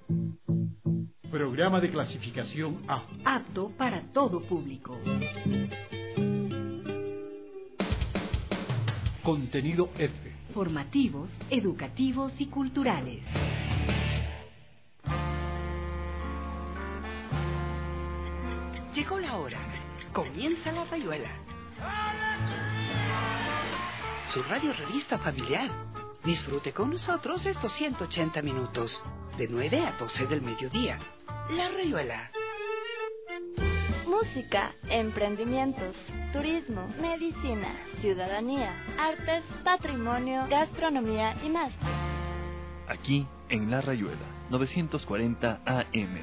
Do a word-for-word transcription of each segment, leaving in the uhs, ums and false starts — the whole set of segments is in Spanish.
Programa de clasificación A. Apto para todo público. Contenido F. Formativos, educativos y culturales. Llegó la hora. Comienza La Rayuela. Su radio revista familiar. Disfrute con nosotros estos ciento ochenta minutos, de nueve a doce del mediodía. La Rayuela. Música, emprendimientos, turismo, medicina, ciudadanía, artes, patrimonio, gastronomía y más. Aquí en La Rayuela, novecientos cuarenta A M.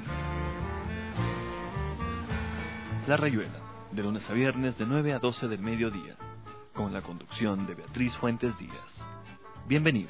La Rayuela, de lunes a viernes de nueve a doce del mediodía, con la conducción de Beatriz Fuentes Díaz. Bienvenidos.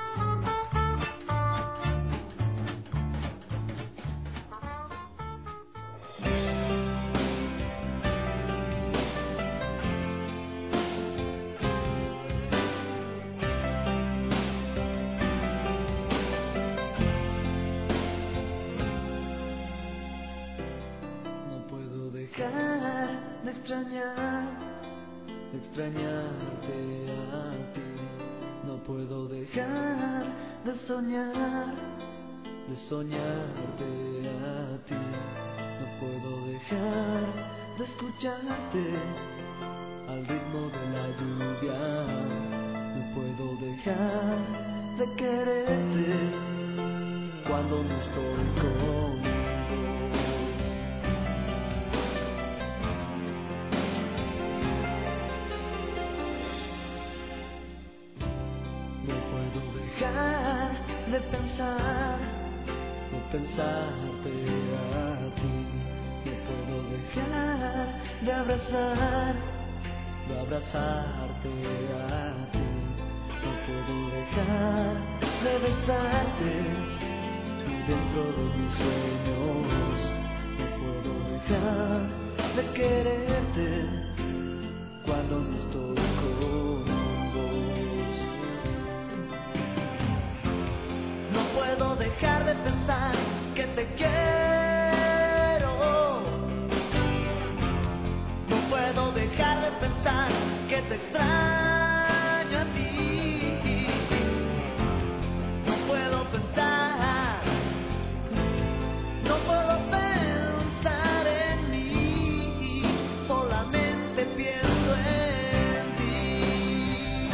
De extrañar, de extrañarte a ti. No puedo dejar de soñar, de soñarte a ti. No puedo dejar de escucharte al ritmo de la lluvia. No puedo dejar de quererte cuando no estoy contigo. De pensar, de pensarte a ti. No puedo dejar de abrazar, de abrazarte a ti. No puedo dejar de besarte dentro de mis sueños. No puedo dejar de quererte cuando no estoy con vos. No puedo dejar de pensar que te quiero. No puedo dejar de pensar que te extraño a ti. No puedo pensar, no puedo pensar en mí. Solamente pienso en ti.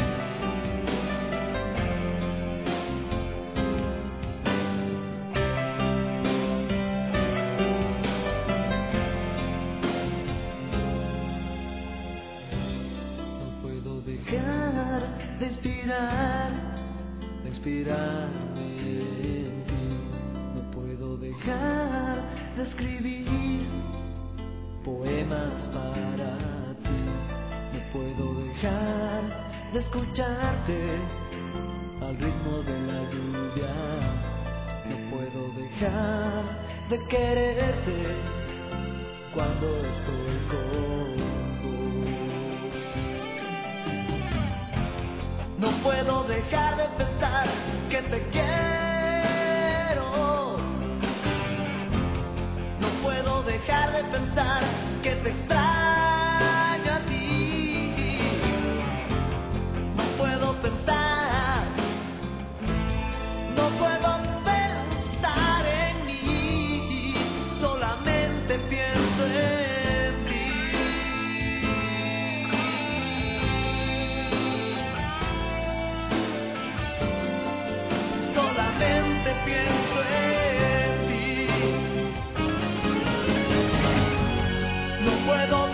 De inspirar, de inspirarme en ti. No puedo dejar de escribir poemas para ti. No puedo dejar de escucharte al ritmo de la lluvia. No puedo dejar de quererte cuando estoy con. No puedo dejar de pensar que te quiero. No puedo dejar de pensar que te extraño a ti. No puedo pensar, no puedo pensar en mí. Solamente pienso en ti. Solamente pienso en ti. No puedo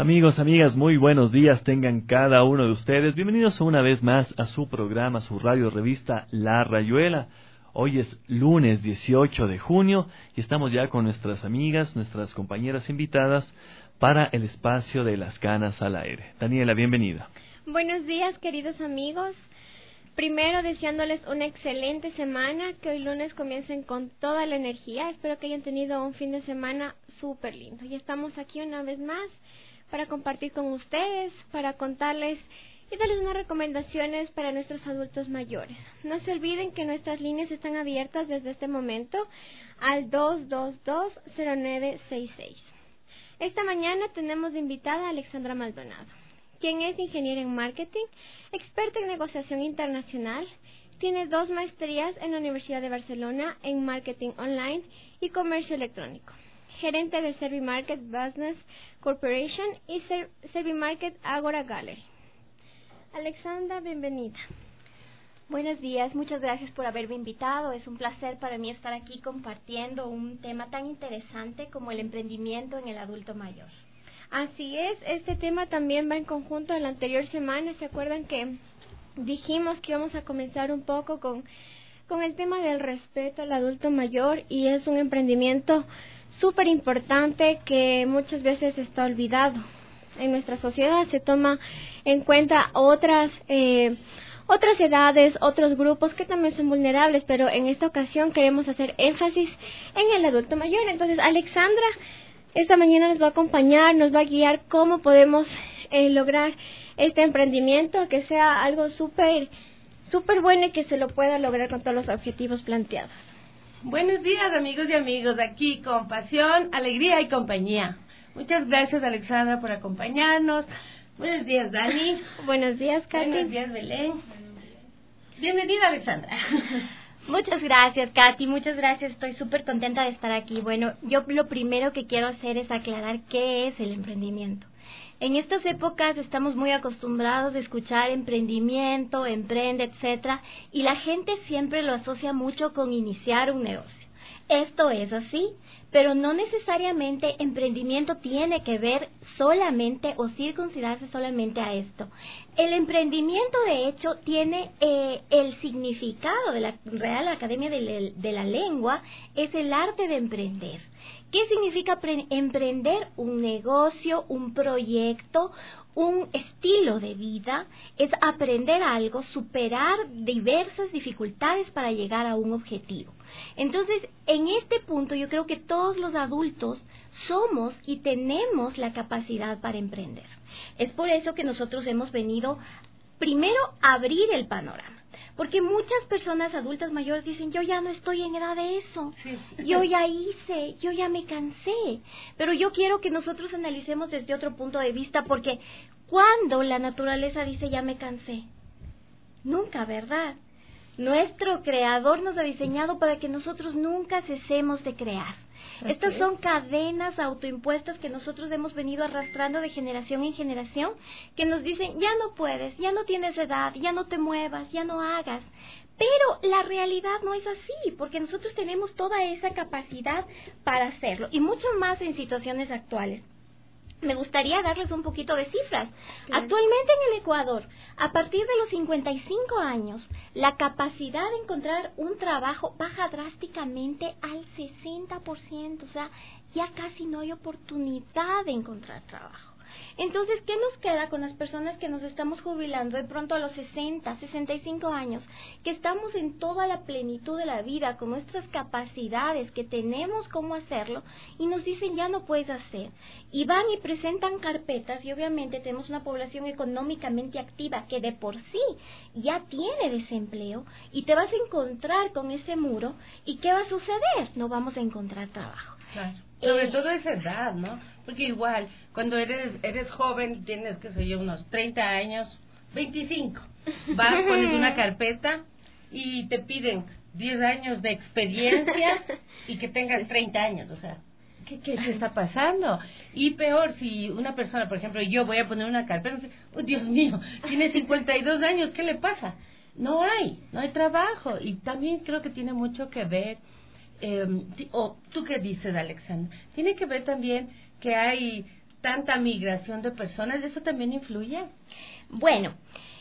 Amigos, amigas, muy buenos días tengan cada uno de ustedes. Bienvenidos una vez más a su programa, su radio revista La Rayuela. Hoy es lunes dieciocho de junio y estamos ya con nuestras amigas, nuestras compañeras invitadas para el espacio de las canas al aire. Daniela, bienvenida. Buenos días, queridos amigos. Primero, deseándoles una excelente semana, que hoy lunes comiencen con toda la energía. Espero que hayan tenido un fin de semana súper lindo. Y estamos aquí una vez más para compartir con ustedes, para contarles y darles unas recomendaciones para nuestros adultos mayores. No se olviden que nuestras líneas están abiertas desde este momento al dos dos dos, cero nueve seis seis. Esta mañana tenemos de invitada a Alexandra Maldonado, quien es ingeniera en marketing, experta en negociación internacional, tiene dos maestrías en la Universidad de Barcelona en marketing online y comercio electrónico, gerente de Servimarket Business Corporation y Ser- Servimarket Agora Gallery. Alexandra, bienvenida. Buenos días, muchas gracias por haberme invitado. Es un placer para mí estar aquí compartiendo un tema tan interesante como el emprendimiento en el adulto mayor. Así es, este tema también va en conjunto a la anterior semana. ¿Se acuerdan que dijimos que íbamos a comenzar un poco con, con el tema del respeto al adulto mayor? Y es un emprendimiento súper importante que muchas veces está olvidado. En nuestra sociedad se toma en cuenta otras, eh, otras edades, otros grupos que también son vulnerables, pero en esta ocasión queremos hacer énfasis en el adulto mayor. Entonces, Alexandra esta mañana nos va a acompañar, nos va a guiar cómo podemos eh, lograr este emprendimiento, que sea algo súper, súper bueno y que se lo pueda lograr con todos los objetivos planteados. Buenos días, amigos y amigos, aquí con pasión, alegría y compañía. Muchas gracias, Alexandra, por acompañarnos. Buenos días, Dani. Buenos días, Katy. Buenos días, Belén. Bienvenida, Alexandra. Muchas gracias, Katy, muchas gracias, estoy súper contenta de estar aquí. Bueno, yo lo primero que quiero hacer es aclarar qué es el emprendimiento. En estas épocas estamos muy acostumbrados a escuchar emprendimiento, emprende, etcétera, y la gente siempre lo asocia mucho con iniciar un negocio. Esto es así, pero no necesariamente emprendimiento tiene que ver solamente o circunscribirse solamente a esto. El emprendimiento, de hecho, tiene eh, el significado de la Real Academia de, le, de la Lengua, es el arte de emprender. ¿Qué significa pre- emprender? Un negocio, un proyecto, un estilo de vida, es aprender algo, superar diversas dificultades para llegar a un objetivo. Entonces, en este punto yo creo que todos los adultos somos y tenemos la capacidad para emprender. Es por eso que nosotros hemos venido primero a abrir el panorama. Porque muchas personas adultas mayores dicen, yo ya no estoy en edad de eso, sí. yo ya hice, yo ya me cansé. Pero yo quiero que nosotros analicemos desde otro punto de vista, porque ¿cuándo la naturaleza dice ya me cansé? Nunca, ¿verdad? Nuestro creador nos ha diseñado para que nosotros nunca cesemos de crear. Así Estas es. son cadenas autoimpuestas que nosotros hemos venido arrastrando de generación en generación, que nos dicen, ya no puedes, ya no tienes edad, ya no te muevas, ya no hagas. Pero la realidad no es así, porque nosotros tenemos toda esa capacidad para hacerlo, y mucho más en situaciones actuales. Me gustaría darles un poquito de cifras. Sí. Actualmente en el Ecuador, a partir de los cincuenta y cinco años, la capacidad de encontrar un trabajo baja drásticamente al sesenta por ciento. O sea, ya casi no hay oportunidad de encontrar trabajo. Entonces, ¿qué nos queda con las personas que nos estamos jubilando de pronto a los sesenta, sesenta y cinco años? Que estamos en toda la plenitud de la vida, con nuestras capacidades, que tenemos cómo hacerlo, y nos dicen ya no puedes hacer. Y van y presentan carpetas, y obviamente tenemos una población económicamente activa que de por sí ya tiene desempleo, y te vas a encontrar con ese muro, ¿y qué va a suceder? No vamos a encontrar trabajo. Claro. Sobre Eh, todo esa edad, ¿no? Porque igual, cuando eres eres joven, tienes, qué sé yo, unos treinta años, veinticinco, vas, pones una carpeta y te piden diez años de experiencia y que tengas treinta años, o sea, ¿qué, qué, qué está pasando? Y peor, si una persona, por ejemplo, yo voy a poner una carpeta, oh, Dios mío, tiene cincuenta y dos años, ¿qué le pasa? No hay, no hay trabajo. Y también creo que tiene mucho que ver, eh, o oh, ¿tú qué dices, Alexandra? Tiene que ver también que hay tanta migración de personas? ¿Eso también influye? Bueno,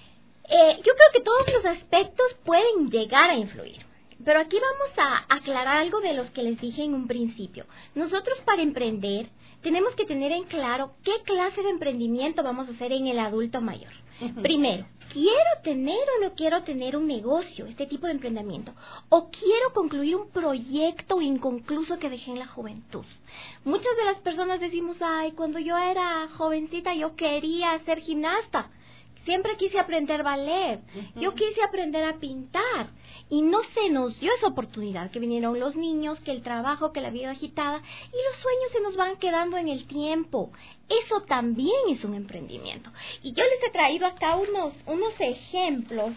eh, yo creo que todos los aspectos pueden llegar a influir. Pero aquí vamos a aclarar algo de los que les dije en un principio. Nosotros para emprender tenemos que tener en claro qué clase de emprendimiento vamos a hacer en el adulto mayor. Uh-huh. Primero, ¿quiero tener o no quiero tener un negocio, este tipo de emprendimiento? ¿O quiero concluir un proyecto inconcluso que dejé en la juventud? Muchas de las personas decimos, ay, cuando yo era jovencita yo quería ser gimnasta. Siempre quise aprender ballet, uh-huh. yo quise aprender a pintar y no se nos dio esa oportunidad, que vinieron los niños, que el trabajo, que la vida agitada y los sueños se nos van quedando en el tiempo. Eso también es un emprendimiento. Y yo les he traído acá unos, unos ejemplos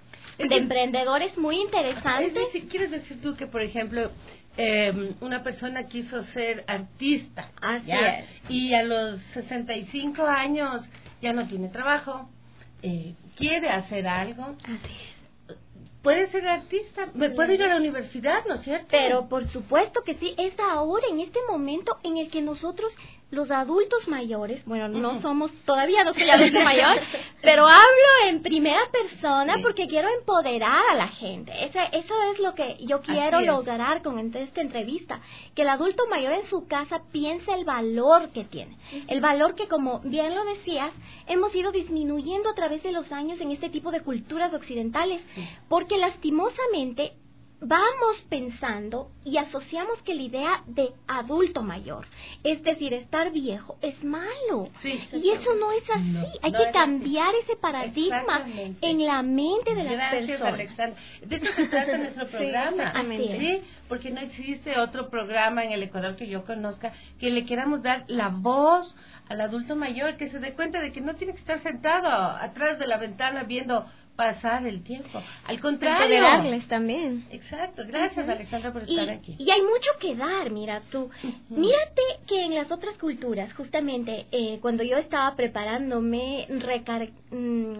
de emprendedores muy interesantes. Es decir, ¿quieres decir tú que, por ejemplo, eh, una persona quiso ser artista? Así ¿ya? es. Y a los sesenta y cinco años ya no tiene trabajo. Eh, quiere hacer algo. Así es. Puede ser artista, me puede ir a la universidad, ¿no es cierto? Pero por supuesto que sí, es ahora, en este momento en el que nosotros, los adultos mayores, bueno, no uh-huh. somos, todavía no soy adulto mayor, pero hablo en primera persona sí. porque quiero empoderar a la gente. Eso, eso es lo que yo quiero lograr con esta entrevista, que el adulto mayor en su casa piense el valor que tiene, uh-huh. el valor que, como bien lo decías, hemos ido disminuyendo a través de los años en este tipo de culturas occidentales, sí. porque lastimosamente vamos pensando y asociamos que la idea de adulto mayor, es decir, estar viejo, es malo. Sí, y eso no es así. No, Hay no que cambiar así. ese paradigma en la mente de las Gracias, personas. Alexandra. De eso se trata nuestro programa. Sí, ¿sí? Porque no existe otro programa en el Ecuador que yo conozca que le queramos dar la voz al adulto mayor, que se dé cuenta de que no tiene que estar sentado atrás de la ventana viendo pasar el tiempo. Al contrario. Empoderarles también. Exacto. Gracias, uh-huh. Alexandra, por estar y, aquí. Y hay mucho que dar, mira tú. Uh-huh. Mírate que en las otras culturas, justamente, eh, cuando yo estaba preparándome, recar mmm,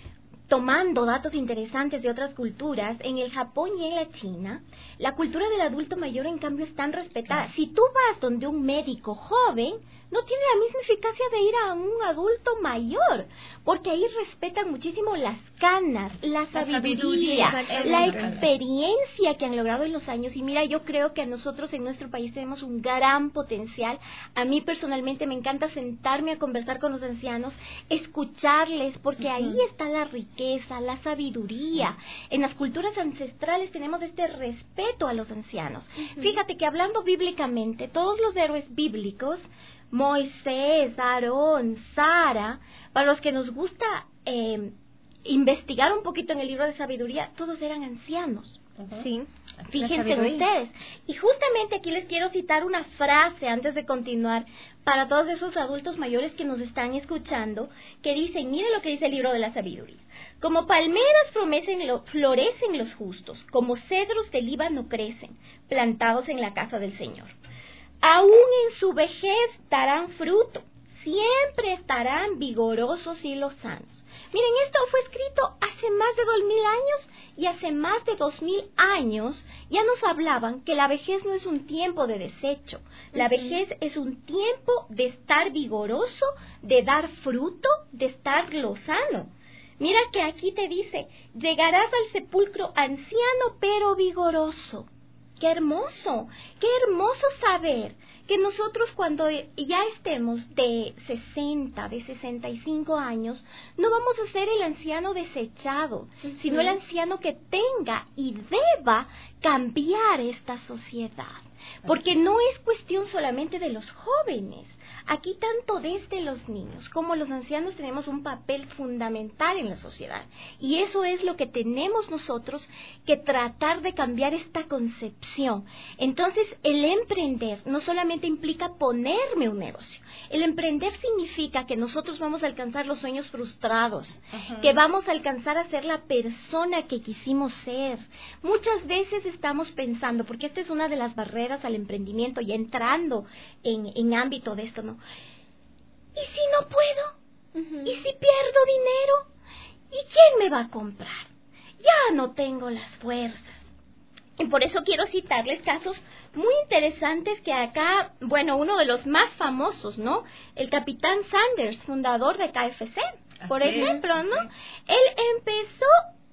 tomando datos interesantes de otras culturas, en el Japón y en la China, la cultura del adulto mayor, en cambio, es tan respetada. Claro. Si tú vas donde un médico joven, no tiene la misma eficacia de ir a un adulto mayor, porque ahí respetan muchísimo las canas, la sabiduría, la, sabiduría, la experiencia que han logrado en los años. Y mira, yo creo que nosotros en nuestro país tenemos un gran potencial. A mí personalmente me encanta sentarme a conversar con los ancianos, escucharles, porque uh-huh. ahí está la riqueza, la sabiduría. En las culturas ancestrales tenemos este respeto a los ancianos. Uh-huh. Fíjate que hablando bíblicamente, todos los héroes bíblicos, Moisés, Aarón, Sara, para los que nos gusta eh, investigar un poquito en el libro de sabiduría, todos eran ancianos. Uh-huh. Sí, fíjense ustedes. Y justamente aquí les quiero citar una frase antes de continuar para todos esos adultos mayores que nos están escuchando, que dicen, miren lo que dice el libro de la sabiduría: como palmeras florecen, lo, florecen los justos, como cedros del Líbano crecen, plantados en la casa del Señor. Aún en su vejez darán fruto, siempre estarán vigorosos y lozanos. Miren, esto fue escrito hace más de dos mil años, y hace más de dos mil años ya nos hablaban que la vejez no es un tiempo de desecho. La vejez es un tiempo de estar vigoroso, de dar fruto, de estar lozano. Mira que aquí te dice, llegarás al sepulcro anciano pero vigoroso. ¡Qué hermoso! ¡Qué hermoso saber que nosotros cuando ya estemos de sesenta, de sesenta y cinco años, no vamos a ser el anciano desechado, uh-huh. sino el anciano que tenga y deba cambiar esta sociedad? Porque no es cuestión solamente de los jóvenes. Aquí tanto desde los niños como los ancianos tenemos un papel fundamental en la sociedad. Y eso es lo que tenemos nosotros que tratar de cambiar esta concepción. Entonces, el emprender no solamente implica ponerme un negocio. El emprender significa que nosotros vamos a alcanzar los sueños frustrados, uh-huh. que vamos a alcanzar a ser la persona que quisimos ser. Muchas veces estamos pensando, porque esta es una de las barreras al emprendimiento, ya entrando en, en ámbito de esto, ¿no? ¿Y si no puedo? Uh-huh. ¿Y si pierdo dinero? ¿Y quién me va a comprar? Ya no tengo las fuerzas. Y por eso quiero citarles casos muy interesantes que acá, bueno, uno de los más famosos, ¿no? El capitán Sanders, fundador de K F C, por Así ejemplo, es, ¿no? sí. Él empezó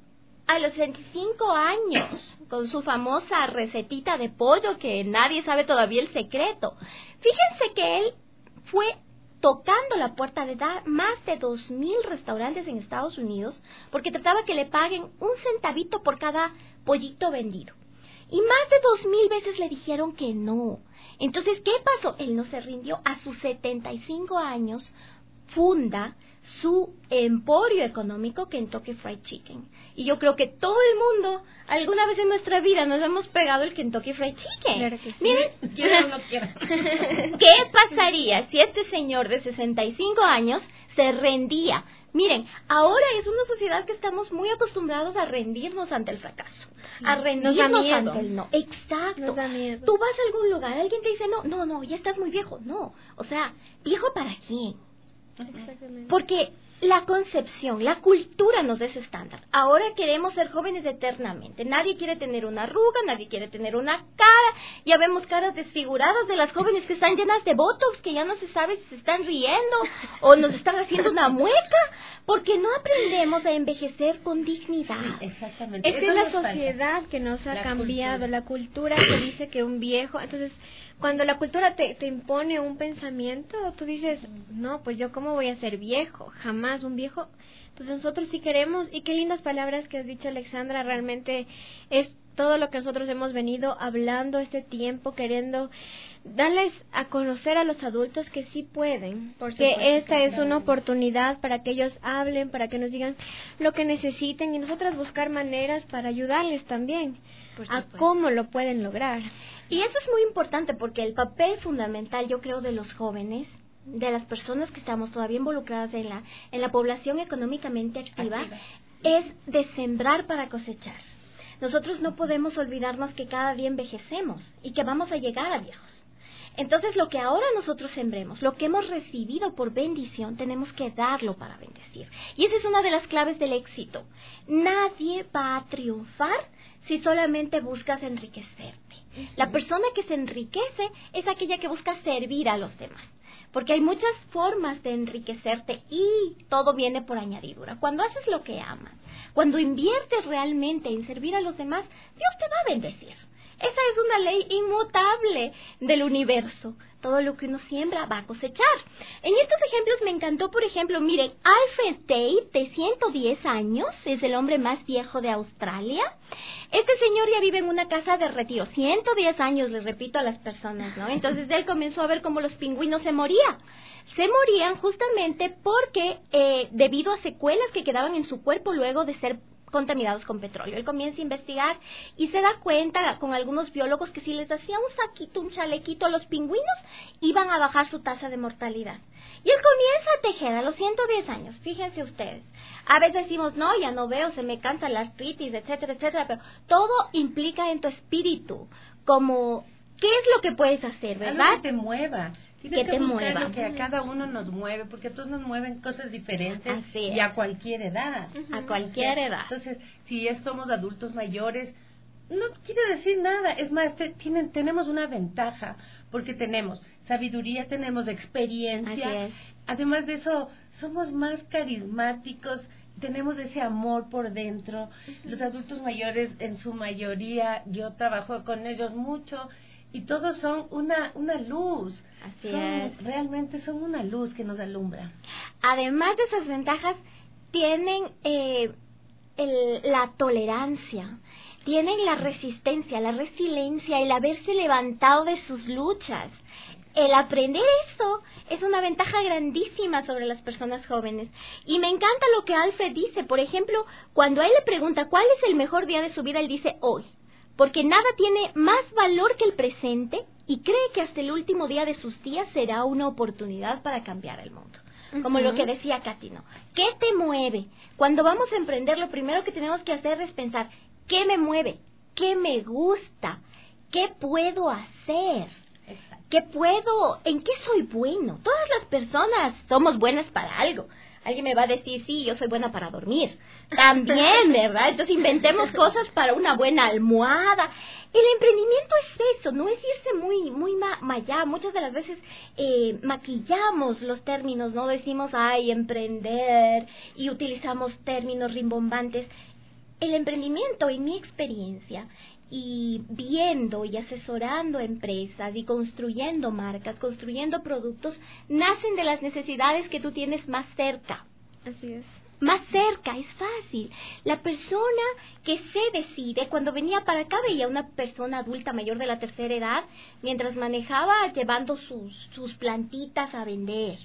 a los veinticinco años con su famosa recetita de pollo que nadie sabe todavía el secreto. Fíjense que él fue tocando la puerta de da- más de dos mil restaurantes en Estados Unidos porque trataba que le paguen un centavito por cada pollito vendido. Y más de dos mil veces le dijeron que no. Entonces, ¿qué pasó? Él no se rindió. A sus setenta y cinco años funda su emporio económico, Kentucky Fried Chicken. Y yo creo que todo el mundo, alguna vez en nuestra vida, nos hemos pegado el Kentucky Fried Chicken. Claro que sí. Miren, Quiera o no quiera. ¿qué pasaría si este señor de sesenta y cinco años se rendía? Miren, ahora es una sociedad que estamos muy acostumbrados a rendirnos ante el fracaso, a Nos da rendirnos miedo. ante el no. Exacto. Nos da miedo. Tú vas a algún lugar, alguien te dice, no, no, no, ya estás muy viejo. No, o sea, ¿viejo para quién? Exactamente. Porque la concepción, la cultura nos da ese estándar. Ahora queremos ser jóvenes eternamente. Nadie quiere tener una arruga, nadie quiere tener una cara. Ya vemos caras desfiguradas de las jóvenes que están llenas de botox, que ya no se sabe si se están riendo o nos están haciendo una mueca, porque no aprendemos a envejecer con dignidad. Exactamente. Esta Eso es la nos falta. sociedad que nos ha La cambiado, cultura. la cultura que dice que un viejo, entonces cuando la cultura te, te impone un pensamiento, tú dices, no, pues yo cómo voy a ser viejo, jamás un viejo. Entonces nosotros sí queremos, y qué lindas palabras que has dicho, Alexandra, realmente es todo lo que nosotros hemos venido hablando este tiempo, queriendo darles a conocer a los adultos que sí pueden, Por que supuesto, esta es claro. una oportunidad para que ellos hablen, para que nos digan lo que necesiten y nosotras buscar maneras para ayudarles también Por a supuesto. cómo lo pueden lograr. Y eso es muy importante porque el papel fundamental, yo creo, de los jóvenes, de las personas que estamos todavía involucradas en la, en la población económicamente activa, Activa. es de sembrar para cosechar. Nosotros no podemos olvidarnos que cada día envejecemos y que vamos a llegar a viejos. Entonces, lo que ahora nosotros sembremos, lo que hemos recibido por bendición, tenemos que darlo para bendecir. Y esa es una de las claves del éxito. Nadie va a triunfar si solamente buscas enriquecerte. La persona que se enriquece es aquella que busca servir a los demás. Porque hay muchas formas de enriquecerte y todo viene por añadidura. Cuando haces lo que amas, cuando inviertes realmente en servir a los demás, Dios te va a bendecir. Esa es una ley inmutable del universo. Todo lo que uno siembra va a cosechar. En estos ejemplos me encantó, por ejemplo, miren, Alfred Tate, de ciento diez años, es el hombre más viejo de Australia. Este señor ya vive en una casa de retiro, ciento diez años, les repito a las personas, ¿no? Entonces él comenzó a ver cómo los pingüinos se morían. Se morían justamente porque, eh, debido a secuelas que quedaban en su cuerpo luego de ser contaminados con petróleo. Él comienza a investigar y se da cuenta con algunos biólogos que si les hacía un saquito, un chalequito a los pingüinos, iban a bajar su tasa de mortalidad. Y él comienza a tejer a los ciento diez años, fíjense ustedes. A veces decimos, no, ya no veo, se me cansa la artritis, etcétera, etcétera, pero todo implica en tu espíritu, como, ¿qué es lo que puedes hacer, Algo verdad? que te mueva. Tienes Que que, te buscar mueva. lo que a cada uno nos mueve, porque a todos nos mueven cosas diferentes Así es. y a cualquier edad. A cualquier edad. Entonces, si ya somos adultos mayores, no quiere decir nada. Es más, te- tienen, tenemos una ventaja, porque tenemos sabiduría, tenemos experiencia. Así es. Además de eso, somos más carismáticos, tenemos ese amor por dentro. Los adultos mayores, en su mayoría, yo trabajo con ellos mucho, y todos son una una luz. Así Son- es. Realmente son una luz que nos alumbra. Además de esas ventajas, tienen eh, el- la tolerancia, tienen la resistencia, la resiliencia, el haberse levantado de sus luchas. El aprender esto es una ventaja grandísima sobre las personas jóvenes. Y me encanta lo que Alfred dice. Por ejemplo, cuando a él le pregunta cuál es el mejor día de su vida, él dice hoy. Porque nada tiene más valor que el presente y cree que hasta el último día de sus días será una oportunidad para cambiar el mundo. Como lo que decía Katy, ¿no? ¿Qué te mueve? Cuando vamos a emprender, lo primero que tenemos que hacer es pensar, ¿qué me mueve? ¿Qué me gusta? ¿Qué puedo hacer? ¿Qué puedo? ¿En qué soy bueno? Todas las personas somos buenas para algo. Alguien me va a decir, sí, yo soy buena para dormir. También, ¿verdad? Entonces inventemos cosas para una buena almohada. El emprendimiento es eso, no es irse muy muy ma- allá. Muchas de las veces eh, maquillamos los términos, ¿no? Decimos, ay, emprender, y utilizamos términos rimbombantes. El emprendimiento, en mi experiencia, y viendo y asesorando empresas y construyendo marcas, construyendo productos, nacen de las necesidades que tú tienes más cerca. Así es. Más cerca, es fácil. La persona que se decide, cuando venía para acá veía una persona adulta mayor de la tercera edad, mientras manejaba llevando sus, sus plantitas a vender.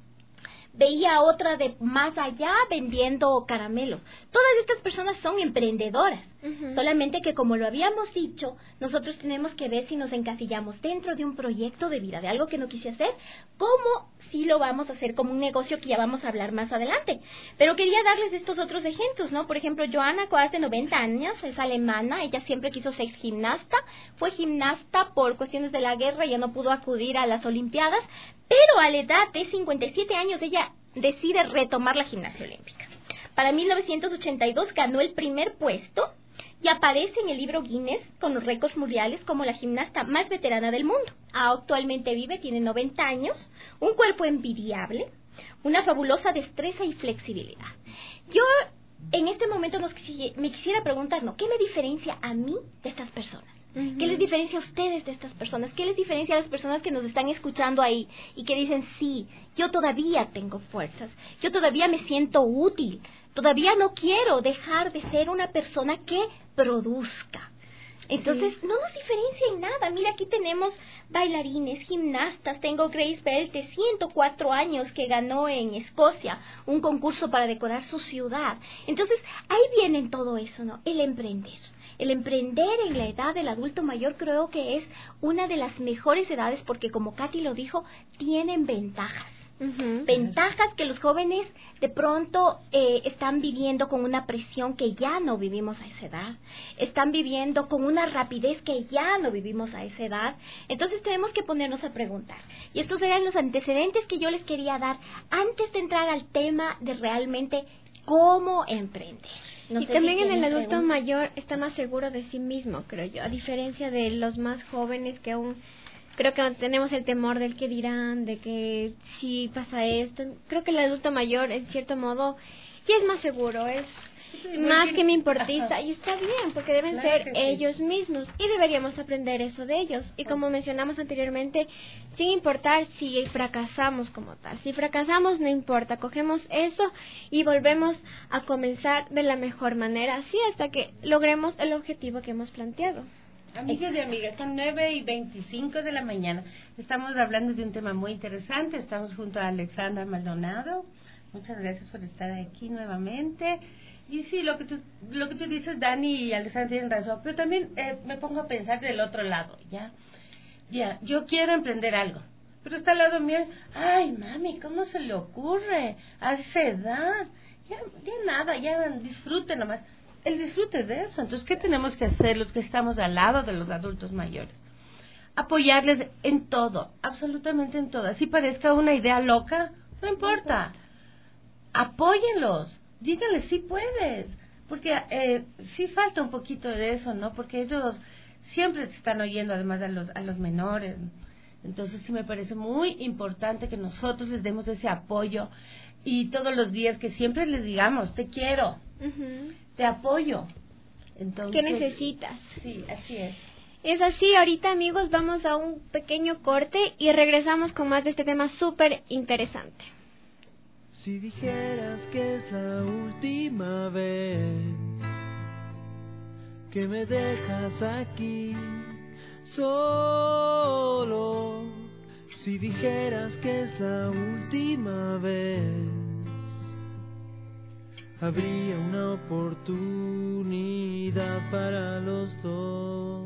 Veía a otra de más allá vendiendo caramelos. Todas estas personas son emprendedoras. Uh-huh. Solamente que, como lo habíamos dicho, nosotros tenemos que ver si nos encasillamos dentro de un proyecto de vida, de algo que no quise hacer, como si lo vamos a hacer como un negocio que ya vamos a hablar más adelante. Pero quería darles estos otros ejemplos, ¿no? Por ejemplo, Johanna, hace noventa años, es alemana, ella siempre quiso ser gimnasta, fue gimnasta por cuestiones de la guerra, ya no pudo acudir a las Olimpiadas, pero a la edad de cincuenta y siete años ella decide retomar la gimnasia olímpica. Para mil novecientos ochenta y dos ganó el primer puesto y aparece en el libro Guinness con los récords mundiales como la gimnasta más veterana del mundo. Actualmente vive, tiene noventa años, un cuerpo envidiable, una fabulosa destreza y flexibilidad. Yo en este momento nos, me quisiera preguntar, ¿no? ¿Qué me diferencia a mí de estas personas? Uh-huh. ¿Qué les diferencia a ustedes de estas personas? ¿Qué les diferencia a las personas que nos están escuchando ahí y que dicen, sí, yo todavía tengo fuerzas, yo todavía me siento útil, todavía no quiero dejar de ser una persona que produzca? Entonces, sí, no nos diferencia en nada. Mira, aquí tenemos bailarines, gimnastas. Tengo Grace Bell, de ciento cuatro años, que ganó en Escocia un concurso para decorar su ciudad. Entonces, ahí viene todo eso, ¿no? El emprender. El emprender en la edad del adulto mayor creo que es una de las mejores edades porque, como Katy lo dijo, tienen ventajas. Uh-huh. Ventajas que los jóvenes de pronto eh, están viviendo con una presión que ya no vivimos a esa edad. Están viviendo con una rapidez que ya no vivimos a esa edad. Entonces tenemos que ponernos a preguntar. Y estos eran los antecedentes que yo les quería dar antes de entrar al tema de realmente cómo emprender. No y sé también si en el adulto preguntas. mayor está más seguro de sí mismo, creo yo, a diferencia de los más jóvenes que aún creo que tenemos el temor del que dirán, de que si pasa esto. Creo que el adulto mayor, en cierto modo, ya es más seguro, es sí, más bien, que me importista. Ajá. Y está bien, porque deben claro ser ellos sí. mismos y deberíamos aprender eso de ellos. Y como mencionamos anteriormente, sin importar si fracasamos como tal. Si fracasamos, no importa, cogemos eso y volvemos a comenzar de la mejor manera, así hasta que logremos el objetivo que hemos planteado. Amigos y amigas, son nueve y veinticinco de la mañana. Estamos hablando de un tema muy interesante. Estamos junto a Alexandra Maldonado. Muchas gracias por estar aquí nuevamente. Y sí, lo que tú, lo que tú dices, Dani y Alexandra tienen razón. Pero también eh, me pongo a pensar del otro lado, ¿ya? Ya, yo quiero emprender algo. Pero está al lado mío, ay, mami, ¿cómo se le ocurre? A esa edad. Ya, ya nada, ya disfruten nomás. El disfrute de eso. Entonces, ¿qué tenemos que hacer los que estamos al lado de los adultos mayores? Apoyarles en todo, absolutamente en todo. Así parezca una idea loca, no importa. Apóyenlos, díganles sí puedes, porque eh, sí falta un poquito de eso, ¿no? Porque ellos siempre te están oyendo, además a los a los menores. Entonces, sí me parece muy importante que nosotros les demos ese apoyo y todos los días que siempre les digamos, te quiero. Uh-huh. Te apoyo. Entonces, ¿qué necesitas? Sí, así es. Es así, ahorita amigos vamos a un pequeño corte y regresamos con más de este tema súper interesante. Si dijeras que es la última vez que me dejas aquí solo, si dijeras que es la última vez, habría una oportunidad para los dos.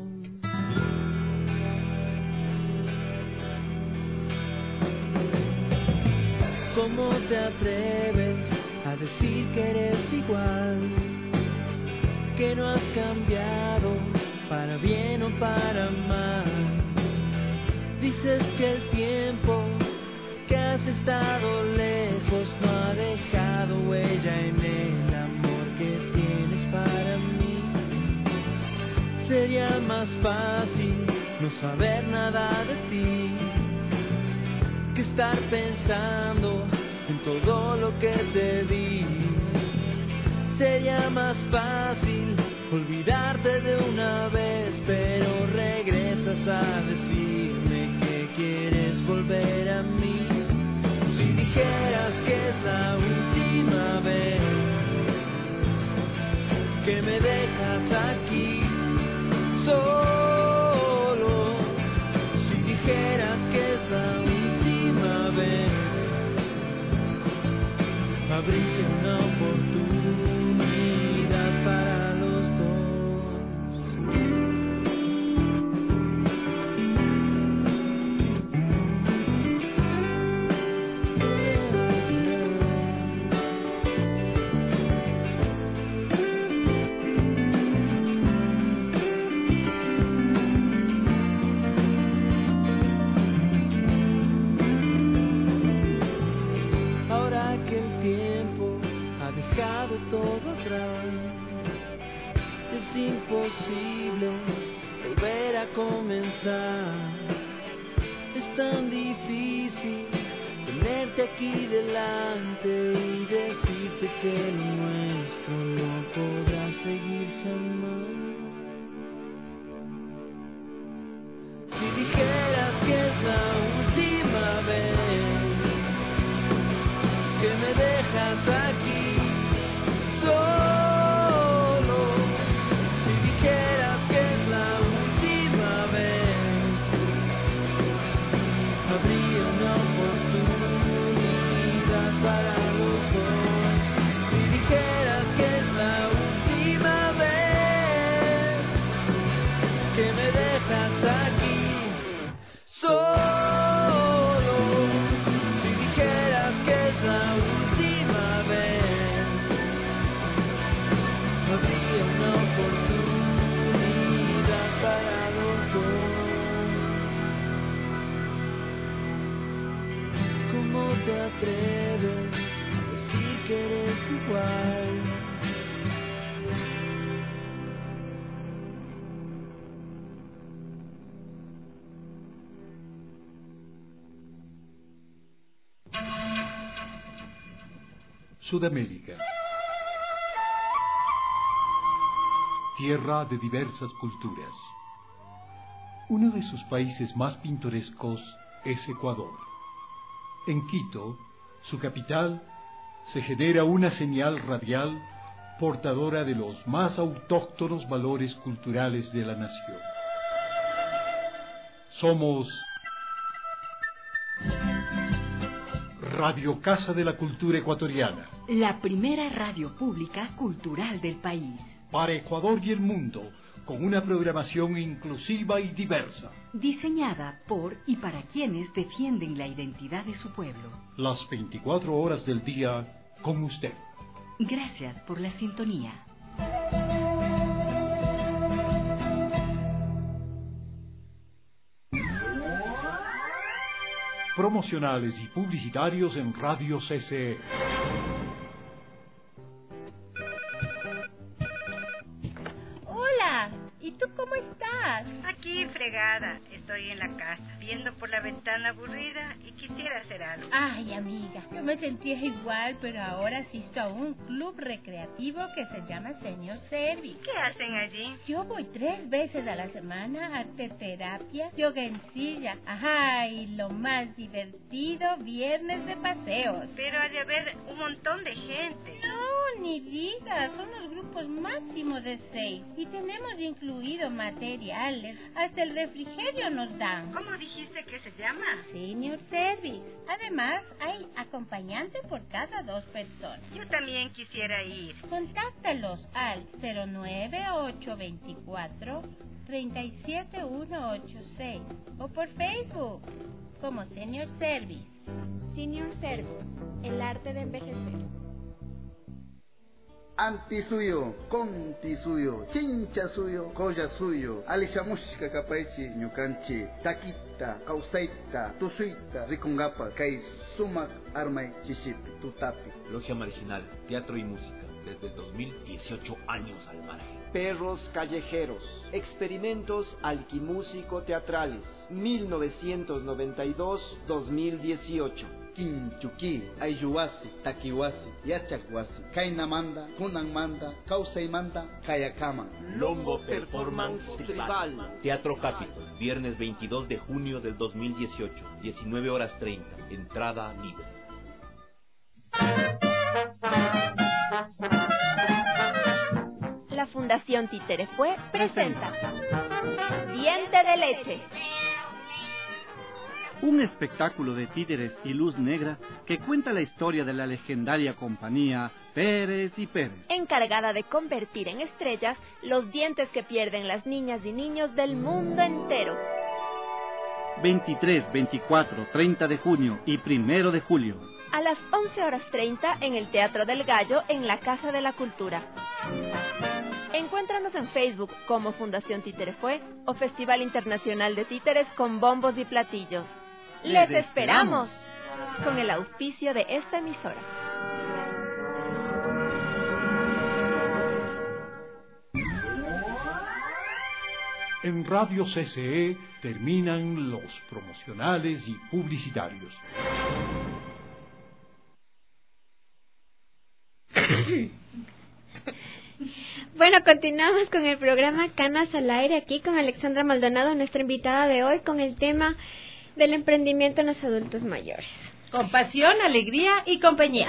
¿Cómo te atreves a decir que eres igual? Que no has cambiado para bien o para mal. Dices que el tiempo que has estado lejos no ha dejado brilla en el amor que tienes para mí. Sería más fácil no saber nada de ti que estar pensando en todo lo que te di. Sería más fácil olvidarte de una vez, pero regresas a decirme que quieres volver a mí. Si dijeras que es la última vez que me dejas aquí solo, si dijeras que es la última vez, habría una oportunidad para los dos. Ahora que el tiempo ha dejado todo atrás, es imposible volver a comenzar. Es tan difícil tenerte aquí delante y decirte que lo nuestro no podrá seguir jamás. Si dijeras que es la última vez que me dejas aquí solo, si dijeras que es la última vez, habría una oportunidad para los dos. Si dijeras que es la última vez que me dejas aquí solo, si dijeras que es la última vez, habría una oportunidad para los dos. ¿Cómo te atreves a decir que eres igual? Sudamérica. Tierra de diversas culturas. Uno de sus países más pintorescos es Ecuador. En Quito, su capital, se genera una señal radial portadora de los más autóctonos valores culturales de la nación. Somos Radio Casa de la Cultura Ecuatoriana. La primera radio pública cultural del país. Para Ecuador y el mundo, con una programación inclusiva y diversa. Diseñada por y para quienes defienden la identidad de su pueblo. Las veinticuatro horas del día con usted. Gracias por la sintonía. Promocionales y publicitarios en Radio C C E. Hola, ¿y tú cómo estás? Aquí fregada, estoy en la casa, viendo por la ventana aburrida y quisiera hacer algo. Ay, amiga, yo me sentía igual, pero ahora asisto a un club recreativo que se llama Senior Service. ¿Qué hacen allí? Yo voy tres veces a la semana a arte terapia, yoga en silla, ajá, y lo más divertido, viernes de paseos. Pero ha de haber un montón de gente. No, ni digas, son los grupos máximo de seis y tenemos incluido materiales, hasta el refrigerio nos dan. ¿Cómo dijiste que se llama? Senior Service. Además, hay acompañante por cada dos personas. Yo también quisiera ir. Contáctalos al cero nueve ocho dos cuatro, tres siete uno ocho seis o por Facebook como Senior Service. Senior Service, el arte de envejecer. anti suyo, conti suyo, chincha suyo, colla suyo, alishamushka kapaichi, ñukanchi, taquita, causaita, tusuita, ricungapa, kai sumak armay chishipi, tutapi. Logia Marginal, Teatro y Música, desde dos mil dieciocho años al margen. Perros callejeros, experimentos alquimúsico-teatrales, mil novecientos noventa y dos a dos mil dieciocho. Quinchuquí, Ayuwasi, Taquiwasi, Yachakwasi, Kainamanda, Kunanmanda, Kausaimanda, Kayakama. Longo Performance Tribal. Teatro Capitol, viernes veintidós de junio del dos mil dieciocho, diecinueve horas treinta, entrada libre. La Fundación Títere Fue presenta Diente de Leche. Un espectáculo de títeres y luz negra que cuenta la historia de la legendaria compañía Pérez y Pérez, encargada de convertir en estrellas los dientes que pierden las niñas y niños del mundo entero. veintitrés, veinticuatro, treinta de junio y primero de julio. A las once horas treinta en el Teatro del Gallo, en la Casa de la Cultura. Encuéntranos en Facebook como Fundación Títere Fue o Festival Internacional de Títeres con Bombos y Platillos. ¡Les esperamos! Con el auspicio de esta emisora. En Radio C C E terminan los promocionales y publicitarios. Bueno, continuamos con el programa Canas al Aire, aquí con Alexandra Maldonado, nuestra invitada de hoy, con el tema del emprendimiento en los adultos mayores. Con pasión, alegría y compañía.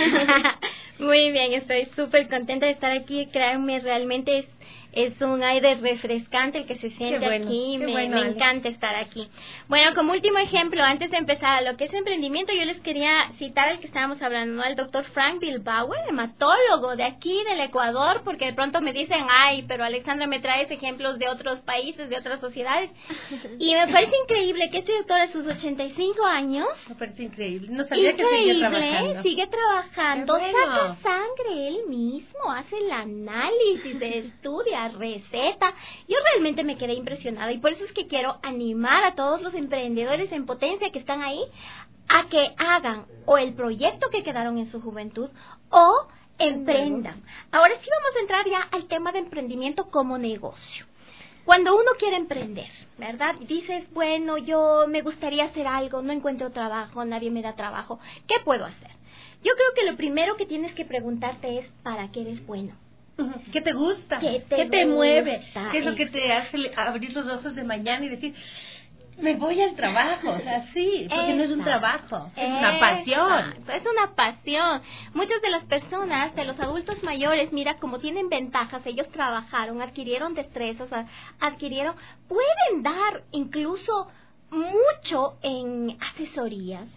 Muy bien, estoy súper contenta de estar aquí. Créanme, realmente es, es un aire refrescante el que se siente bueno, aquí. Me, bueno, me Ale. encanta estar aquí. Bueno, como último ejemplo, antes de empezar a lo que es emprendimiento, yo les quería citar al que estábamos hablando, ¿no? Al doctor Frank Bilbao, hematólogo de aquí, del Ecuador, porque de pronto me dicen, ay, pero Alexandra, me traes ejemplos de otros países, de otras sociedades. Y me parece increíble que este doctor a sus ochenta y cinco años... Me parece increíble. No sabía increíble, que seguía trabajando. sigue trabajando, Qué bueno. saca sangre él mismo, hace el análisis, estudia, receta. Yo realmente me quedé impresionada y por eso es que quiero animar a todos los emprendedores en potencia que están ahí a que hagan o el proyecto que quedaron en su juventud o emprendan. Ahora sí vamos a entrar ya al tema de emprendimiento como negocio. Cuando uno quiere emprender, ¿verdad? Dices, bueno, yo me gustaría hacer algo, no encuentro trabajo, nadie me da trabajo, ¿qué puedo hacer? Yo creo que lo primero que tienes que preguntarte es, ¿para qué eres bueno? ¿Qué te gusta? ¿Qué te, ¿Qué te gusta? mueve? ¿Qué es lo que te hace abrir los ojos de mañana y decir, me voy al trabajo? O sea, sí, porque no es un trabajo, es una pasión. Es una pasión. Muchas de las personas, de los adultos mayores, mira, como tienen ventajas, ellos trabajaron, adquirieron destrezas, adquirieron, pueden dar incluso mucho en asesorías,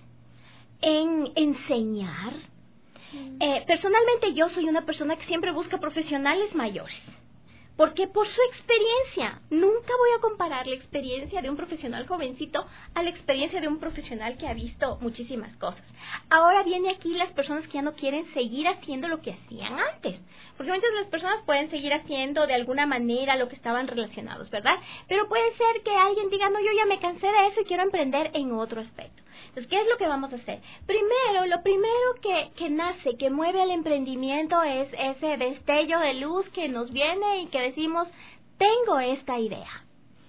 en enseñar. Eh, personalmente yo soy una persona que siempre busca profesionales mayores. Porque por su experiencia, nunca voy a comparar la experiencia de un profesional jovencito a la experiencia de un profesional que ha visto muchísimas cosas. Ahora viene aquí las personas que ya no quieren seguir haciendo lo que hacían antes. Porque muchas de las personas pueden seguir haciendo de alguna manera lo que estaban relacionados, ¿verdad? Pero puede ser que alguien diga, no, yo ya me cansé de eso y quiero emprender en otro aspecto. Entonces, ¿qué es lo que vamos a hacer? Primero, lo primero que, que nace, que mueve al emprendimiento es ese destello de luz que nos viene y que decimos, tengo esta idea.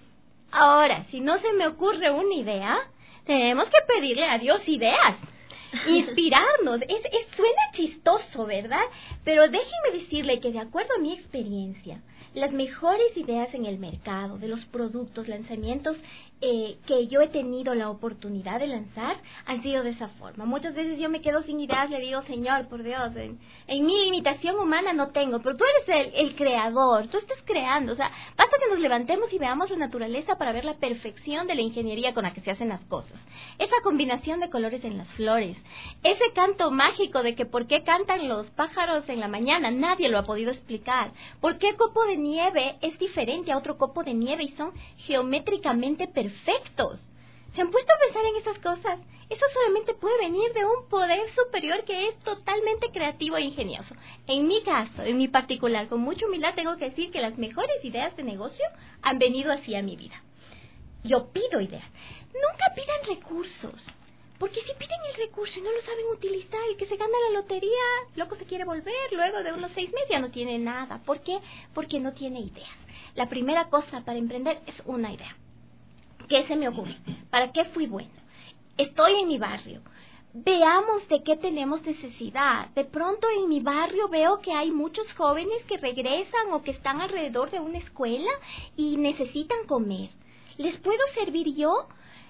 Ahora, si no se me ocurre una idea, tenemos que pedirle a Dios ideas, inspirarnos. Es, es, suena chistoso, ¿verdad? Pero déjeme decirle que de acuerdo a mi experiencia, las mejores ideas en el mercado, de los productos, lanzamientos eh, que yo he tenido la oportunidad de lanzar, han sido de esa forma. Muchas veces yo me quedo sin ideas, le digo, Señor, por Dios, en, en mi limitación humana no tengo, pero tú eres el, el creador, tú estás creando. O sea, basta que nos levantemos y veamos la naturaleza para ver la perfección de la ingeniería con la que se hacen las cosas. Esa combinación de colores en las flores, ese canto mágico de que por qué cantan los pájaros en la mañana, nadie lo ha podido explicar. ¿Por qué copo de nieve es diferente a otro copo de nieve y son geométricamente perfectos? ¿Se han puesto a pensar en esas cosas? Eso solamente puede venir de un poder superior que es totalmente creativo e ingenioso. En mi caso, en mi particular, con mucha humildad tengo que decir que las mejores ideas de negocio han venido así a mi vida. Yo pido ideas. Nunca pidan recursos. Porque si piden el recurso y no lo saben utilizar, el que se gana la lotería, loco se quiere volver, luego de unos seis meses ya no tiene nada. ¿Por qué? Porque no tiene ideas. La primera cosa para emprender es una idea. ¿Qué se me ocurre? ¿Para qué fui bueno? Estoy en mi barrio. Veamos de qué tenemos necesidad. De pronto en mi barrio veo que hay muchos jóvenes que regresan o que están alrededor de una escuela y necesitan comer. ¿Les puedo servir yo?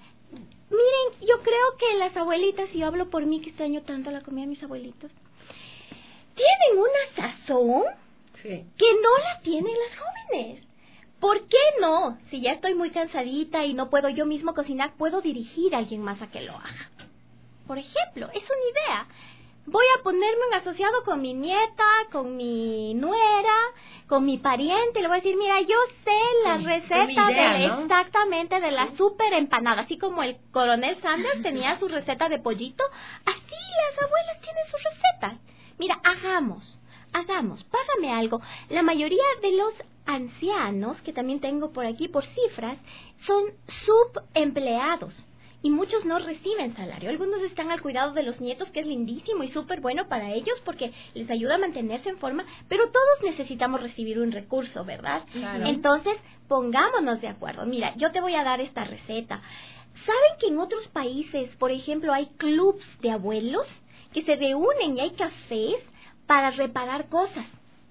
Miren, yo creo que las abuelitas, y yo hablo por mí que extraño tanto la comida de mis abuelitos, tienen una sazón sí. que no la tienen las jóvenes. ¿Por qué no? Si ya estoy muy cansadita y no puedo yo mismo cocinar, puedo dirigir a alguien más a que lo haga. Por ejemplo, es una idea. Voy a ponerme un asociado con mi nieta, con mi nuera, con mi pariente. Le voy a decir, mira, yo sé la sí, receta idea, de, ¿no? exactamente de la sí. super empanada. Así como el coronel Sanders tenía su receta de pollito, así las abuelas tienen sus recetas. Mira, hagamos, hagamos, pásame algo. La mayoría de los ancianos, que también tengo por aquí por cifras, son subempleados. Y muchos no reciben salario. Algunos están al cuidado de los nietos, que es lindísimo y súper bueno para ellos porque les ayuda a mantenerse en forma, pero todos necesitamos recibir un recurso, ¿verdad? Claro. Entonces, pongámonos de acuerdo. Mira, yo te voy a dar esta receta. ¿Saben que en otros países, por ejemplo, hay clubs de abuelos que se reúnen y hay cafés para reparar cosas?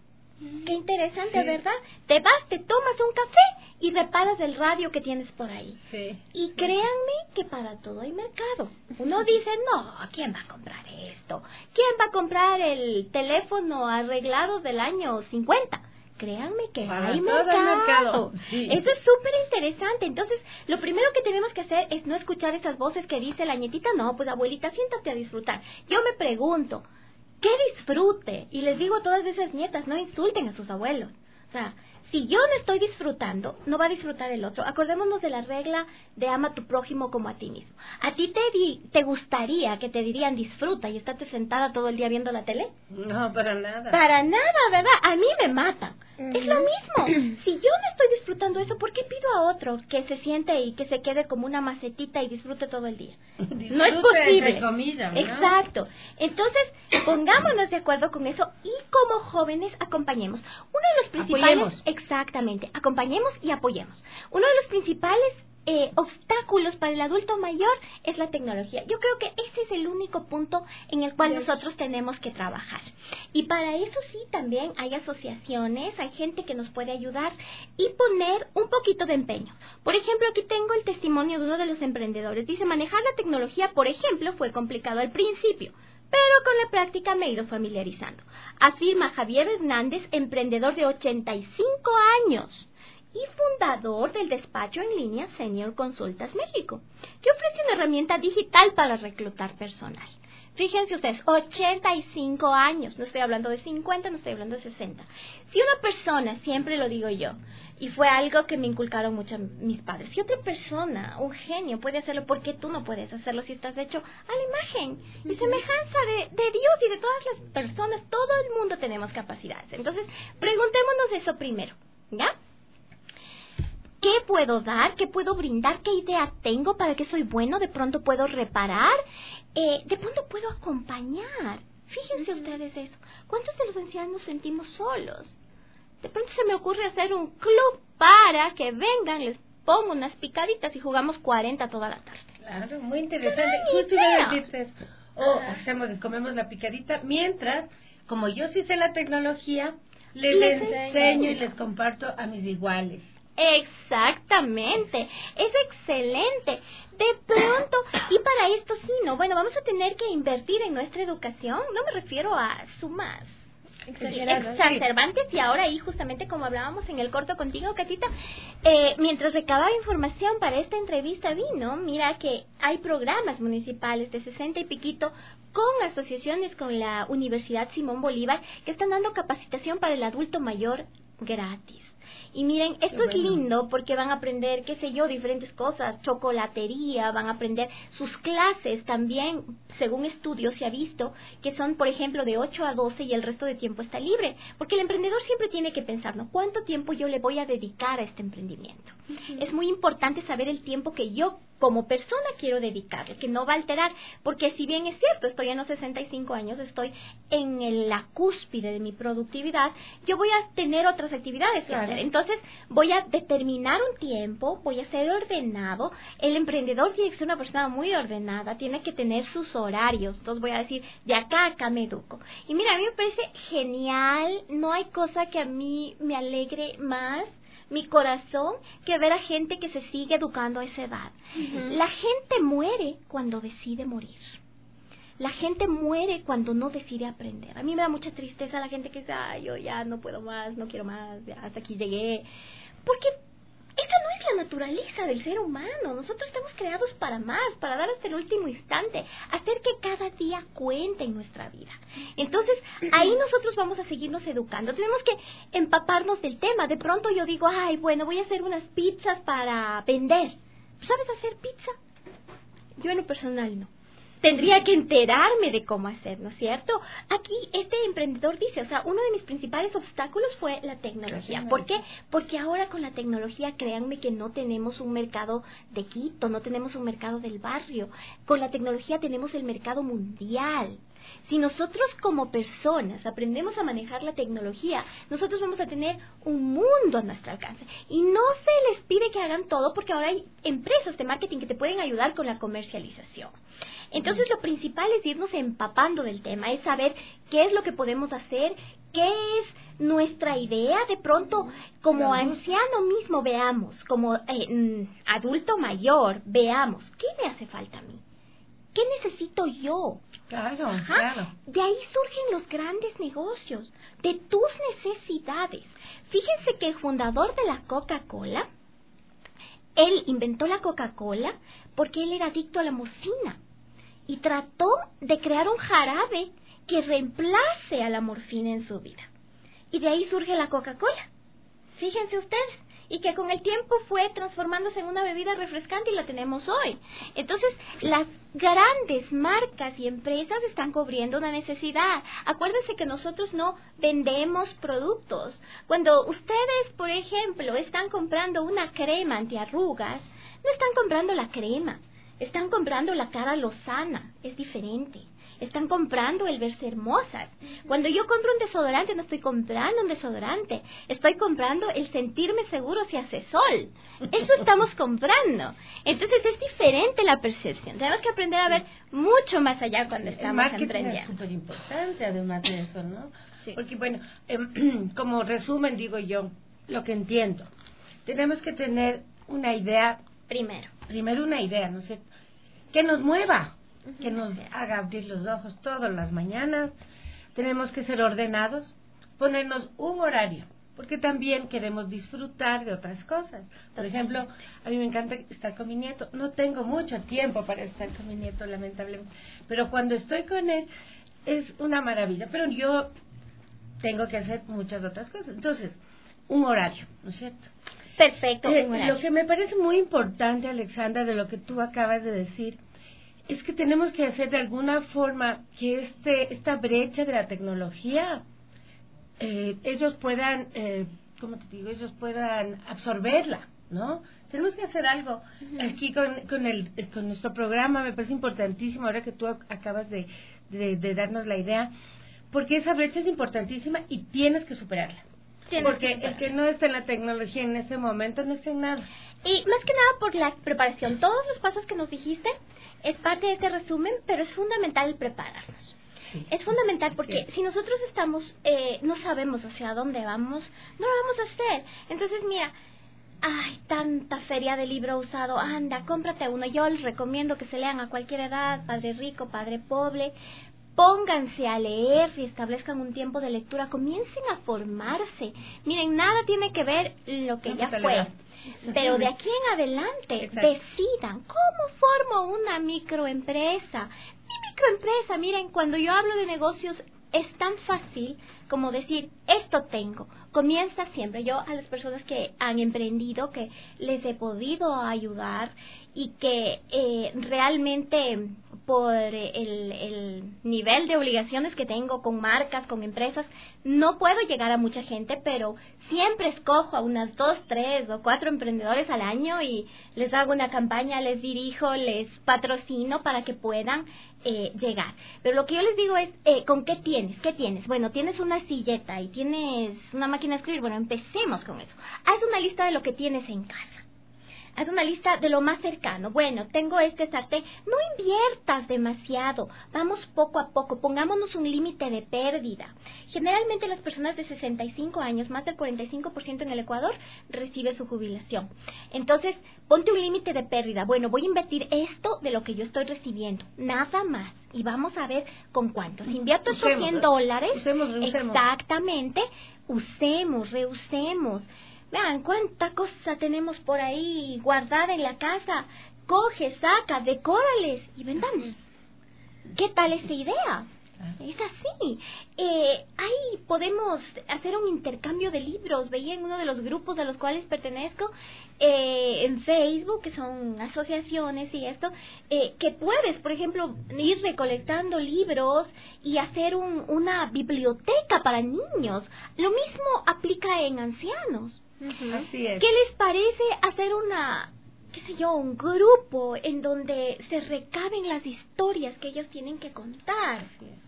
Qué interesante, sí. ¿verdad? Te vas, te tomas un café y reparas el radio que tienes por ahí. Sí. Y créanme que para todo hay mercado. Uno dice, no, ¿quién va a comprar esto? ¿Quién va a comprar el teléfono arreglado del año cincuenta? Créanme que para hay mercado. mercado. Sí. Eso es súper interesante. Entonces, lo primero que tenemos que hacer es no escuchar esas voces que dice la nietita, no, pues abuelita, siéntate a disfrutar. Yo me pregunto, ¿qué disfrute? Y les digo a todas esas nietas, no insulten a sus abuelos. O sea, si yo no estoy disfrutando, no va a disfrutar el otro. Acordémonos de la regla de ama a tu prójimo como a ti mismo. ¿A ti te, di, te gustaría que te dirían disfruta y estate sentada todo el día viendo la tele? No, para nada. Para nada, ¿verdad? A mí me matan. Uh-huh. Es lo mismo. Si yo no estoy disfrutando eso, ¿por qué pido a otro que se siente y que se quede como una macetita y disfrute todo el día? Disfrute, no es posible. Comida, ¿no? Exacto. Entonces, pongámonos de acuerdo con eso y como jóvenes acompañemos. Uno de los principales... Apoyemos. Exactamente. Acompañemos y apoyemos. Uno de los principales Eh, obstáculos para el adulto mayor es la tecnología. Yo creo que ese es el único punto en el cual sí. nosotros tenemos que trabajar. Y para eso sí también hay asociaciones, hay gente que nos puede ayudar y poner un poquito de empeño. Por ejemplo, aquí tengo el testimonio de uno de los emprendedores. Dice, manejar la tecnología, por ejemplo, fue complicado al principio, pero con la práctica me he ido familiarizando. Afirma Javier Hernández, emprendedor de ochenta y cinco años. Y fundador del despacho en línea Senior Consultas México, que ofrece una herramienta digital para reclutar personal. Fíjense ustedes, ochenta y cinco años, no estoy hablando de cincuenta, no estoy hablando de sesenta. Si una persona, siempre lo digo yo, y fue algo que me inculcaron mucho mis padres, si otra persona, un genio, puede hacerlo, ¿por qué tú no puedes hacerlo si estás hecho a la imagen y semejanza de, de Dios y de todas las personas? Todo el mundo tenemos capacidades. Entonces, preguntémonos eso primero, ¿ya? ¿Qué puedo dar? ¿Qué puedo brindar? ¿Qué idea tengo? ¿Para qué soy bueno? ¿De pronto puedo reparar? Eh, ¿De pronto puedo acompañar? Fíjense uh-huh. ustedes eso. ¿Cuántos de los ancianos nos sentimos solos? De pronto se me ocurre hacer un club para que vengan, les pongo unas picaditas y jugamos cuarenta toda la tarde. Claro, muy interesante. Justo iba a decirte eso. O hacemos, comemos la picadita mientras, como yo sí sé la tecnología, les, les enseño, enseño y les comparto a mis iguales. Exactamente, es excelente. De pronto, y para esto sí, ¿no? Bueno, vamos a tener que invertir en nuestra educación. No me refiero a sumas exacerbantes. Y ahora ahí, justamente como hablábamos en el corto contigo, Catita, eh, mientras recababa información para esta entrevista vino, mira que hay programas municipales de sesenta y piquito con asociaciones con la Universidad Simón Bolívar que están dando capacitación para el adulto mayor gratis. Y miren, esto Qué es bueno. lindo porque van a aprender, qué sé yo, diferentes cosas, chocolatería, van a aprender sus clases también, según estudios se ha visto, que son, por ejemplo, de ocho a doce y el resto de tiempo está libre. Porque el emprendedor siempre tiene que pensar, ¿no? ¿Cuánto tiempo yo le voy a dedicar a este emprendimiento? Uh-huh. Es muy importante saber el tiempo que yo como persona quiero dedicarle, que no va a alterar, porque si bien es cierto, estoy en los sesenta y cinco años, estoy en el, la cúspide de mi productividad, yo voy a tener otras actividades que claro. hacer. Entonces, voy a determinar un tiempo, voy a ser ordenado. El emprendedor tiene que ser una persona muy ordenada, tiene que tener sus horarios. Entonces, voy a decir, de acá a acá me educo. Y mira, a mí me parece genial, no hay cosa que a mí me alegre más mi corazón que ver a gente que se sigue educando a esa edad. Uh-huh. La gente muere cuando decide morir. La gente muere cuando no decide aprender. A mí me da mucha tristeza la gente que dice, ay, yo ya no puedo más, no quiero más, ya hasta aquí llegué. Porque esta no es la naturaleza del ser humano. Nosotros estamos creados para más, para dar hasta el último instante, hacer que cada día cuente en nuestra vida. Entonces, ahí nosotros vamos a seguirnos educando. Tenemos que empaparnos del tema. De pronto yo digo, ay, bueno, voy a hacer unas pizzas para vender. ¿Sabes hacer pizza? Yo en lo personal no. Tendría que enterarme de cómo hacer, ¿no es cierto? Aquí este emprendedor dice, o sea, uno de mis principales obstáculos fue la tecnología. ¿Por qué? Porque ahora con la tecnología, créanme que no tenemos un mercado de Quito, no tenemos un mercado del barrio. Con la tecnología tenemos el mercado mundial. Si nosotros como personas aprendemos a manejar la tecnología, nosotros vamos a tener un mundo a nuestro alcance. Y no se les pide que hagan todo porque ahora hay empresas de marketing que te pueden ayudar con la comercialización. Entonces lo principal es irnos empapando del tema, es saber qué es lo que podemos hacer, qué es nuestra idea. De pronto, como anciano mismo veamos, como eh, adulto mayor veamos, ¿qué me hace falta a mí? ¿Qué necesito yo? Claro, Ajá. claro. De ahí surgen los grandes negocios, de tus necesidades. Fíjense que el fundador de la Coca-Cola, él inventó la Coca-Cola porque él era adicto a la morfina y trató de crear un jarabe que reemplace a la morfina en su vida. Y de ahí surge la Coca-Cola. Fíjense ustedes. Y que con el tiempo fue transformándose en una bebida refrescante y la tenemos hoy. Entonces, las grandes marcas y empresas están cubriendo una necesidad. Acuérdense que nosotros no vendemos productos. Cuando ustedes, por ejemplo, están comprando una crema antiarrugas, no están comprando la crema, están comprando la cara lozana. Es diferente. Están comprando el verse hermosas. Cuando yo compro un desodorante, no estoy comprando un desodorante. Estoy comprando el sentirme seguro si hace sol. Eso estamos comprando. Entonces es diferente la percepción. Tenemos que aprender a ver mucho más allá cuando estamos emprendiendo. El marketing es súper importante, además de eso, ¿no? Sí. Porque, bueno, eh, como resumen, digo yo, lo que entiendo. Tenemos que tener una idea. Primero. Primero una idea, ¿no es cierto? Que nos mueva. Que nos haga abrir los ojos todas las mañanas. Tenemos que ser ordenados, ponernos un horario, porque también queremos disfrutar de otras cosas. Por ejemplo, a mí me encanta estar con mi nieto. No tengo mucho tiempo para estar con mi nieto, lamentablemente, pero cuando estoy con él es una maravilla. Pero yo tengo que hacer muchas otras cosas. Entonces, un horario, ¿no es cierto? Perfecto. Eh, lo que me parece muy importante, Alexandra, de lo que tú acabas de decir, es que tenemos que hacer de alguna forma que este esta brecha de la tecnología eh, ellos puedan, eh, ¿cómo te digo? Ellos puedan absorberla, ¿no? Tenemos que hacer algo. Uh-huh. Aquí con, con, el, con nuestro programa me parece importantísimo, ahora que tú acabas de, de, de darnos la idea, porque esa brecha es importantísima y tienes que superarla. Tienes porque que superarla. El que no está en la tecnología en este momento no está en nada. Y más que nada por la preparación. Todos los pasos que nos dijiste es parte de este resumen, pero es fundamental el prepararnos. Sí. Es fundamental porque sí. Si nosotros estamos, eh, no sabemos hacia dónde vamos, no lo vamos a hacer. Entonces, mira, ay, tanta feria de libro usado, anda, cómprate uno. Yo les recomiendo que se lean a cualquier edad, padre rico, padre pobre. Pónganse a leer y establezcan un tiempo de lectura, comiencen a formarse. Miren, nada tiene que ver lo que ya fue. Pero de aquí en adelante, exacto, decidan cómo formo una microempresa. Mi microempresa, miren, cuando yo hablo de negocios es tan fácil como decir, esto tengo. Comienza siempre. Yo a las personas que han emprendido, que les he podido ayudar y que eh, realmente por el, el nivel de obligaciones que tengo con marcas, con empresas, no puedo llegar a mucha gente, pero siempre escojo a unas dos, tres o cuatro emprendedores al año y les hago una campaña, les dirijo, les patrocino para que puedan eh, llegar. Pero lo que yo les digo es, eh, ¿con qué tienes? ¿Qué tienes? Bueno, tienes una silleta y tienes una máquina de escribir. Bueno, empecemos con eso. Haz una lista de lo que tienes en casa. Haz una lista de lo más cercano. Bueno, tengo este sartén. No inviertas demasiado. Vamos poco a poco. Pongámonos un límite de pérdida. Generalmente las personas de sesenta y cinco años, más del cuarenta y cinco por ciento en el Ecuador, recibe su jubilación. Entonces, ponte un límite de pérdida. Bueno, voy a invertir esto de lo que yo estoy recibiendo. Nada más. Y vamos a ver con cuánto. Si invierto estos cien dólares, usemos, reusemos. Exactamente, usemos, reusemos. Vean cuánta cosa tenemos por ahí guardada en la casa. Coge, saca, decórales y vendamos. ¿Qué tal esa idea? Es así. Eh, ahí podemos hacer un intercambio de libros. Veía en uno de los grupos a los cuales pertenezco, eh, en Facebook, que son asociaciones y esto, eh, que puedes, por ejemplo, ir recolectando libros y hacer un, una biblioteca para niños. Lo mismo aplica en ancianos. Uh-huh. Así es. ¿Qué les parece hacer una, qué sé yo, un grupo en donde se recaben las historias que ellos tienen que contar? Así es.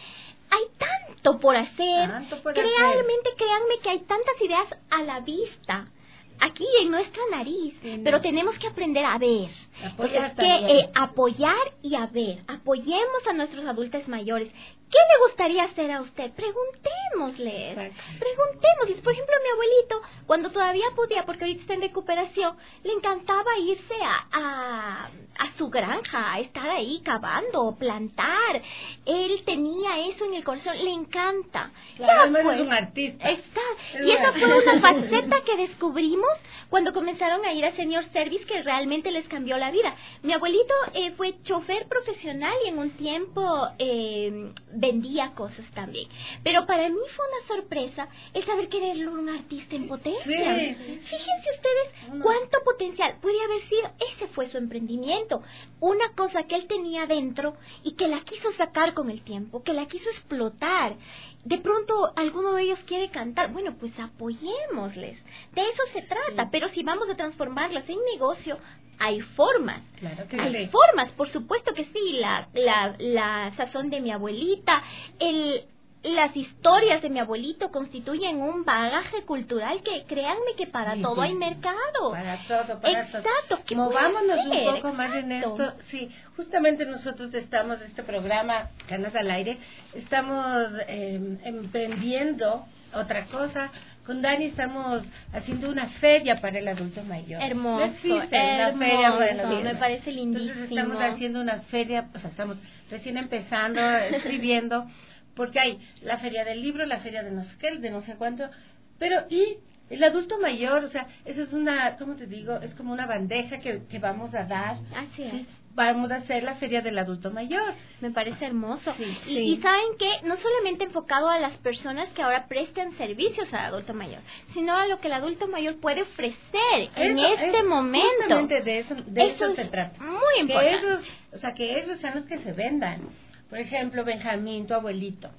Hay tanto por hacer. Tanto por Realmente, hacer. créanme que hay tantas ideas a la vista, aquí en nuestra nariz, sí, pero tenemos que aprender a ver. Apoyar es que eh, apoyar y a ver. Apoyemos a nuestros adultos mayores. ¿Qué le gustaría hacer a usted? Preguntémosles. Preguntémosles. Por ejemplo, a mi abuelito, cuando todavía podía, porque ahorita está en recuperación, le encantaba irse a, a, a su granja, a estar ahí cavando, plantar. Él tenía eso en el corazón, le encanta. Claro, ya, pues, es un artista. Está. Y esa fue una faceta que descubrimos cuando comenzaron a ir a Senior Service, que realmente les cambió la vida. Mi abuelito eh, fue chofer profesional y en un tiempo eh, vendía cosas también. Pero para mí fue una sorpresa el saber que era un artista en potencia. Sí, sí. Fíjense ustedes cuánto potencial puede haber sido. Ese fue su emprendimiento. Una cosa que él tenía dentro y que la quiso sacar con el tiempo, que la quiso explotar. De pronto alguno de ellos quiere cantar. Bueno, pues apoyémosles. De eso se trata. Sí. Pero si vamos a transformarlas en negocio, hay formas. Claro que hay sí. formas, por supuesto que sí. La, la, la sazón de mi abuelita, el... las historias de mi abuelito constituyen un bagaje cultural que créanme que para sí, todo sí. hay mercado. Para todo, para Exacto. todo. Movámonos un poco Exacto. más en esto. Sí, justamente nosotros estamos, este programa, Canas al Aire, estamos eh, emprendiendo otra cosa. Con Dani estamos haciendo una feria para el adulto mayor. Hermoso, existe hermoso. Una feria para el adulto. Me parece lindísimo. Entonces estamos haciendo una feria, o sea, estamos recién empezando, escribiendo, porque hay la feria del libro, la feria de no sé qué, de no sé cuánto, pero y el adulto mayor, o sea, eso es una, ¿cómo te digo? Es como una bandeja que, que vamos a dar. Así es. Vamos a hacer la feria del adulto mayor. Me parece hermoso. Sí, y, sí. y saben que no solamente enfocado a las personas que ahora prestan servicios al adulto mayor, sino a lo que el adulto mayor puede ofrecer eso, en este es, momento. Justamente de eso, de eso, eso se trata. Muy importante. Que esos, o sea, que esos sean los que se vendan. Por ejemplo, Benjamín, tu abuelito,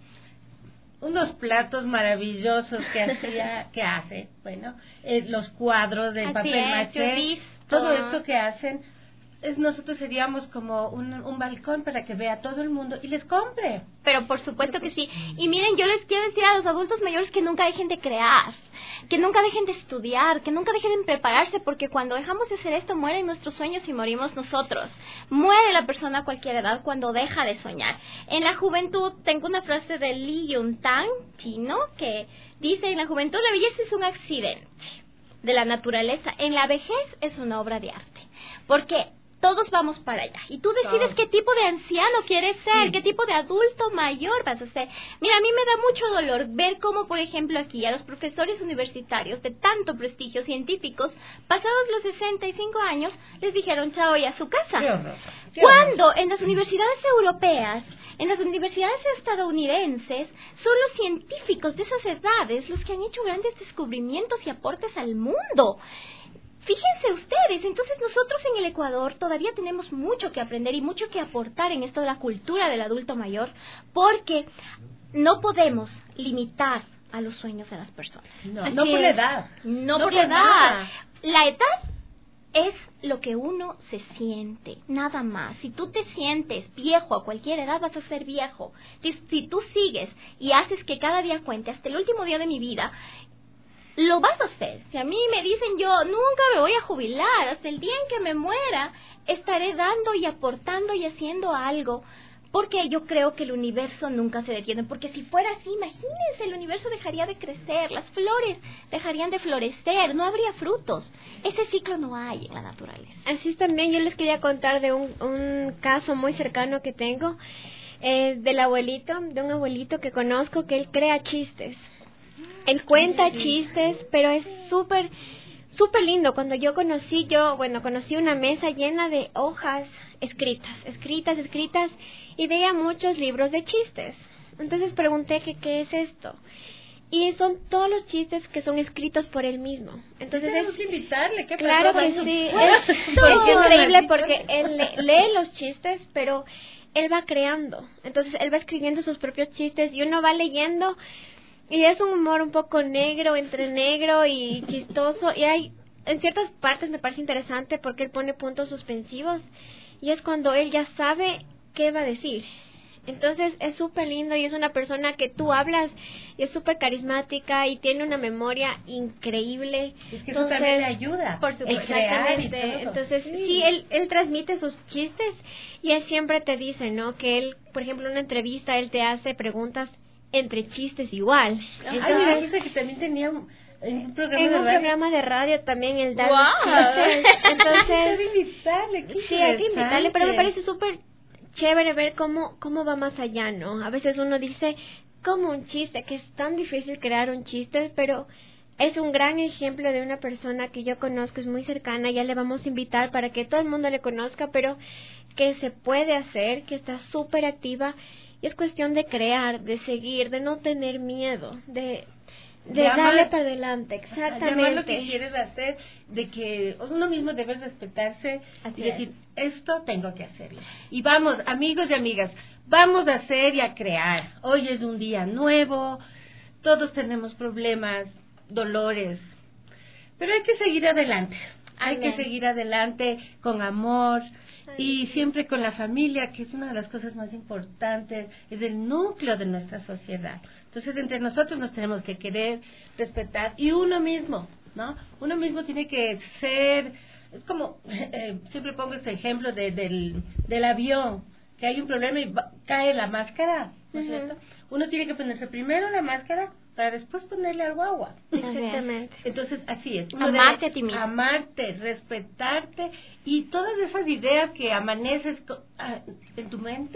unos platos maravillosos que hacía, que hace, bueno, eh, los cuadros de Así papel es, maché, todo esto que hacen, es, nosotros seríamos como un, un balcón para que vea todo el mundo y les compre. Pero por supuesto que sí. Y miren, yo les quiero decir a los adultos mayores que nunca dejen de crear, que nunca dejen de estudiar, que nunca dejen de prepararse, porque cuando dejamos de hacer esto mueren nuestros sueños y morimos nosotros. Muere la persona a cualquier edad cuando deja de soñar. En la juventud, tengo una frase de Li Yuntang, chino, que dice: en la juventud la belleza es un accidente de la naturaleza, en la vejez es una obra de arte. Porque todos vamos para allá. Y tú decides todos. qué tipo de anciano quieres ser, sí. qué tipo de adulto mayor vas a ser. Mira, a mí me da mucho dolor ver cómo, por ejemplo, aquí a los profesores universitarios de tanto prestigio científicos, pasados los sesenta y cinco años, les dijeron chao y a su casa. Qué horror, qué Cuando horror. en las universidades europeas, en las universidades estadounidenses, son los científicos de esas edades los que han hecho grandes descubrimientos y aportes al mundo. Fíjense ustedes, entonces nosotros en el Ecuador todavía tenemos mucho que aprender y mucho que aportar en esto de la cultura del adulto mayor, porque no podemos limitar a los sueños de las personas. No, no por la edad. No, no por la edad. Nada. La edad es lo que uno se siente, nada más. Si tú te sientes viejo a cualquier edad, vas a ser viejo. Si, si tú sigues y haces que cada día cuente, hasta el último día de mi vida, lo vas a hacer. Si a mí me dicen yo nunca me voy a jubilar, hasta el día en que me muera, estaré dando y aportando y haciendo algo, porque yo creo que el universo nunca se detiene, porque si fuera así, imagínense, el universo dejaría de crecer, las flores dejarían de florecer, no habría frutos. Ese ciclo no hay en la naturaleza. Así es también, yo les quería contar de un, un caso muy cercano que tengo, eh, del abuelito, de un abuelito que conozco, que él crea chistes. Él cuenta chistes, pero es súper, súper lindo. Cuando yo conocí, yo, bueno, conocí una mesa llena de hojas escritas, escritas, escritas, y veía muchos libros de chistes. Entonces pregunté que qué es esto. Y son todos los chistes que son escritos por él mismo. Entonces tenemos es, que invitarle, ¿qué claro pasó? que sí, es, es increíble porque él le, lee los chistes, pero él va creando. Entonces él va escribiendo sus propios chistes y uno va leyendo. Y es un humor un poco negro, entre negro y chistoso. Y hay, en ciertas partes me parece interesante porque él pone puntos suspensivos. Y es cuando él ya sabe qué va a decir. Entonces es súper lindo y es una persona que tú hablas y es súper carismática y tiene una memoria increíble. Es que Entonces, eso también le ayuda. Por supuesto. Exactamente. Entonces sí, sí él, él transmite sus chistes y él siempre te dice, ¿no? Que él, por ejemplo, en una entrevista, él te hace preguntas entre chistes igual. Entonces, ay, me dice que también tenía en un programa, en de, un radio. programa de radio también él da wow. chistes. Entonces, hay que invitarle, qué sí, hay que invitarle, pero me parece súper chévere ver cómo cómo va más allá, ¿no? A veces uno dice, como un chiste, que es tan difícil crear un chiste, pero es un gran ejemplo de una persona que yo conozco, es muy cercana, ya le vamos a invitar para que todo el mundo le conozca, pero que se puede hacer, que está súper activa. Y es cuestión de crear, de seguir, de no tener miedo, de, de darle para adelante, exactamente. Llamar lo que quieres hacer, de que uno mismo debe respetarse. Así y decir, es. esto tengo que hacerlo. Y vamos, amigos y amigas, vamos a hacer y a crear. Hoy es un día nuevo, todos tenemos problemas, dolores, pero hay que seguir adelante. Hay Amén. que seguir adelante con amor. Y siempre con la familia, que es una de las cosas más importantes, es el núcleo de nuestra sociedad. Entonces, entre nosotros nos tenemos que querer, respetar, y uno mismo, ¿no? Uno mismo tiene que ser, es como, eh, siempre pongo este ejemplo de, del, del avión, que hay un problema y va, cae la máscara, ¿no es uh-huh. cierto? Uno tiene que ponerse primero la máscara para después ponerle algo agua. Exactamente. Entonces, así es. Uno amarte a ti mismo. Amarte, respetarte y todas esas ideas que amaneces en tu mente,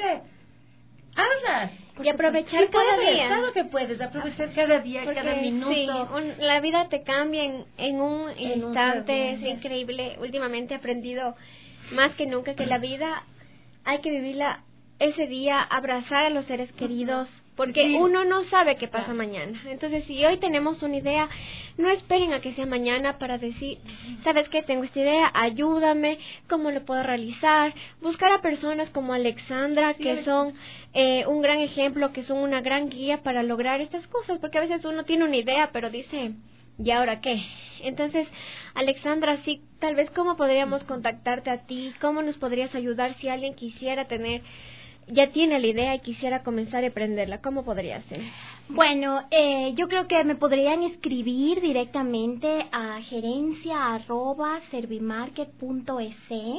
hazlas. Y aprovechar sí cada puedes, día. Claro que puedes, aprovechar cada día, Porque, cada minuto. Sí, un, la vida te cambia en, en un en instante, un es increíble. Últimamente he aprendido más que nunca que la vida hay que vivirla ese día, abrazar a los seres queridos, porque sí. uno no sabe qué pasa mañana. Entonces, si hoy tenemos una idea, no esperen a que sea mañana para decir, ¿sabes qué? Tengo esta idea, ayúdame, ¿cómo lo puedo realizar? Buscar a personas como Alexandra, sí, que son eh, un gran ejemplo, que son una gran guía para lograr estas cosas, porque a veces uno tiene una idea, pero dice, ¿y ahora qué? Entonces, Alexandra, sí, tal vez, ¿cómo podríamos contactarte a ti? ¿Cómo nos podrías ayudar si alguien quisiera tener... ya tiene la idea y quisiera comenzar a aprenderla? ¿Cómo podría ser? Bueno, eh, yo creo que me podrían escribir directamente a gerencia arroba servimarket punto es.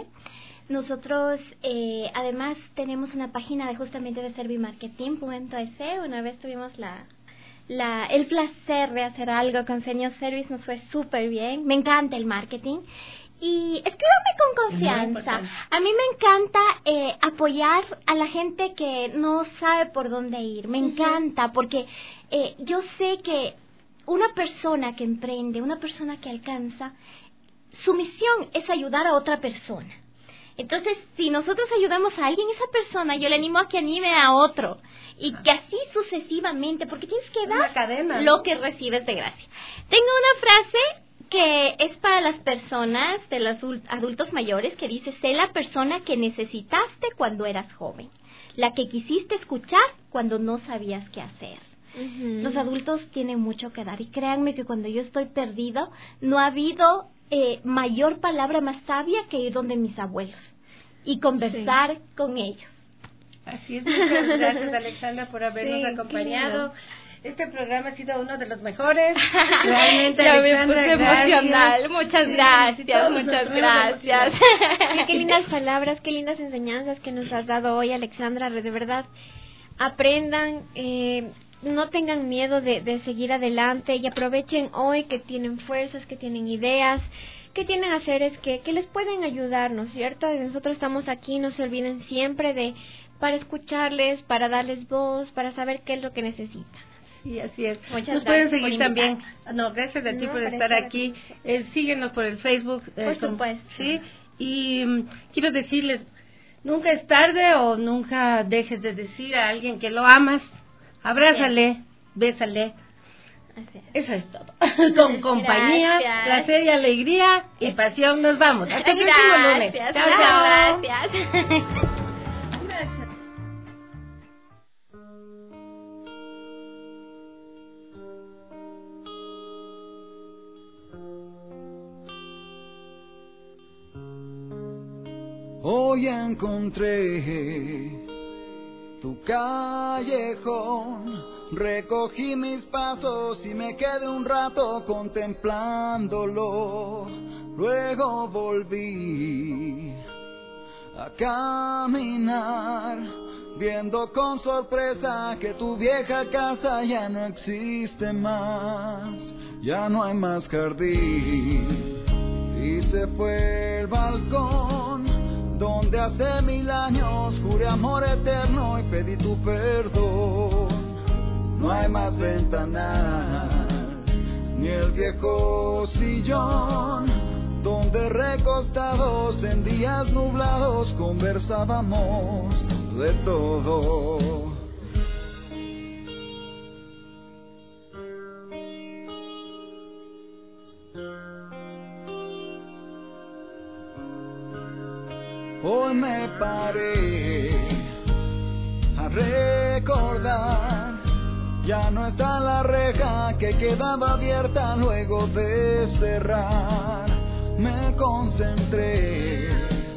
Nosotros, eh, además, tenemos una página de justamente de servimarketing punto es. Una vez tuvimos la... La, el placer de hacer algo con Senior Service, nos fue súper bien, me encanta el marketing Y escríbame con confianza. A mí me encanta eh, apoyar a la gente que no sabe por dónde ir. Me encanta porque eh, yo sé que una persona que emprende, una persona que alcanza, su misión es ayudar a otra persona. Entonces, si nosotros ayudamos a alguien, esa persona, yo le animo a que anime a otro. Y que así sucesivamente, porque tienes que dar cadena, lo ¿no? que recibes de gracia. Tengo una frase que es para las personas, de los adultos mayores, que dice: sé la persona que necesitaste cuando eras joven, la que quisiste escuchar cuando no sabías qué hacer. Uh-huh. Los adultos tienen mucho que dar, y créanme que cuando yo estoy perdido, no ha habido eh, mayor palabra más sabia que ir donde mis abuelos y conversar sí. con ellos. Así es, muchas gracias, Alexandra, por habernos sí, acompañado. Este programa ha sido uno de los mejores. Realmente, ya Alexandra, me puse emocional. Muchas gracias, muchas gracias. Qué lindas palabras, qué lindas enseñanzas que nos has dado hoy, Alexandra. De verdad, aprendan, eh, no tengan miedo de, de seguir adelante y aprovechen hoy que tienen fuerzas, que tienen ideas, que tienen haceres que, que les pueden ayudar, ¿no es cierto? Nosotros estamos aquí, no se olviden siempre de para escucharles, para darles voz, para saber qué es lo que necesitan. Sí, así es. Muchas Nos pueden gracias seguir también. No, gracias a ti no, por estar aquí. Eh, síguenos por el Facebook. Eh, por supuesto. Sí. Y um, quiero decirles, nunca es tarde o nunca dejes de decir a alguien que lo amas. Abrázale, sí. bésale. Así es. Eso es todo. Con compañía, gracias. Placer y alegría y pasión nos vamos. Hasta el próximo lunes. Chao, chao. Gracias. Hoy encontré tu callejón, recogí mis pasos y me quedé un rato contemplándolo. Luego volví a caminar, viendo con sorpresa que tu vieja casa ya no existe más. Ya no hay más jardín y se fue el balcón donde hace mil años juré amor eterno y pedí tu perdón. No hay más ventanal, ni el viejo sillón, donde recostados en días nublados conversábamos de todo. Hoy me paré a recordar, ya no está la reja que quedaba abierta luego de cerrar. Me concentré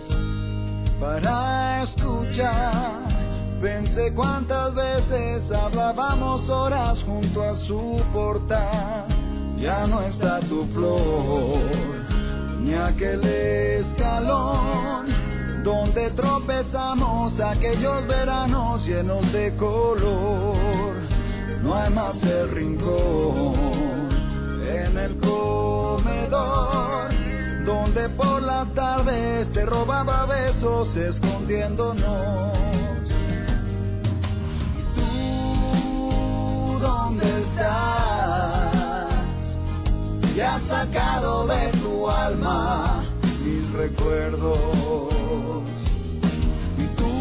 para escuchar, pensé cuántas veces hablábamos horas junto a su portal. Ya no está tu flor, ni aquel escalón donde tropezamos aquellos veranos llenos de color. No hay más el rincón en el comedor, donde por las tardes te robaba besos escondiéndonos. ¿Y tú dónde estás? Ya has sacado de tu alma mis recuerdos. ¿Y tú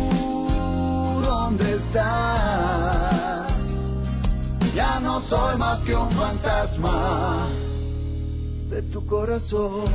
dónde estás? Ya no soy más que un fantasma de tu corazón.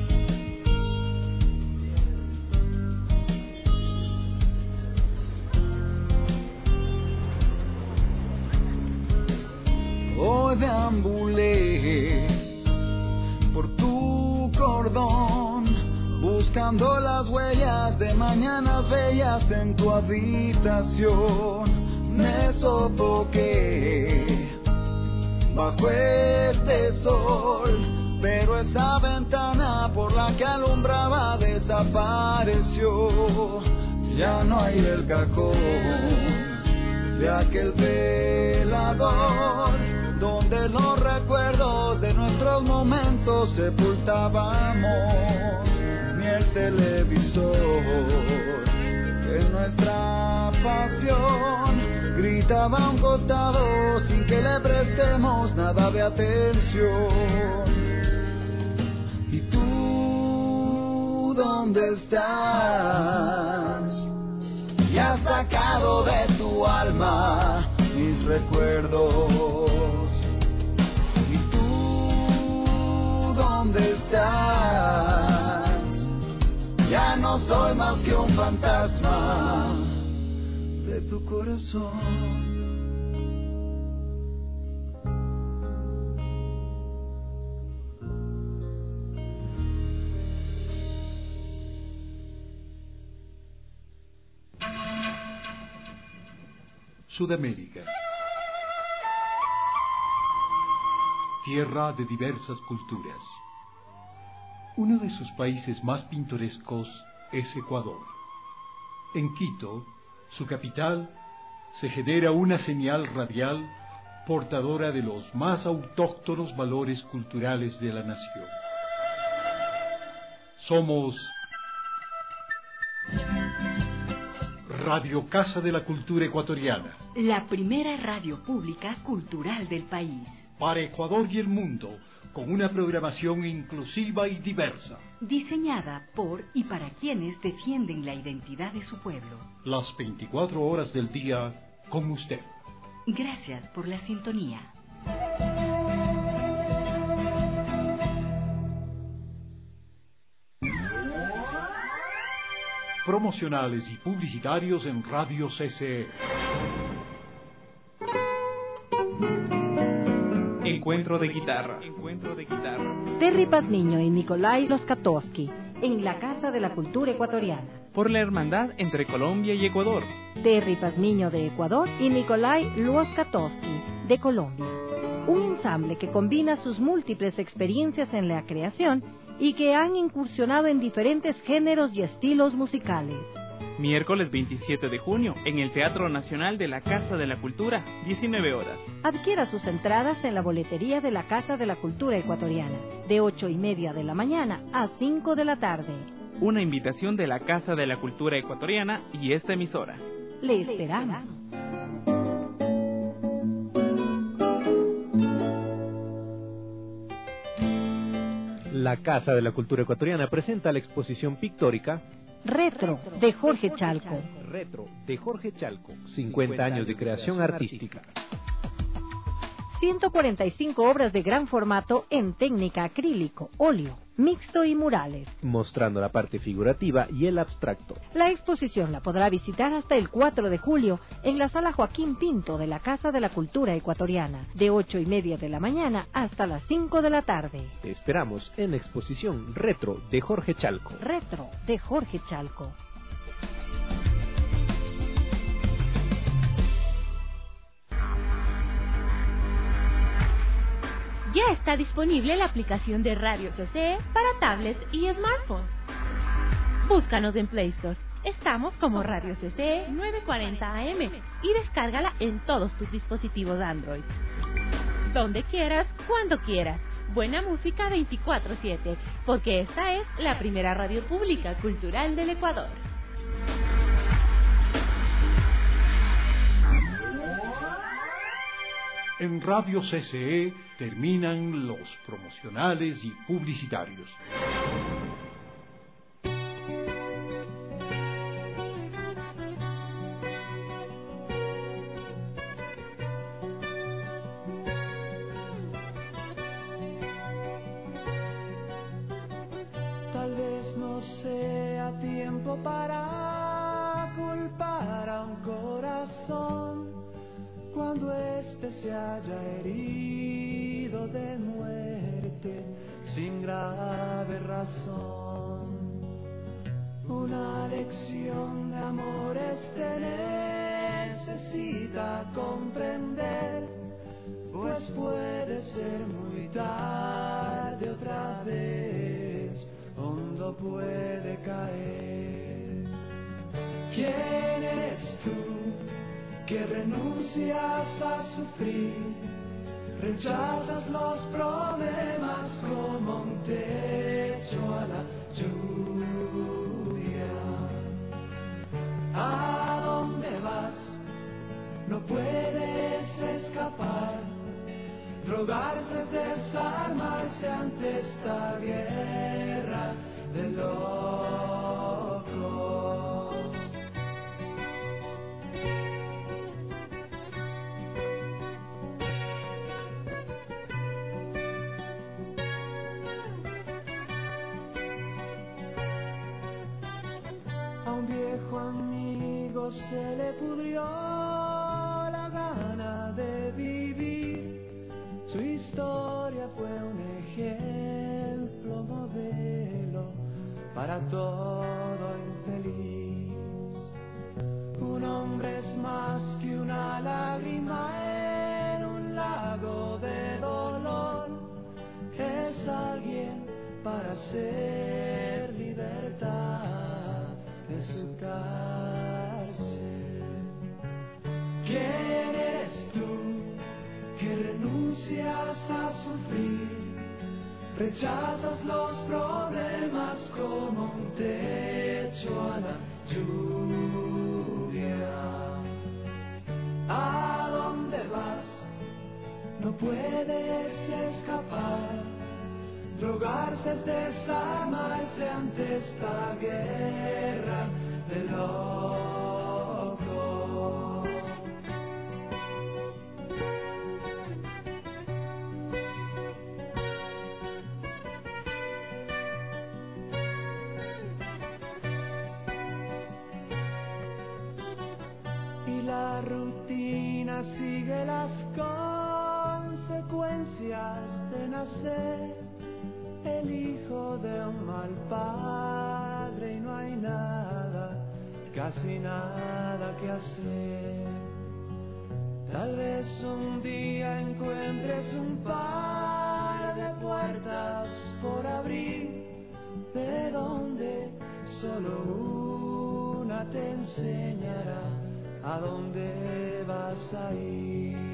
Hoy deambulé por tu cordón, buscando las huellas de mañanas bellas en tu habitación. Me sofoqué bajo este sol, pero esa ventana por la que alumbraba desapareció. Ya no hay el cajón de aquel velador, donde los recuerdos de nuestros momentos juntos sepultábamos ni el televisor. En nuestra pasión gritaba a un costado sin que le prestemos nada de atención. ¿Y tú dónde estás? Y has sacado de tu alma mis recuerdos. ¿Y tú dónde estás? Ya no soy más que un fantasma de tu corazón. Sudamérica, tierra de diversas culturas. Uno de sus países más pintorescos es Ecuador. En Quito, su capital, se genera una señal radial portadora de los más autóctonos valores culturales de la nación. Somos Radio Casa de la Cultura Ecuatoriana, la primera radio pública cultural del país. Para Ecuador y el mundo, con una programación inclusiva y diversa. Diseñada por y para quienes defienden la identidad de su pueblo. Las veinticuatro horas del día con usted. Gracias por la sintonía. Promocionales y publicitarios en Radio C C E. Encuentro de guitarra. Encuentro de guitarra. Terry Pazmiño y Nikolai Loskatowski en la Casa de la Cultura Ecuatoriana. Por la hermandad entre Colombia y Ecuador. Terry Pazmiño de Ecuador y Nikolai Loskatowski de Colombia. Un ensamble que combina sus múltiples experiencias en la creación y que han incursionado en diferentes géneros y estilos musicales. Miércoles veintisiete de junio, en el Teatro Nacional de la Casa de la Cultura, diecinueve horas. Adquiera sus entradas en la boletería de la Casa de la Cultura Ecuatoriana, de ocho y media de la mañana a cinco de la tarde. Una invitación de la Casa de la Cultura Ecuatoriana y esta emisora. Le esperamos. La Casa de la Cultura Ecuatoriana presenta la exposición pictórica Retro, de Jorge Chalco. Retro, de Jorge Chalco. cincuenta años de creación artística. ciento cuarenta y cinco obras de gran formato en técnica acrílico, óleo, mixto y murales. Mostrando la parte figurativa y el abstracto. La exposición la podrá visitar hasta el cuatro de julio en la Sala Joaquín Pinto de la Casa de la Cultura Ecuatoriana, de ocho y media de la mañana hasta las cinco de la tarde. Te esperamos en la exposición Retro, de Jorge Chalco. Retro, de Jorge Chalco. Ya está disponible la aplicación de Radio C C E para tablets y smartphones. Búscanos en Play Store. Estamos como Radio C C E novecientos cuarenta A M y descárgala en todos tus dispositivos Android. Donde quieras, cuando quieras. Buena música veinticuatro siete, porque esta es la primera radio pública cultural del Ecuador. En Radio C C E terminan los promocionales y publicitarios. Tal vez no sea tiempo para culpar a un corazón cuando éste se haya herido de muerte sin grave razón. Una lección de amor este necesita comprender, pues puede ser muy tarde otra vez, hondo puede caer. ¿Quién eres tú que renuncias a sufrir, Rechazas los problemas como un techo a la lluvia. ¿A dónde vas? No puedes escapar. Drogarse es desarmarse ante esta guerra de locos. A un viejo amigo se le pudrió la gana de vivir. Su historia fue un ejemplo, modelo para todo infeliz. Un hombre es más que una lágrima en un lago de dolor. Es alguien para hacer libertad de su cárcel. ¿Quién eres tú que renuncias a sufrir? Rechazas los problemas como un techo a la lluvia. ¿A dónde vas? No puedes escapar. Drogarse es desarmarse ante esta guerra de locos. Y la rutina sigue las consecuencias de nacer el hijo de un mal padre, y no hay nada, casi nada que hacer. Tal vez un día encuentres un par de puertas por abrir, de donde solo una te enseñará a dónde vas a ir.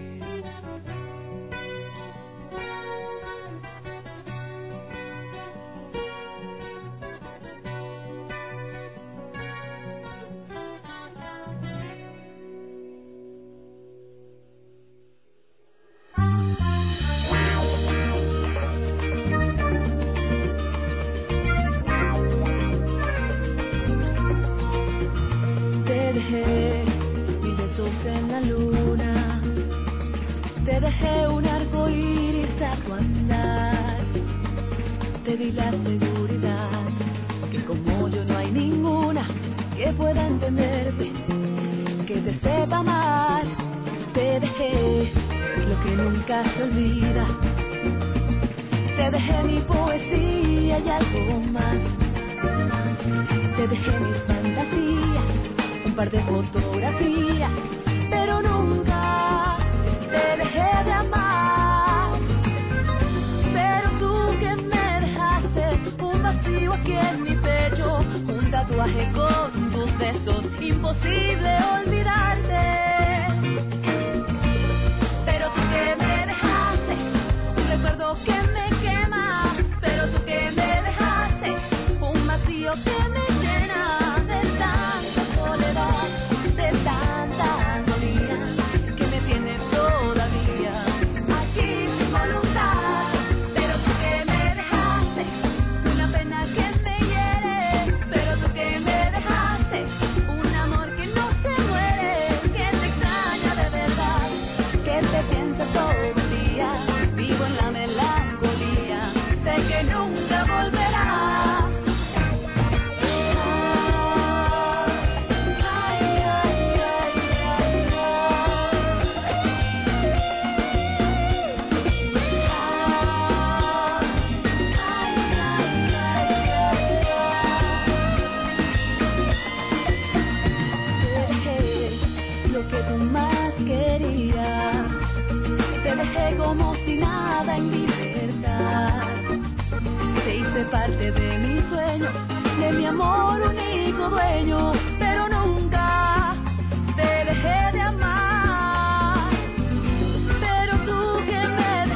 En la luna, te dejé un arco iris a tu andar, te di la seguridad que como yo no hay ninguna que pueda entenderte, que te sepa amar. Te dejé lo que nunca se olvida, te dejé mi poesía y algo más, te dejé mis fantasías, un par de fotografías, pero nunca te dejé de amar. Pero tú que me dejaste un vacío aquí en mi pecho, un tatuaje con tus besos, imposible olvidarte. Pero tú que me dejaste un recuerdo que me quema, pero tú que me dejaste un vacío que me llena de tanta soledad, de tanta agonía que me tiene todavía aquí sin voluntad. Pero tú que me dejaste una pena que me hiere, pero tú que me dejaste un amor que no se muere, que te extraña de verdad, que te piensa todo el día, vivo en la melancolía, sé que nunca volverá. Te dejé como si nada en libertad, te hice parte de mis sueños, de mi amor único dueño, pero nunca te dejé de amar. Pero tú que me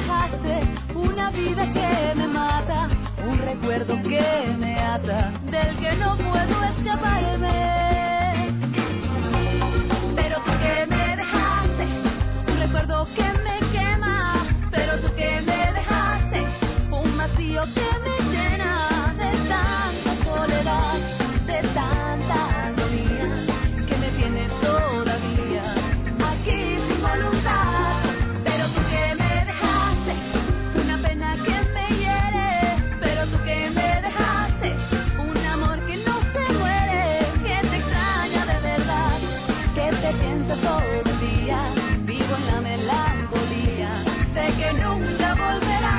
recuerdo que me ata, del que no puedo escaparme. Pero tú que me dejaste, un recuerdo que me quema. Pero tú que me dejaste, un vacío que me llena de tanta soledad, de tanta agonía, que me tiene todavía aquí sin voluntad. Pero tú que me dejaste, una pena que me hiere. Pero tú que me dejaste, un amor que no se muere, que te extraña de verdad, que te piensa todo el día, vivo en la melancolía, sé que nunca volverá.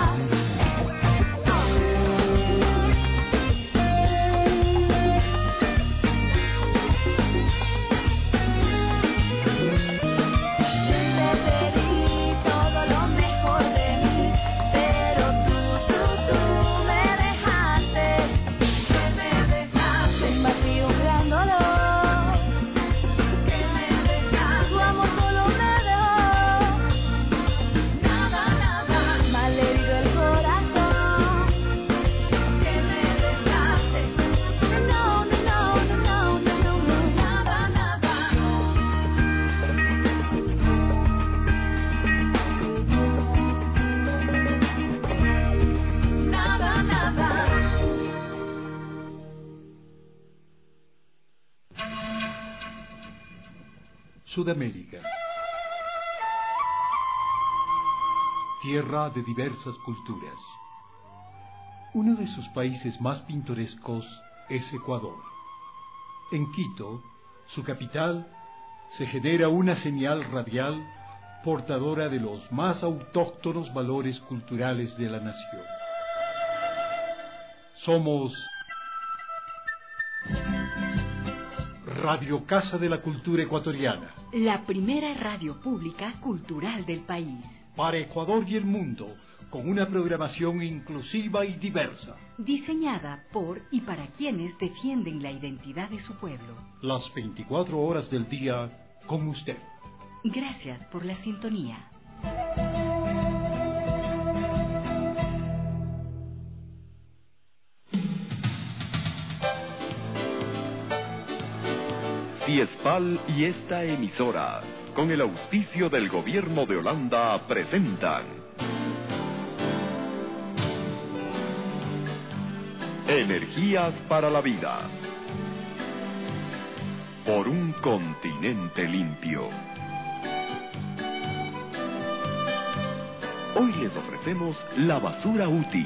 Sudamérica, tierra de diversas culturas. Uno de sus países más pintorescos es Ecuador. En Quito, su capital, se genera una señal radial portadora de los más autóctonos valores culturales de la nación. Somos Radio Casa de la Cultura Ecuatoriana, la primera radio pública cultural del país. Para Ecuador y el mundo, con una programación inclusiva y diversa. Diseñada por y para quienes defienden la identidad de su pueblo. Las veinticuatro horas del día con usted. Gracias por la sintonía. Ciespal y esta emisora, con el auspicio del Gobierno de Holanda, presentan Energías para la Vida, por un continente limpio. Hoy les ofrecemos la basura útil.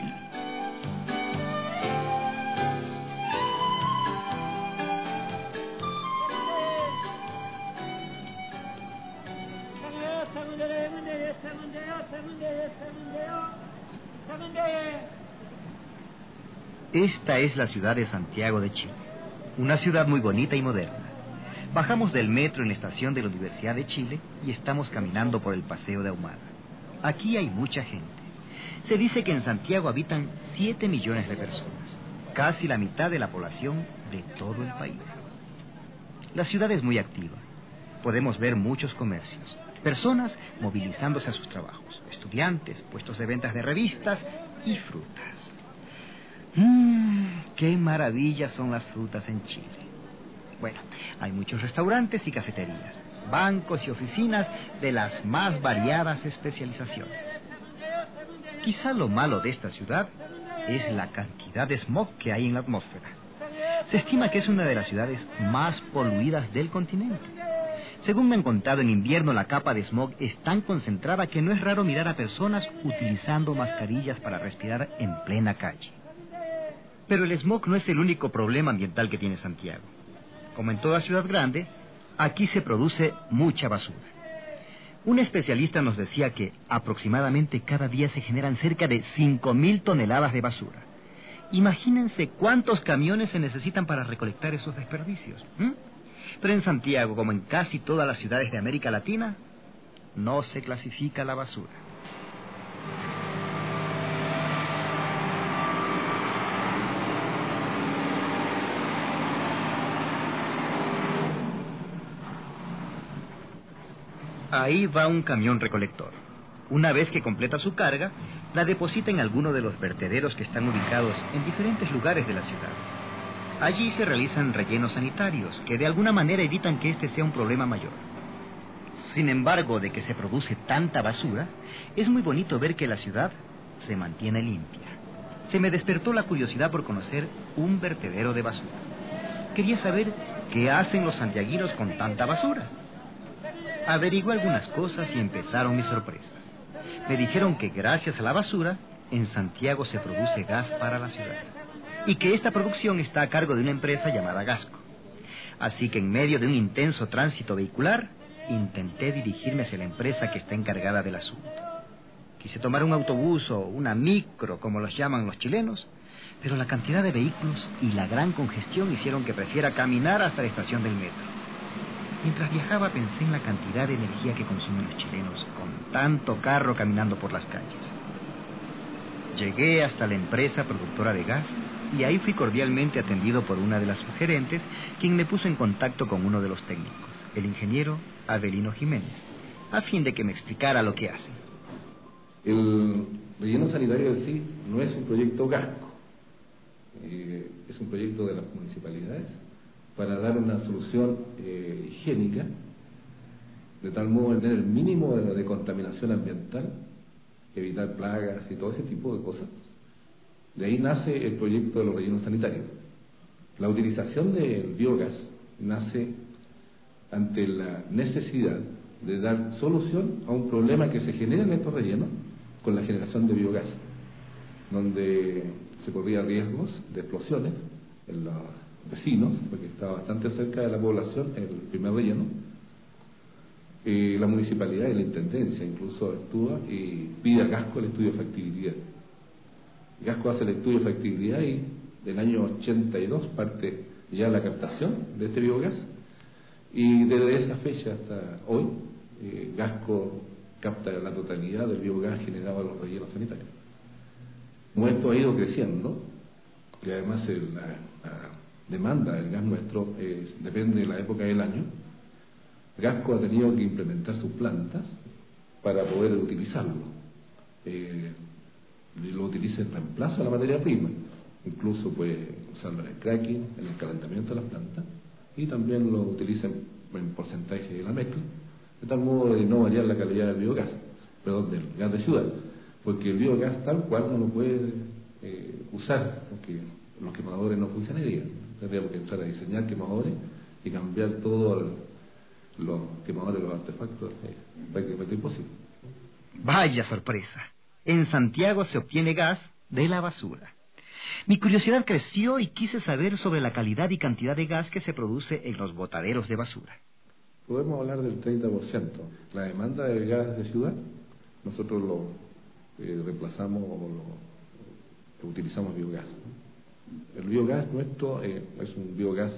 Esta es la ciudad de Santiago de Chile, una ciudad muy bonita y moderna. Bajamos del metro en la estación de la Universidad de Chile y estamos caminando por el Paseo de Ahumada. Aquí hay mucha gente. Se dice que en Santiago habitan siete millones de personas, casi la mitad de la población de todo el país. La ciudad es muy activa. Podemos ver muchos comercios, personas movilizándose a sus trabajos, estudiantes, puestos de ventas de revistas y frutas. Mmm, qué maravillas son las frutas en Chile. Bueno, hay muchos restaurantes y cafeterías, bancos y oficinas de las más variadas especializaciones. Quizá lo malo de esta ciudad es la cantidad de smog que hay en la atmósfera. Se estima que es una de las ciudades más poluidas del continente. Según me han contado, en invierno la capa de smog es tan concentrada que no es raro mirar a personas utilizando mascarillas para respirar en plena calle. Pero el smog no es el único problema ambiental que tiene Santiago. Como en toda ciudad grande, aquí se produce mucha basura. Un especialista nos decía que aproximadamente cada día se generan cerca de cinco mil toneladas de basura. Imagínense cuántos camiones se necesitan para recolectar esos desperdicios. ¿Mm? Pero en Santiago, como en casi todas las ciudades de América Latina, no se clasifica la basura. Ahí va un camión recolector. Una vez que completa su carga, la deposita en alguno de los vertederos que están ubicados en diferentes lugares de la ciudad. Allí se realizan rellenos sanitarios que de alguna manera evitan que este sea un problema mayor. Sin embargo, de que se produce tanta basura, es muy bonito ver que la ciudad se mantiene limpia. Se me despertó la curiosidad por conocer un vertedero de basura. Quería saber qué hacen los santiaguinos con tanta basura. Averigué algunas cosas y empezaron mis sorpresas. Me dijeron que gracias a la basura, en Santiago se produce gas para la ciudad. Y que esta producción está a cargo de una empresa llamada Gasco. Así que en medio de un intenso tránsito vehicular, intenté dirigirme hacia la empresa que está encargada del asunto. Quise tomar un autobús o una micro, como los llaman los chilenos, pero la cantidad de vehículos y la gran congestión hicieron que prefiera caminar hasta la estación del metro. Mientras viajaba pensé en la cantidad de energía que consumen los chilenos con tanto carro caminando por las calles. Llegué hasta la empresa productora de gas y ahí fui cordialmente atendido por una de las gerentes, quien me puso en contacto con uno de los técnicos, el ingeniero Avelino Jiménez, a fin de que me explicara lo que hacen. El relleno sanitario en sí no es un proyecto Gasco, eh, es un proyecto de las municipalidades para dar una solución eh, higiénica, de tal modo de tener el mínimo de, de contaminación ambiental, evitar plagas y todo ese tipo de cosas. De ahí nace el proyecto de los rellenos sanitarios. La utilización del biogás nace ante la necesidad de dar solución a un problema que se genera en estos rellenos con la generación de biogás, donde se corría riesgos de explosiones en los vecinos, porque estaba bastante cerca de la población el primer relleno. Eh, la municipalidad y la intendencia incluso actúa y pide a Gasco el estudio de factibilidad. Gasco hace el estudio de factibilidad y del año ochenta y dos parte ya la captación de este biogás, y desde esa fecha hasta hoy eh, Gasco capta la totalidad del biogás generado en los rellenos sanitarios. Como esto ha ido creciendo, y además el, la, la demanda del gas nuestro es, depende de la época del año, Gasco ha tenido que implementar sus plantas para poder utilizarlo. Eh, lo utiliza en reemplazo a la materia prima, incluso puede usarlo en el cracking, en el calentamiento de las plantas, y también lo utiliza en, en porcentaje de la mezcla, de tal modo de no variar la calidad del biogás, perdón, del gas de ciudad, porque el biogás tal cual no lo puede eh, usar, porque los quemadores no funcionarían. Tendríamos que empezar a diseñar quemadores y cambiar todos los quemadores, los artefactos, eh, prácticamente imposible. Vaya sorpresa. En Santiago se obtiene gas de la basura. Mi curiosidad creció y quise saber sobre la calidad y cantidad de gas que se produce en los botaderos de basura. Podemos hablar del treinta por ciento. La demanda del gas de ciudad, nosotros lo eh, reemplazamos o lo, lo utilizamos biogás. El biogás nuestro eh, es un biogás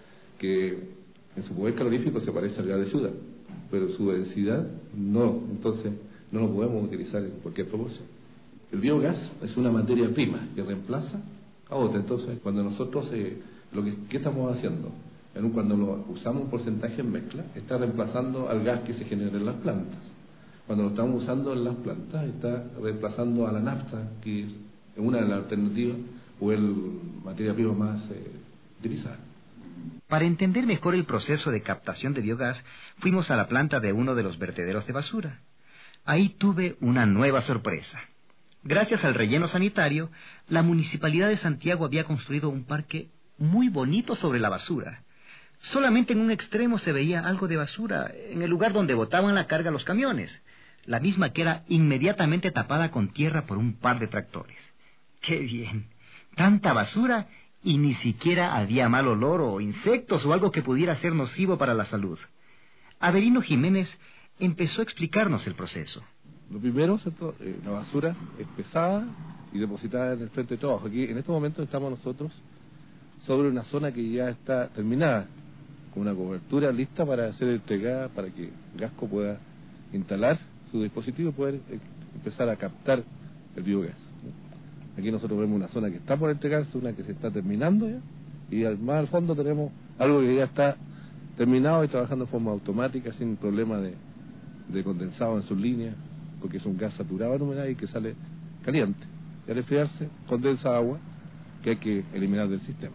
que en su poder calorífico se parece al gas de ciudad, pero su densidad no, entonces no lo podemos utilizar en cualquier proporción. El biogás es una materia prima que reemplaza a otra. Entonces, cuando nosotros, eh, lo que ¿qué estamos haciendo? En un, cuando lo usamos un porcentaje en mezcla, está reemplazando al gas que se genera en las plantas. Cuando lo estamos usando en las plantas, está reemplazando a la nafta, que es una de las alternativas o el materia prima más eh, utilizada. Para entender mejor el proceso de captación de biogás, fuimos a la planta de uno de los vertederos de basura. Ahí tuve una nueva sorpresa. Gracias al relleno sanitario, la Municipalidad de Santiago había construido un parque muy bonito sobre la basura. Solamente en un extremo se veía algo de basura, en el lugar donde botaban la carga los camiones, la misma que era inmediatamente tapada con tierra por un par de tractores. ¡Qué bien! Tanta basura y ni siquiera había mal olor o insectos o algo que pudiera ser nocivo para la salud. Avelino Jiménez empezó a explicarnos el proceso. Lo primero, ¿cierto? Eh, la basura es pesada y depositada en el frente de trabajo. Aquí, en estos momentos, estamos nosotros sobre una zona que ya está terminada, con una cobertura lista para ser entregada, para que Gasco pueda instalar su dispositivo y poder eh, empezar a captar el biogás. Aquí nosotros vemos una zona que está por entregarse, una que se está terminando ya, y al, más al fondo tenemos algo que ya está terminado y trabajando de forma automática, sin problema de, de condensado en sus líneas, porque es un gas saturado en humedad y que sale caliente. Y al enfriarse, condensa agua que hay que eliminar del sistema.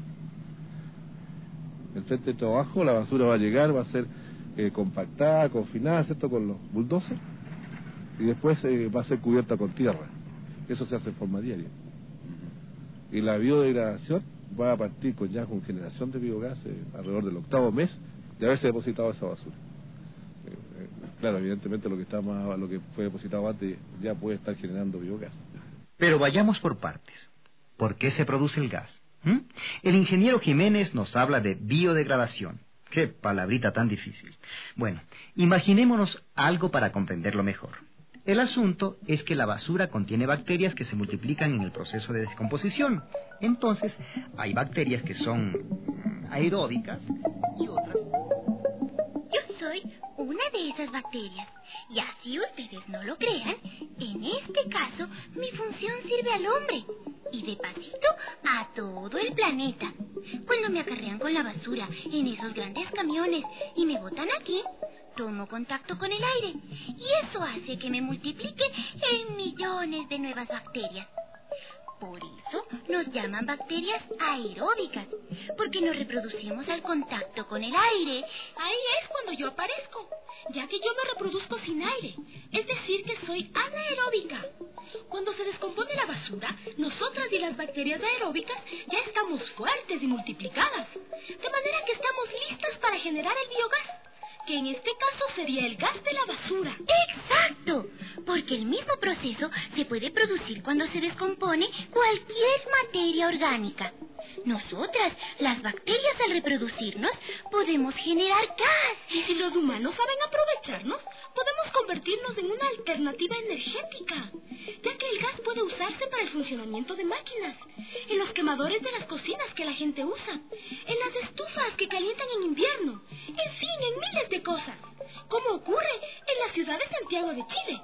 El frente de trabajo, la basura va a llegar, va a ser eh, compactada, confinada, ¿cierto?, con los bulldozers, y después eh, va a ser cubierta con tierra. Eso se hace en forma diaria. Y la biodegradación va a partir con ya con generación de biogás eh, alrededor del octavo mes de haberse depositado esa basura. Eh, eh, claro, evidentemente lo que está más, lo que fue depositado antes ya puede estar generando biogás. Pero vayamos por partes. ¿Por qué se produce el gas? ¿Mm? El ingeniero Jiménez nos habla de biodegradación. ¡Qué palabrita tan difícil! Bueno, imaginémonos algo para comprenderlo mejor. El asunto es que la basura contiene bacterias que se multiplican en el proceso de descomposición. Entonces, hay bacterias que son aeróbicas y otras... Yo soy una de esas bacterias. Y así ustedes no lo crean, en este caso mi función sirve al hombre. Y de pasito a todo el planeta. Cuando me acarrean con la basura en esos grandes camiones y me botan aquí, tomo contacto con el aire. Y eso hace que me multiplique en millones de nuevas bacterias. Por eso nos llaman bacterias aeróbicas, porque nos reproducimos al contacto con el aire. Ahí es cuando yo aparezco, ya que yo me reproduzco sin aire, es decir que soy anaeróbica. Cuando se descompone la basura, nosotras y las bacterias aeróbicas ya estamos fuertes y multiplicadas, de manera que estamos listas para generar el biogás, que en este caso sería el gas de la basura. ¡Exacto! Porque el mismo proceso se puede producir cuando se descompone cualquier materia orgánica. Nosotras, las bacterias, al reproducirnos, podemos generar gas. Y si los humanos saben aprovecharnos, podemos convertirnos en una alternativa energética, ya que el gas puede usarse para el funcionamiento de máquinas, en los quemadores de las cocinas que la gente usa, en las estufas que calientan en invierno, en fin, en miles de cosas, como ocurre en la ciudad de Santiago de Chile.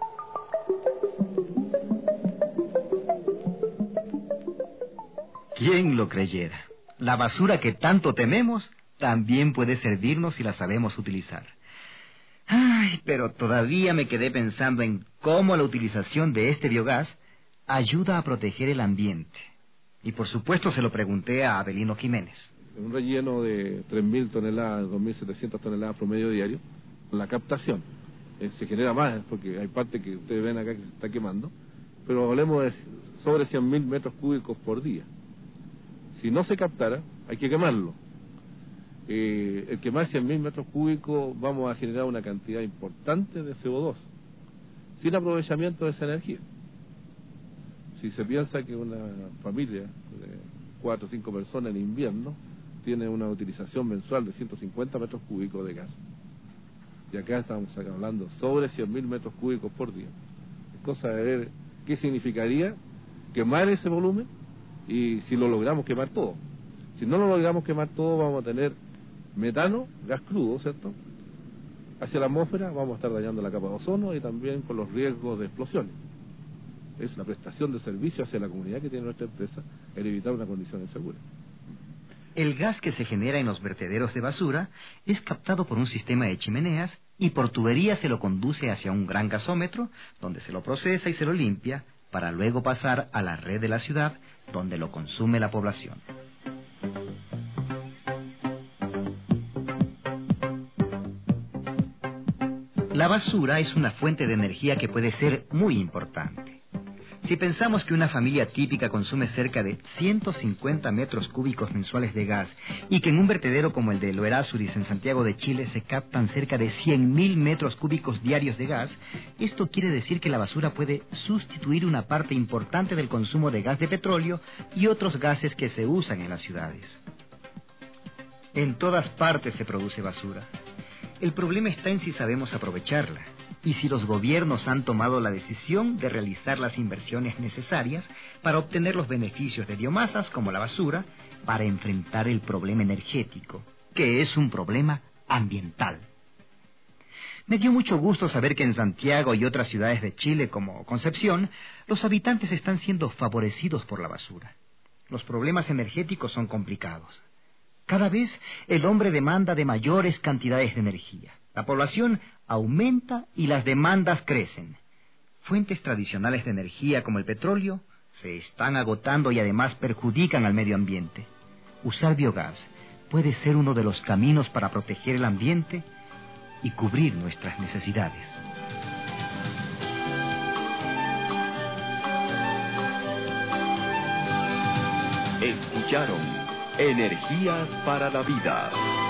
¿Quién lo creyera? La basura que tanto tememos también puede servirnos si la sabemos utilizar. Ay, pero todavía me quedé pensando en cómo la utilización de este biogás ayuda a proteger el ambiente. Y por supuesto se lo pregunté a Abelino Jiménez. Un relleno de tres mil toneladas, dos mil setecientas toneladas promedio diario, la captación eh, se genera más, porque hay parte que ustedes ven acá que se está quemando, pero hablemos de sobre cien mil metros cúbicos por día. Si no se captara, hay que quemarlo. Eh, el quemar cien mil metros cúbicos vamos a generar una cantidad importante de C O dos, sin aprovechamiento de esa energía. Si se piensa que una familia de cuatro o cinco personas en invierno tiene una utilización mensual de ciento cincuenta metros cúbicos de gas, y acá estamos hablando sobre cien mil metros cúbicos por día. Es cosa de ver qué significaría quemar ese volumen y si lo logramos quemar todo. Si no lo logramos quemar todo, vamos a tener metano, gas crudo, ¿cierto?, hacia la atmósfera, vamos a estar dañando la capa de ozono y también con los riesgos de explosiones. Es la prestación de servicio hacia la comunidad que tiene nuestra empresa el evitar una condición insegura. El gas que se genera en los vertederos de basura es captado por un sistema de chimeneas y por tubería se lo conduce hacia un gran gasómetro, donde se lo procesa y se lo limpia, para luego pasar a la red de la ciudad, donde lo consume la población. La basura es una fuente de energía que puede ser muy importante. Si pensamos que una familia típica consume cerca de ciento cincuenta metros cúbicos mensuales de gas y que en un vertedero como el de Loerásuris en Santiago de Chile se captan cerca de cien mil metros cúbicos diarios de gas, esto quiere decir que la basura puede sustituir una parte importante del consumo de gas de petróleo y otros gases que se usan en las ciudades. En todas partes se produce basura. El problema está en si sabemos aprovecharla y si los gobiernos han tomado la decisión de realizar las inversiones necesarias para obtener los beneficios de biomasas como la basura para enfrentar el problema energético, que es un problema ambiental. Me dio mucho gusto saber que en Santiago y otras ciudades de Chile como Concepción, los habitantes están siendo favorecidos por la basura. Los problemas energéticos son complicados. Cada vez el hombre demanda de mayores cantidades de energía. La población aumenta y las demandas crecen. fuentes tradicionales de energía como el petróleo se están agotando y además perjudican al medio ambiente. Usar biogás puede ser uno de los caminos para proteger el ambiente y cubrir nuestras necesidades. Escucharon Energías para la Vida.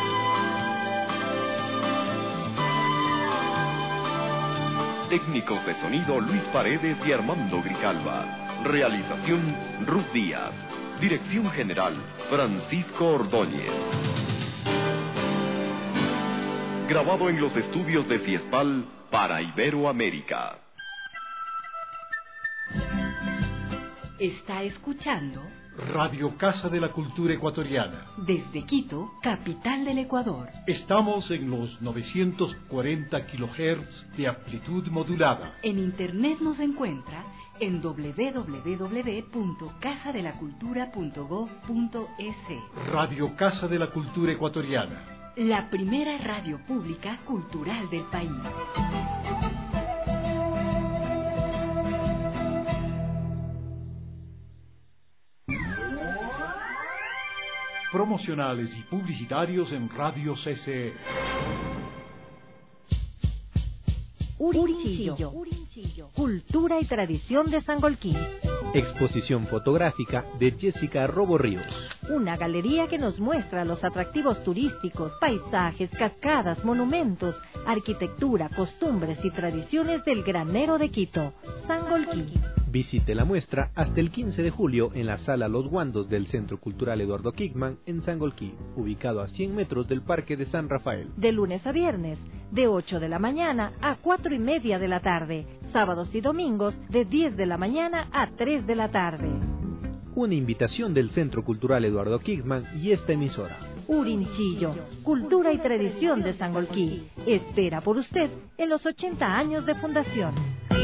Técnicos de sonido Luis Paredes y Armando Grijalva. Realización Ruth Díaz. Dirección General Francisco Ordóñez. Grabado en los estudios de Fiespal para Iberoamérica. Está escuchando Radio Casa de la Cultura Ecuatoriana. Desde Quito, capital del Ecuador. Estamos en los novecientos cuarenta kilohertz de amplitud modulada. En internet nos encuentra en doble u doble u doble u punto casa de la cultura punto gob punto es. Radio Casa de la Cultura Ecuatoriana. La primera radio pública cultural del país. Promocionales y publicitarios en Radio C C E. Urinchillo. Cultura y tradición de Sangolquí. Exposición fotográfica de Jessica Robo Ríos. Una galería que nos muestra los atractivos turísticos, paisajes, cascadas, monumentos, arquitectura, costumbres y tradiciones del granero de Quito, Sangolquí. Visite la muestra hasta el quince de julio en la Sala Los Guandos del Centro Cultural Eduardo Kickman en Sangolquí, ubicado a cien metros del Parque de San Rafael. De lunes a viernes, de ocho de la mañana a cuatro y media de la tarde. Sábados y domingos, de diez de la mañana a tres de la tarde. Una invitación del Centro Cultural Eduardo Kickman y esta emisora. Urinchillo, cultura y tradición de Sangolquí. Espera por usted en los ochenta años de fundación.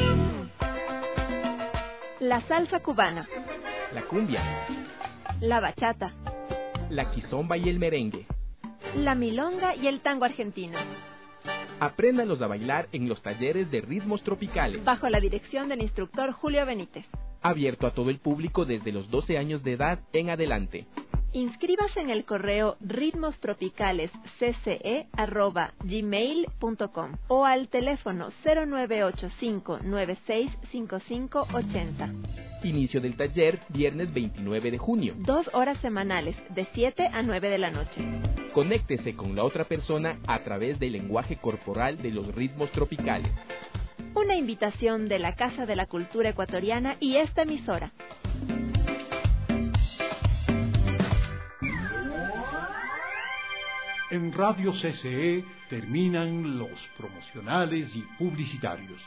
La salsa cubana, la cumbia, la bachata, la quizomba y el merengue, la milonga y el tango argentino. Apréndalos a bailar en los talleres de ritmos tropicales, bajo la dirección del instructor Julio Benítez. Abierto a todo el público desde los doce años de edad en adelante. Inscríbase en el correo ritmostropical.cce arroba gmail punto com o al teléfono cero nueve ocho cinco nueve seis cinco cinco ocho cero. Inicio del taller viernes veintinueve de junio. Dos horas semanales, de siete a nueve de la noche. Conéctese con la otra persona a través del lenguaje corporal de los ritmos tropicales. Una invitación de la Casa de la Cultura Ecuatoriana y esta emisora. En Radio C C E terminan los promocionales y publicitarios.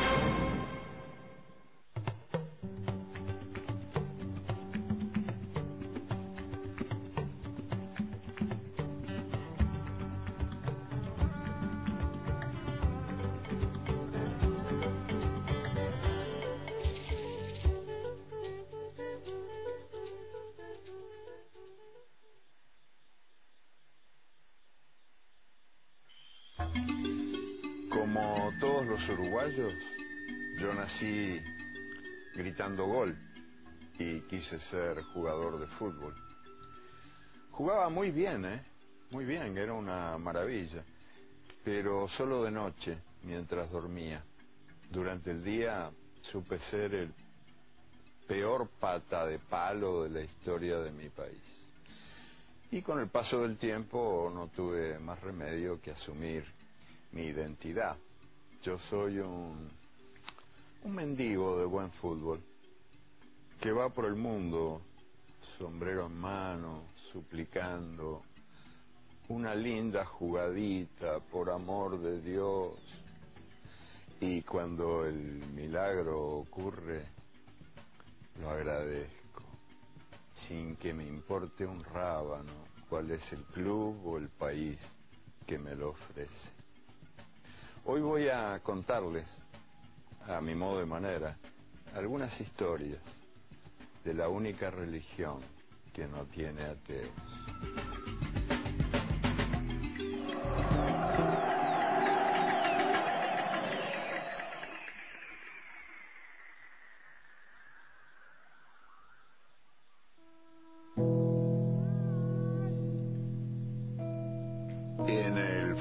Como todos los uruguayos, yo nací gritando gol y quise ser jugador de fútbol. Jugaba muy bien, ¿eh? Muy bien, era una maravilla, pero solo de noche, mientras dormía. Durante el día supe ser el peor pata de palo de la historia de mi país. Y con el paso del tiempo no tuve más remedio que asumir mi identidad. Yo soy un, un mendigo de buen fútbol que va por el mundo, sombrero en mano, suplicando una linda jugadita, por amor de Dios. Y cuando el milagro ocurre, lo agradezco, sin que me importe un rábano cuál es el club o el país que me lo ofrece. Hoy voy a contarles, a mi modo de manera, algunas historias de la única religión que no tiene ateos.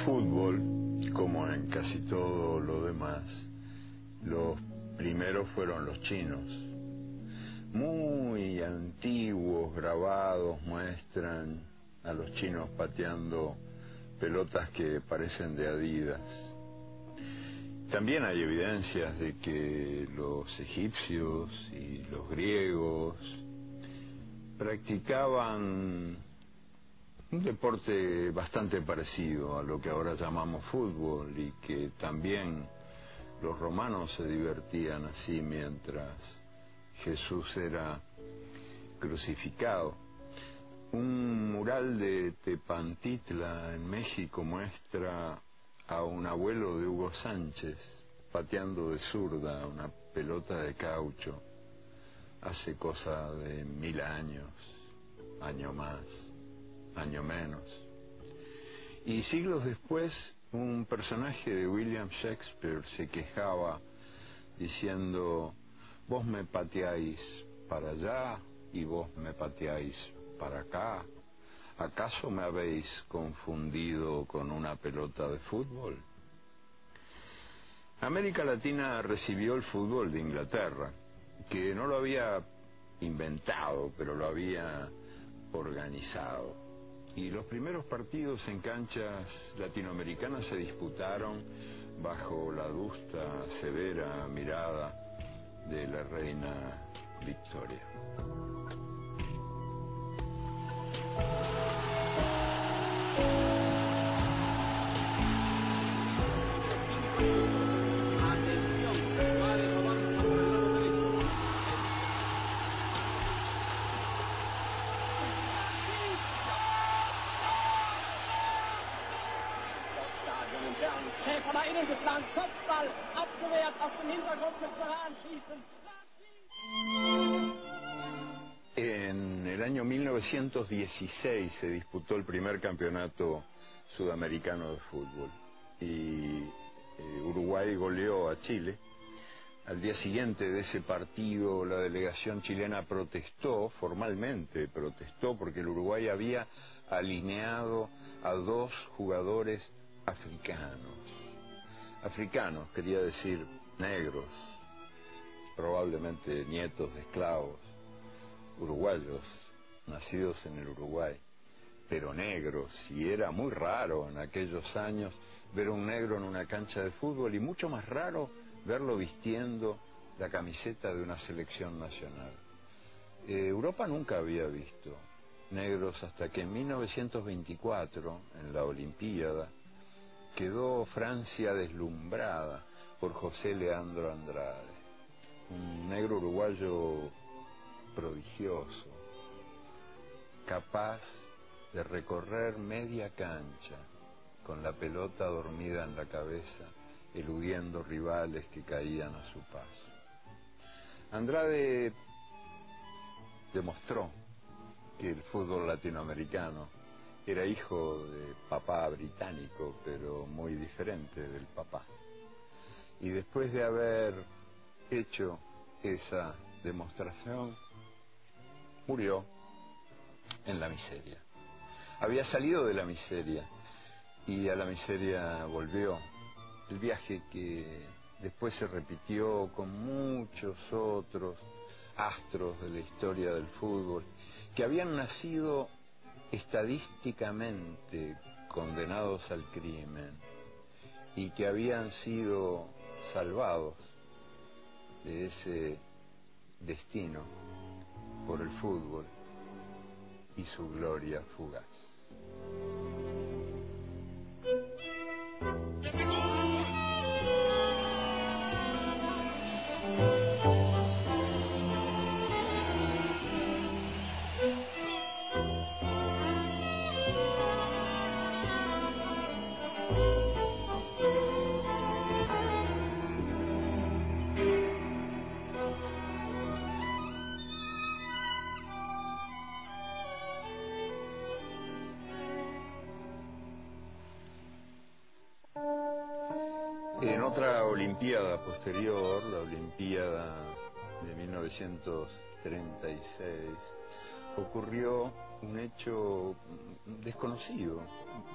fútbol, como en casi todo lo demás, los primeros fueron los chinos. Muy antiguos grabados muestran a los chinos pateando pelotas que parecen de Adidas. También hay evidencias de que los egipcios y los griegos practicaban un deporte bastante parecido a lo que ahora llamamos fútbol, y que también los romanos se divertían así mientras Jesús era crucificado. Un mural de Tepantitla en México muestra a un abuelo de Hugo Sánchez pateando de zurda una pelota de caucho hace cosa de mil años, año más, año menos. Y siglos después, un personaje de William Shakespeare se quejaba diciendo: vos me pateáis para allá y vos me pateáis para acá. ¿Acaso me habéis confundido con una pelota de fútbol? América Latina recibió el fútbol de Inglaterra, que no lo había inventado, pero lo había organizado. Y los primeros partidos en canchas latinoamericanas se disputaron bajo la adusta, severa mirada de la reina Victoria. Schäfer nach innen geplant, Kopfball, abgewehrt, aus dem Hintergrund mit Ferran schießen. En el año mil novecientos dieciséis se disputó el primer campeonato sudamericano de fútbol y eh, Uruguay goleó a Chile. Al día siguiente de ese partido la delegación chilena protestó, formalmente protestó, porque el Uruguay había alineado a dos jugadores africanos. Africanos quería decir negros, probablemente nietos de esclavos, uruguayos, nacidos en el Uruguay, pero negros, y era muy raro en aquellos años ver a un negro en una cancha de fútbol, y mucho más raro verlo vistiendo la camiseta de una selección nacional. Eh, Europa nunca había visto negros hasta que en mil novecientos veinticuatro, en la Olimpiada, quedó Francia deslumbrada por José Leandro Andrade, un negro uruguayo prodigioso, capaz de recorrer media cancha con la pelota dormida en la cabeza, eludiendo rivales que caían a su paso. Andrade demostró que el fútbol latinoamericano era hijo de papá británico, pero muy diferente del papá. Y después de haber hecho esa demostración, murió en la miseria. Había salido de la miseria y a la miseria volvió. El viaje que después se repitió con muchos otros astros de la historia del fútbol, que habían nacido estadísticamente condenados al crimen y que habían sido salvados de ese destino por el fútbol y su gloria fugaz. En otra olimpiada posterior, la olimpiada de mil novecientos treinta y seis, ocurrió un hecho desconocido,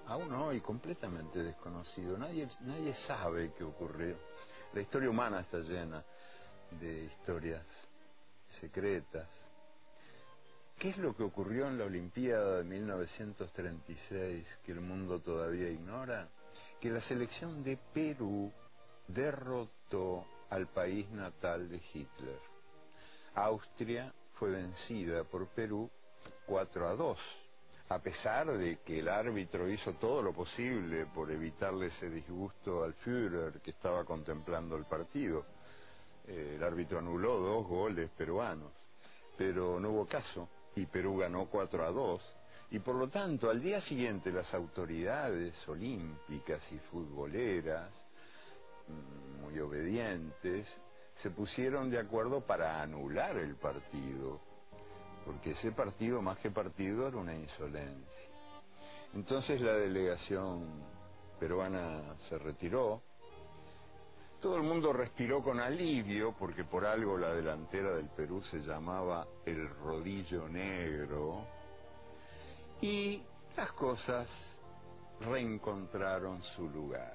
aún hoy completamente desconocido. Nadie, nadie sabe qué ocurrió. La historia humana está llena de historias secretas. ¿Qué es lo que ocurrió en la Olimpiada de mil novecientos treinta y seis que el mundo todavía ignora? Que la selección de Perú derrotó al país natal de Hitler. Austria fue vencida por Perú cuatro a dos, a pesar de que el árbitro hizo todo lo posible por evitarle ese disgusto al Führer que estaba contemplando el partido. Eh, el árbitro anuló dos goles peruanos, pero no hubo caso y Perú ganó cuatro a dos, y por lo tanto al día siguiente las autoridades olímpicas y futboleras, muy obedientes, se pusieron de acuerdo para anular el partido, porque ese partido, más que partido, era una insolencia. Entonces la delegación peruana se retiró. Todo el mundo respiró con alivio, porque por algo la delantera del Perú se llamaba el Rodillo Negro, y las cosas reencontraron su lugar.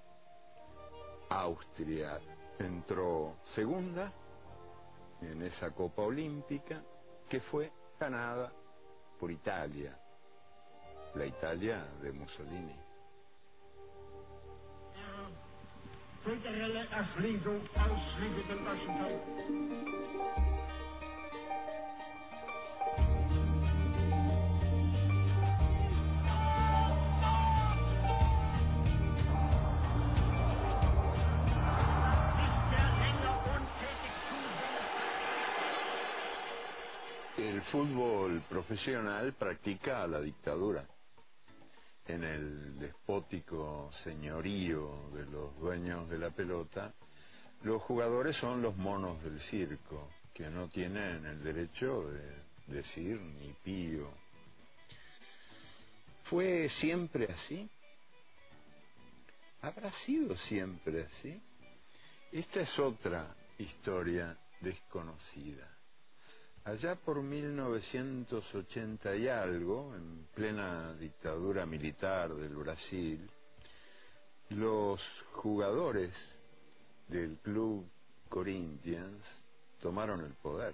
Austria entró segunda en esa Copa Olímpica, que fue ganada por Italia, la Italia de Mussolini. El fútbol profesional practica la dictadura. En el despótico señorío de los dueños de la pelota, los jugadores son los monos del circo, que no tienen el derecho de decir ni pío. ¿Fue siempre así? ¿Habrá sido siempre así? Esta es otra historia desconocida. Allá por mil novecientos ochenta y algo, en plena dictadura militar del Brasil, los jugadores del club Corinthians tomaron el poder.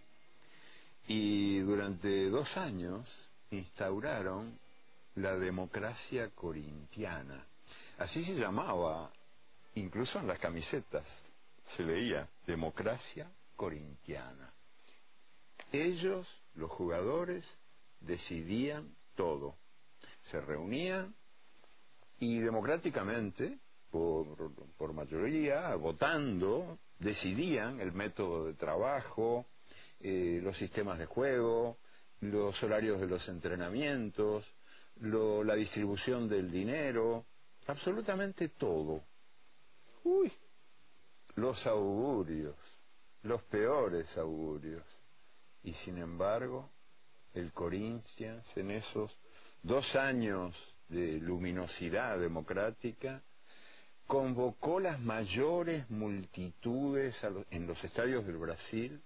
Y durante dos años instauraron la democracia corintiana. Así se llamaba, incluso en las camisetas se leía democracia corintiana. Ellos, los jugadores, decidían todo. Se reunían y democráticamente, por, por mayoría, votando, decidían el método de trabajo, eh, los sistemas de juego, los horarios de los entrenamientos, lo, la distribución del dinero, absolutamente todo. Uy, los augurios, los peores augurios. Y sin embargo, el Corinthians, en esos dos años de luminosidad democrática, convocó las mayores multitudes a lo, en los estadios del Brasil,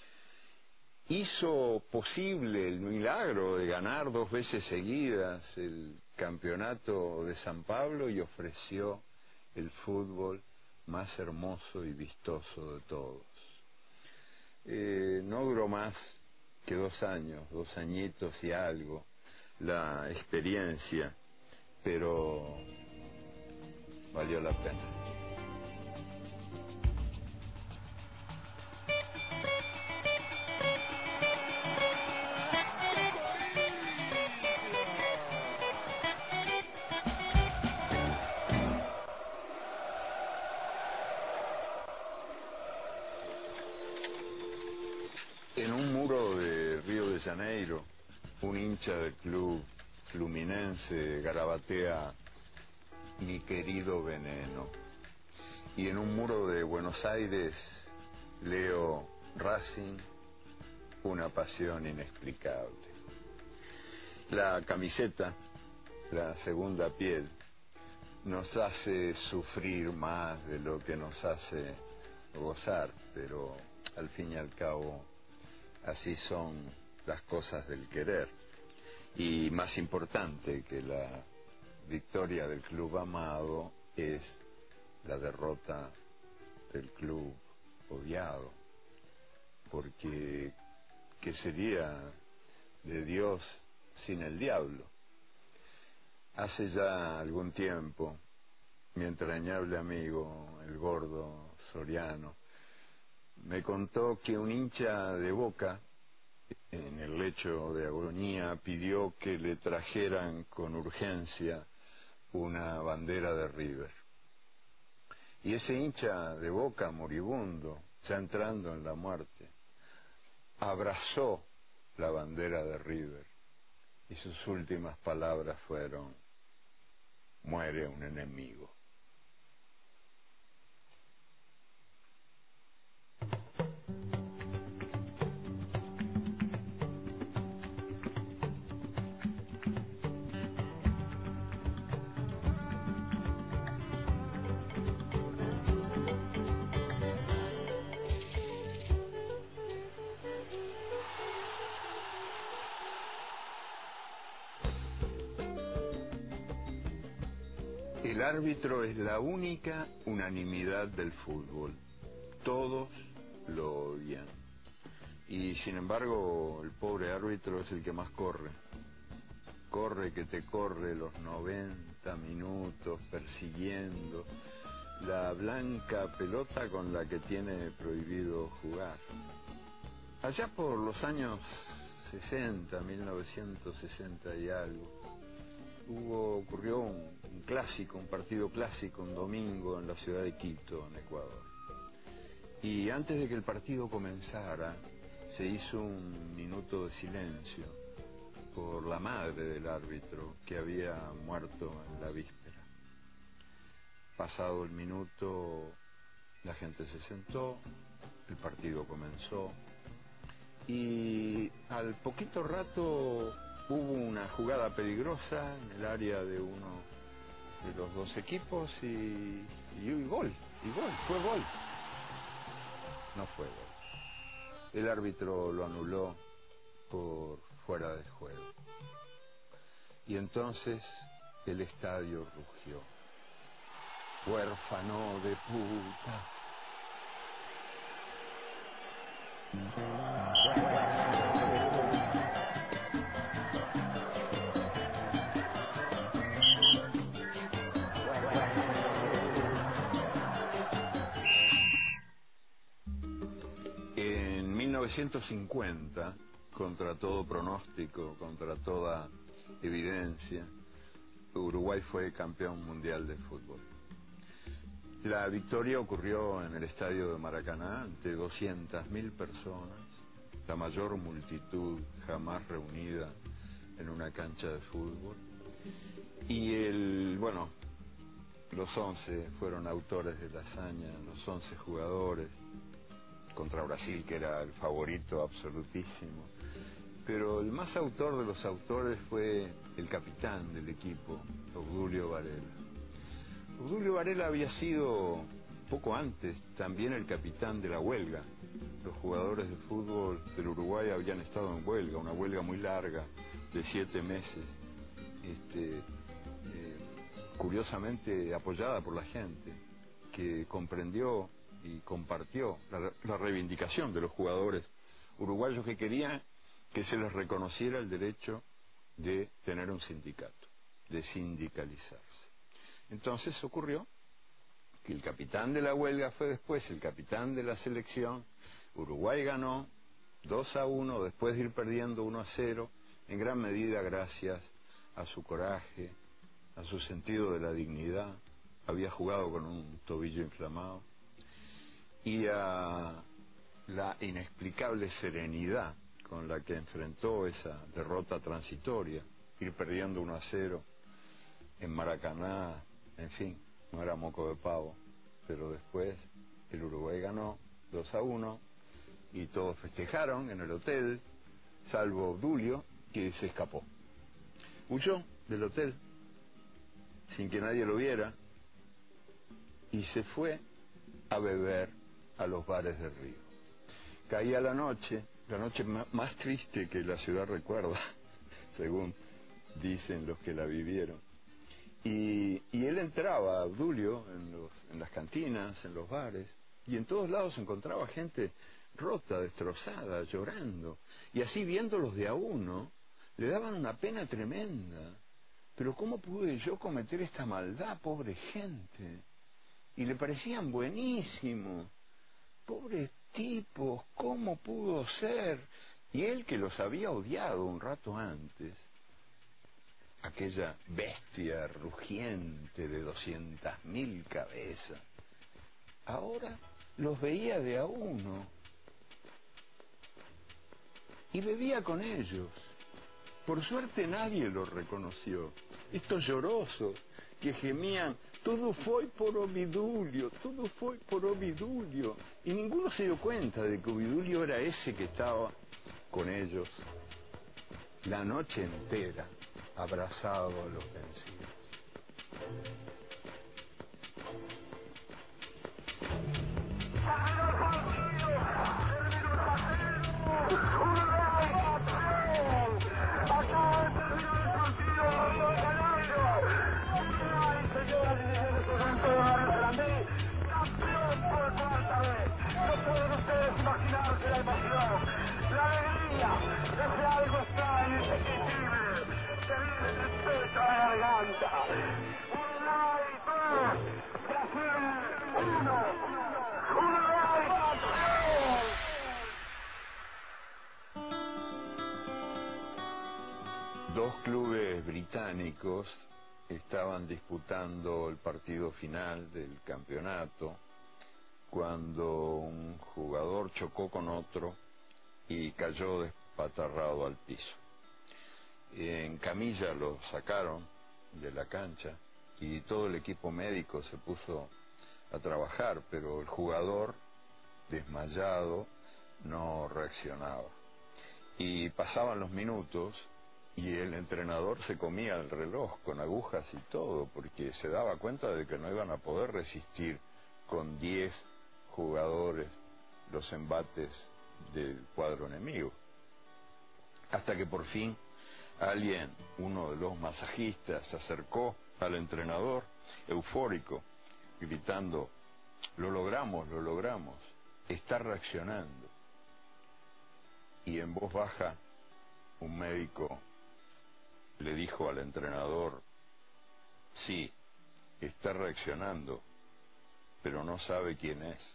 hizo posible el milagro de ganar dos veces seguidas el campeonato de San Pablo y ofreció el fútbol más hermoso y vistoso de todos. Eh, no duró más que dos años, dos añitos y algo, la experiencia, pero valió la pena. En un muro de Río de Janeiro, un hincha del club fluminense garabatea "mi querido veneno". Y en un muro de Buenos Aires leo "Racing, una pasión inexplicable". La camiseta, la segunda piel, nos hace sufrir más de lo que nos hace gozar, pero al fin y al cabo así son las cosas del querer. Y más importante que la victoria del club amado es la derrota del club odiado, porque ¿qué sería de Dios sin el diablo? Hace ya algún tiempo, mi entrañable amigo, el gordo Soriano, me contó que un hincha de Boca, en el lecho de agonía, pidió que le trajeran con urgencia una bandera de River. Y ese hincha de Boca moribundo, ya entrando en la muerte, abrazó la bandera de River y sus últimas palabras fueron: muere un enemigo. El árbitro es la única unanimidad del fútbol. Todos lo odian. Y sin embargo, el pobre árbitro es el que más corre. Corre que te corre los noventa minutos persiguiendo la blanca pelota con la que tiene prohibido jugar. Allá por los años sesenta, mil novecientos sesenta y algo, hubo, ocurrió un, un clásico, un partido clásico, un domingo en la ciudad de Quito, en Ecuador. Y antes de que el partido comenzara, se hizo un minuto de silencio por la madre del árbitro, que había muerto en la víspera. Pasado el minuto, la gente se sentó, el partido comenzó, y al poquito rato hubo una jugada peligrosa en el área de uno de los dos equipos y, y, y gol, y gol, fue gol. No fue gol. El árbitro lo anuló por fuera de juego. Y entonces el estadio rugió. Huérfano de puta. En mil novecientos cincuenta, contra todo pronóstico, contra toda evidencia, Uruguay fue campeón mundial de fútbol. La victoria ocurrió en el estadio de Maracaná ante doscientas mil personas, la mayor multitud jamás reunida en una cancha de fútbol. Y el, bueno, los once fueron autores de la hazaña, los once jugadores, contra Brasil, que era el favorito absolutísimo. Pero el más autor de los autores fue el capitán del equipo, Obdulio Varela. Obdulio Varela había sido, poco antes, también el capitán de la huelga. Los jugadores de fútbol del Uruguay habían estado en huelga, una huelga muy larga, de siete meses, este, eh, curiosamente apoyada por la gente, que comprendió y compartió la, la reivindicación de los jugadores uruguayos que querían que se les reconociera el derecho de tener un sindicato, de sindicalizarse. Entonces ocurrió que el capitán de la huelga fue después el capitán de la selección. Uruguay ganó dos a uno después de ir perdiendo uno a cero, en gran medida gracias a su coraje, a su sentido de la dignidad. Había jugado con un tobillo inflamado, y a la inexplicable serenidad con la que enfrentó esa derrota transitoria, ir perdiendo uno a cero en Maracaná. En fin, no era moco de pavo, pero después el Uruguay ganó dos a uno y todos festejaron en el hotel, salvo Obdulio, que se escapó. Huyó del hotel sin que nadie lo viera y se fue a beber a los bares de Río. Caía la noche, la noche más triste que la ciudad recuerda, según dicen los que la vivieron, Y, y él entraba, Obdulio, en, los, en las cantinas, en los bares, y en todos lados encontraba gente rota, destrozada, llorando. Y así viéndolos de a uno, le daban una pena tremenda. Pero ¿cómo pude yo cometer esta maldad, pobre gente? Y le parecían buenísimos. Pobres tipos, ¿cómo pudo ser? Y él, que los había odiado un rato antes, aquella bestia rugiente de doscientas mil cabezas, ahora los veía de a uno y bebía con ellos. Por suerte nadie los reconoció. Estos llorosos que gemían, todo fue por Obidulio, todo fue por Obidulio. Y ninguno se dio cuenta de que Obidulio era ese que estaba con ellos la noche entera, abrazado a los vencidos. No pueden ustedes imaginarse la emoción, la alegría, ese algo extraño y indescriptible que vive en el pecho a la garganta. Uruguay dos, Brasil uno, Uruguay campeón. Dos clubes británicos estaban disputando el partido final del campeonato cuando un jugador chocó con otro y cayó despatarrado al piso. En camilla lo sacaron de la cancha y todo el equipo médico se puso a trabajar, pero el jugador, desmayado, no reaccionaba. Y pasaban los minutos y el entrenador se comía el reloj con agujas y todo, porque se daba cuenta de que no iban a poder resistir con diez jugadores los embates del cuadro enemigo. Hasta que por fin alguien, uno de los masajistas, se acercó al entrenador, eufórico, gritando: lo logramos, lo logramos, está reaccionando. Y en voz baja un médico le dijo al entrenador: sí, está reaccionando, pero no sabe quién es.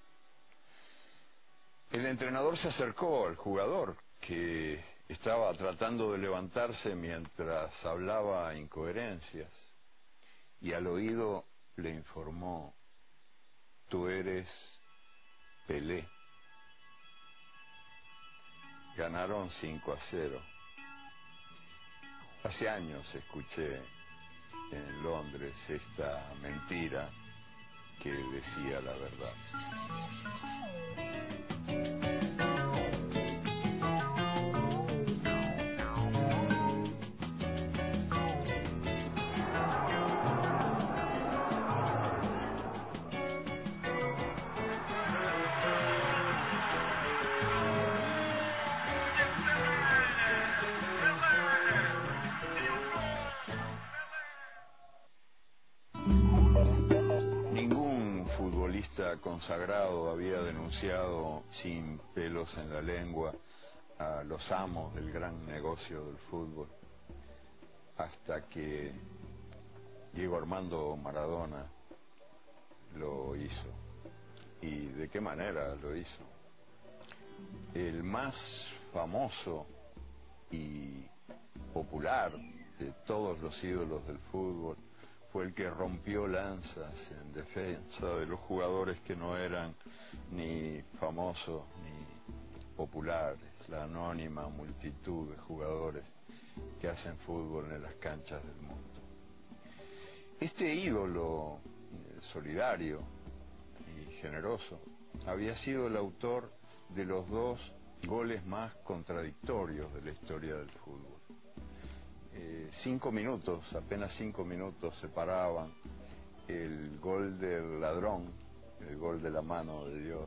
El entrenador se acercó al jugador, que estaba tratando de levantarse mientras hablaba incoherencias, y al oído le informó: tú eres Pelé. Ganaron cinco a cero. Hace años escuché en Londres esta mentira que decía la verdad. Consagrado había denunciado sin pelos en la lengua a los amos del gran negocio del fútbol, hasta que Diego Armando Maradona lo hizo. ¿Y de qué manera lo hizo? El más famoso y popular de todos los ídolos del fútbol fue el que rompió lanzas en defensa de los jugadores que no eran ni famosos ni populares, la anónima multitud de jugadores que hacen fútbol en las canchas del mundo. Este ídolo eh, solidario y generoso había sido el autor de los dos goles más contradictorios de la historia del fútbol. Eh, cinco minutos, apenas cinco minutos separaban el gol del ladrón, el gol de la mano de Dios,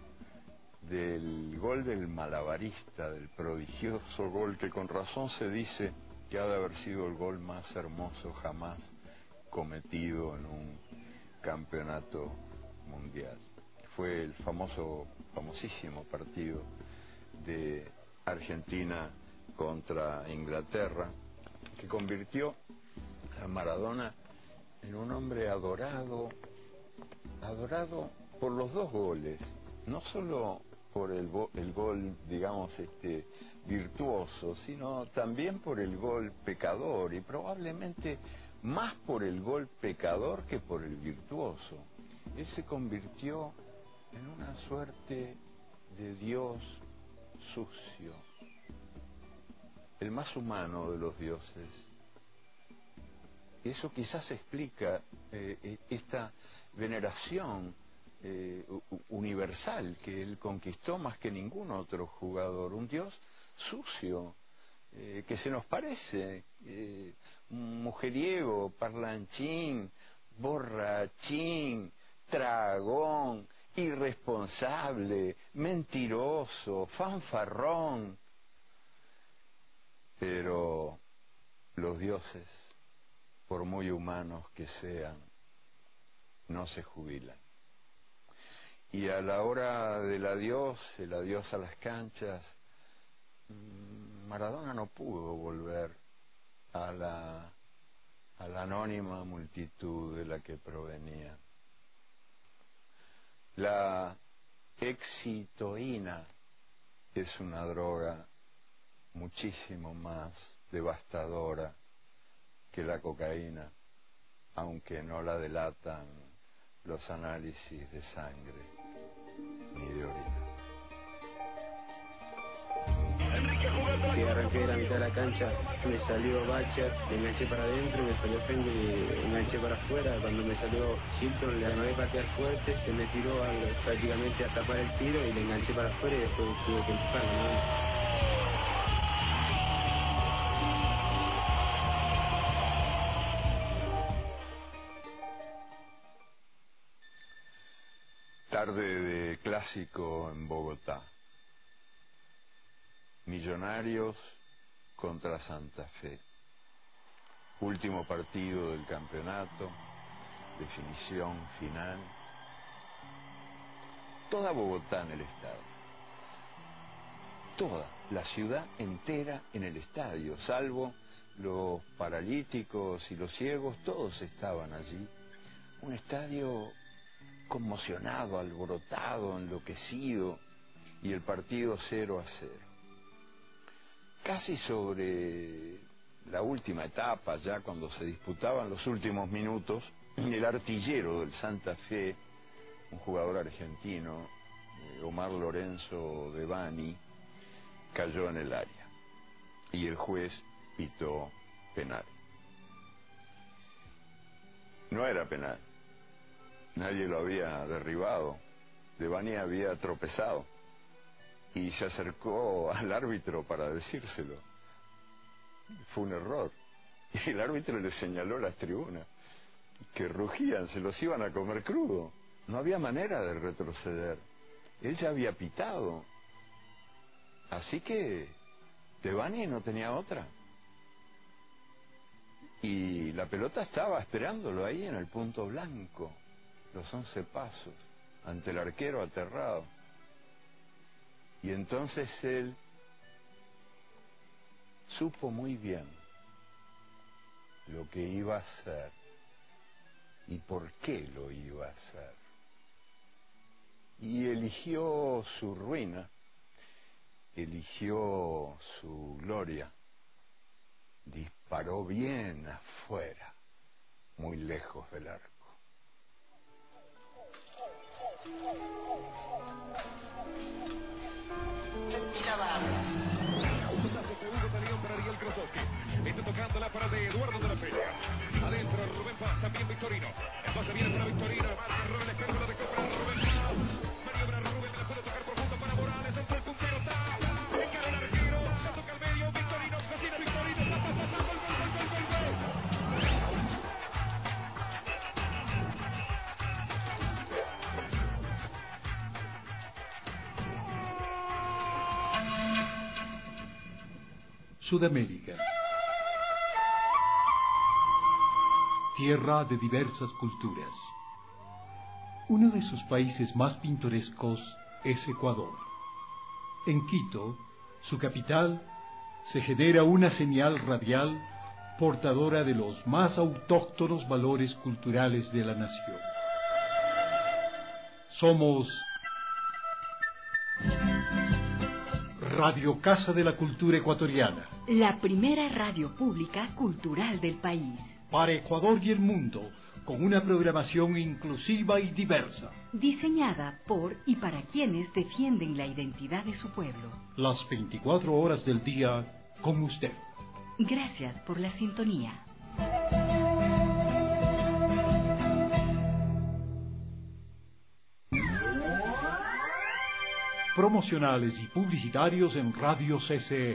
del gol del malabarista, del prodigioso gol que con razón se dice que ha de haber sido el gol más hermoso jamás cometido en un campeonato mundial. Fue el famoso, famosísimo partido de Argentina contra Inglaterra, que convirtió a Maradona en un hombre adorado, adorado por los dos goles, no solo por el, el gol, digamos, este, virtuoso, sino también por el gol pecador, y probablemente más por el gol pecador que por el virtuoso. Él se convirtió en una suerte de Dios sucio, el más humano de los dioses. Eso quizás explica eh, esta veneración eh, universal que él conquistó más que ningún otro jugador, un Dios sucio, eh, que se nos parece, eh, mujeriego, parlanchín, borrachín, tragón, irresponsable, mentiroso, fanfarrón. Pero los dioses, por muy humanos que sean, no se jubilan. Y a la hora del adiós, el adiós a las canchas, Maradona no pudo volver a la, a la anónima multitud de la que provenía. La excitoína es una droga muchísimo más devastadora que la cocaína, aunque no la delatan los análisis de sangre ni de orina. Que arranqué de la mitad de la cancha, me salió Bacher, me enganché para adentro, me salió Fendi, me enganché para afuera. Cuando me salió Chilton, le armé patear fuerte, se me tiró al, prácticamente a tapar el tiro y le enganché para afuera y después tuve que empujarlo, ¿no? Tarde de clásico en Bogotá. Millonarios contra Santa Fe. Último partido del campeonato, definición final. Toda Bogotá en el estadio. Toda la ciudad entera en el estadio, salvo los paralíticos y los ciegos, todos estaban allí. Un estadio conmocionado, alborotado, enloquecido, y el partido cero a cero. Casi sobre la última etapa, ya cuando se disputaban los últimos minutos, el artillero del Santa Fe, un jugador argentino, Omar Lorenzo de Bani, cayó en el área y el juez pitó penal. No era penal, nadie lo había derribado, de Bani había tropezado y se acercó al árbitro para decírselo. Fue un error. Y el árbitro le señaló las tribunas, que rugían, se los iban a comer crudo. No había manera de retroceder. Él ya había pitado. Así que Devani no tenía otra. Y la pelota estaba esperándolo ahí en el punto blanco, los once pasos, ante el arquero aterrado. Y entonces él supo muy bien lo que iba a hacer y por qué lo iba a hacer. Y eligió su ruina, eligió su gloria, disparó bien afuera, muy lejos del arco. Está tocando la parada de Eduardo de la Peña. Adentro Rubén Paz, también Victorino. El pase viene para Victorino. Marca Rubén, espera de compra Rubén Paz. Maniobra Rubén, la puede tocar profundo para Morales. Entra el puntero, está. Encara el arquero. La toca al medio. Victorino, cocina Victorino. Pa, pa, pa, pa, gol, gol, gol, gol, gol, gol. Sudamérica. tierra de diversas culturas. Uno de sus países más pintorescos es Ecuador. En Quito, su capital, se genera una señal radial portadora de los más autóctonos valores culturales de la nación. Somos Radio Casa de la Cultura Ecuatoriana, la primera radio pública cultural del país. Para Ecuador y el mundo, con una programación inclusiva y diversa. Diseñada por y para quienes defienden la identidad de su pueblo. Las veinticuatro horas del día con usted. Gracias por la sintonía. Promocionales y publicitarios en Radio C C E.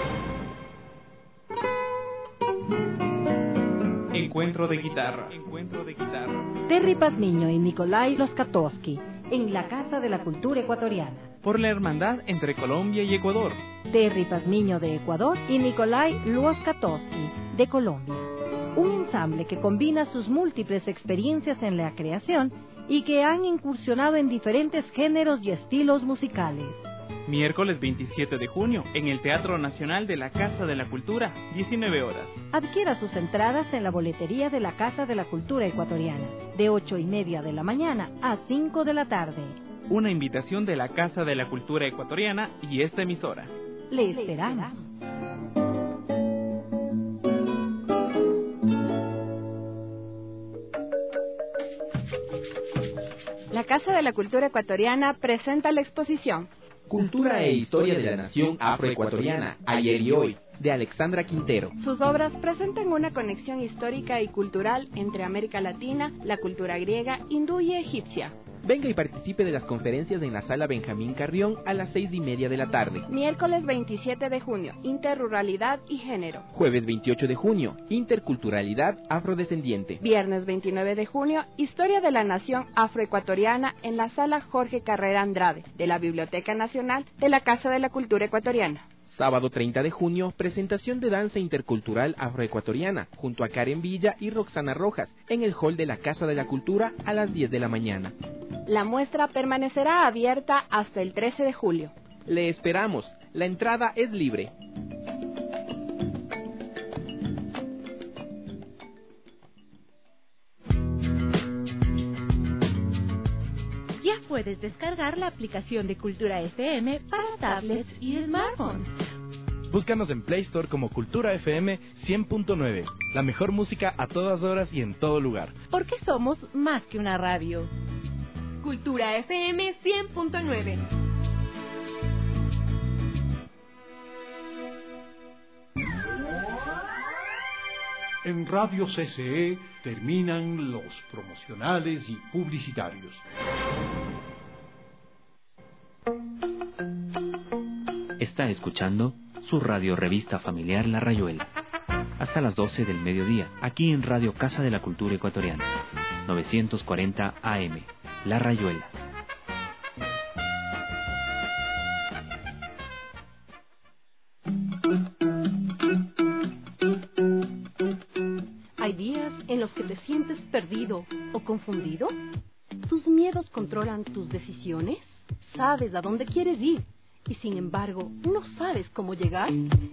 Encuentro de guitarra. Encuentro de guitarra. Terry Pazmiño y Nikolai Loskatowski en la Casa de la Cultura Ecuatoriana. Por la hermandad entre Colombia y Ecuador. Terry Pazmiño de Ecuador y Nikolai Loskatowski de Colombia. Un ensamble que combina sus múltiples experiencias en la creación y que han incursionado en diferentes géneros y estilos musicales. Miércoles veintisiete de junio, en el Teatro Nacional de la Casa de la Cultura, diecinueve horas. Adquiera sus entradas en la boletería de la Casa de la Cultura Ecuatoriana, de ocho y media de la mañana a cinco de la tarde. Una invitación de la Casa de la Cultura Ecuatoriana y esta emisora. Le esperamos. La Casa de la Cultura Ecuatoriana presenta la exposición Cultura e Historia de la Nación Afroecuatoriana, ayer y hoy, de Alexandra Quintero. Sus obras presentan una conexión histórica y cultural entre América Latina, la cultura griega, hindú y egipcia. Venga y participe de las conferencias en la Sala Benjamín Carrión a las seis y media de la tarde. Miércoles veintisiete de junio, Interruralidad y Género. Jueves veintiocho de junio, Interculturalidad Afrodescendiente. Viernes veintinueve de junio, Historia de la Nación Afroecuatoriana en la Sala Jorge Carrera Andrade, de la Biblioteca Nacional de la Casa de la Cultura Ecuatoriana. Sábado treinta de junio, presentación de danza intercultural afroecuatoriana, junto a Karen Villa y Roxana Rojas, en el hall de la Casa de la Cultura a las diez de la mañana. La muestra permanecerá abierta hasta el trece de julio. Le esperamos. La entrada es libre. Ya puedes descargar la aplicación de Cultura F M para tablets y smartphones. Búscanos en Play Store como Cultura F M cien punto nueve. La mejor música a todas horas y en todo lugar. Porque somos más que una radio. Cultura F M cien punto nueve. En Radio C C E terminan los promocionales y publicitarios. Está escuchando su radio revista familiar La Rayuela. Hasta las doce del mediodía, aquí en Radio Casa de la Cultura Ecuatoriana. novecientos cuarenta A M. La Rayuela. ¿Hay días en los que te sientes perdido o confundido? ¿Tus miedos controlan tus decisiones? ¿Sabes a dónde quieres ir y sin embargo no sabes cómo llegar?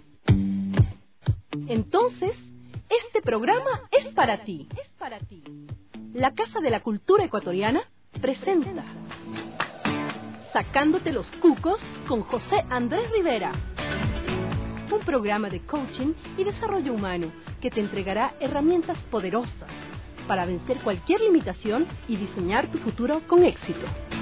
Entonces, este programa es para ti. Es para ti. La Casa de la Cultura Ecuatoriana presenta Sacándote los Cucos con José Andrés Rivera. Un programa de coaching y desarrollo humano que te entregará herramientas poderosas para vencer cualquier limitación y diseñar tu futuro con éxito.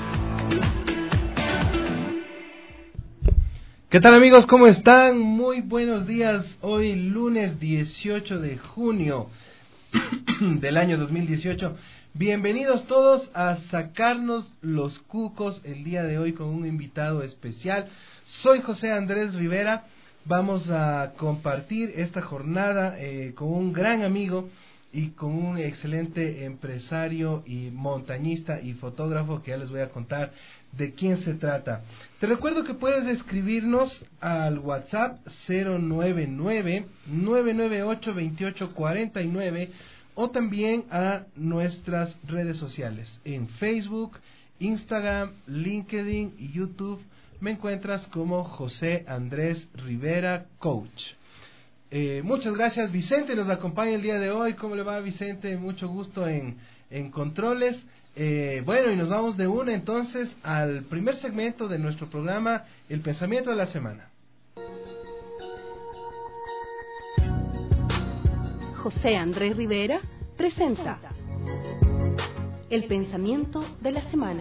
¿Qué tal, amigos? ¿Cómo están? Muy buenos días. Hoy lunes dieciocho de junio del año dos mil dieciocho. Bienvenidos todos a Sacarnos los Cucos el día de hoy con un invitado especial. Soy José Andrés Rivera. Vamos a compartir esta jornada eh, con un gran amigo y con un excelente empresario y montañista y fotógrafo que ya les voy a contar de quién se trata. Te recuerdo que puedes escribirnos al WhatsApp cero nueve nueve, nueve nueve ocho, dos ocho cuatro nueve o también a nuestras redes sociales. En Facebook, Instagram, LinkedIn y YouTube me encuentras como José Andrés Rivera Coach. Eh, muchas gracias. Vicente nos acompaña el día de hoy. ¿Cómo le va, Vicente? Mucho gusto en, en controles. Eh, bueno, y nos vamos de una entonces al primer segmento de nuestro programa, el pensamiento de la semana. José Andrés Rivera presenta el pensamiento de la semana.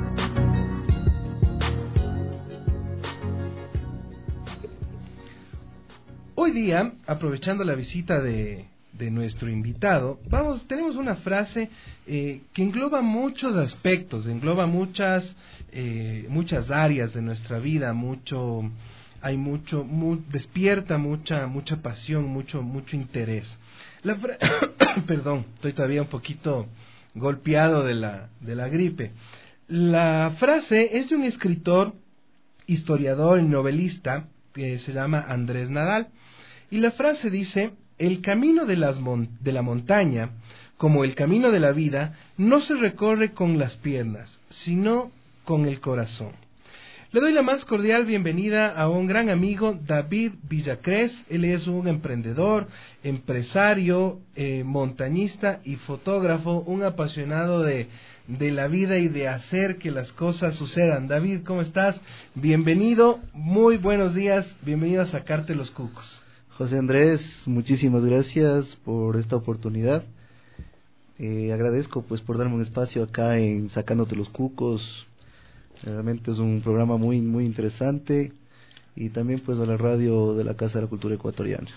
Hoy día, aprovechando la visita de, de nuestro invitado, vamos, tenemos una frase eh, que engloba muchos aspectos, engloba muchas, eh, muchas áreas de nuestra vida, mucho, hay mucho, mu, despierta mucha, mucha pasión, mucho, mucho interés. La fra- Perdón, estoy todavía un poquito golpeado de la, de la gripe. La frase es de un escritor, historiador y novelista que se llama Andrés Nadal. Y la frase dice: el camino de, las mon- de la montaña, como el camino de la vida, no se recorre con las piernas, sino con el corazón. Le doy la más cordial bienvenida a un gran amigo, David Villacrés. Él es un emprendedor, empresario, eh, montañista y fotógrafo, un apasionado de, de la vida y de hacer que las cosas sucedan. David, ¿cómo estás? Bienvenido, muy buenos días, bienvenido a Sacarte los Cucos. José Andrés, muchísimas gracias por esta oportunidad. Eh, agradezco pues por darme un espacio acá en Sacándote los Cucos. Realmente es un programa muy muy interesante, y también pues a la radio de la Casa de la Cultura Ecuatoriana.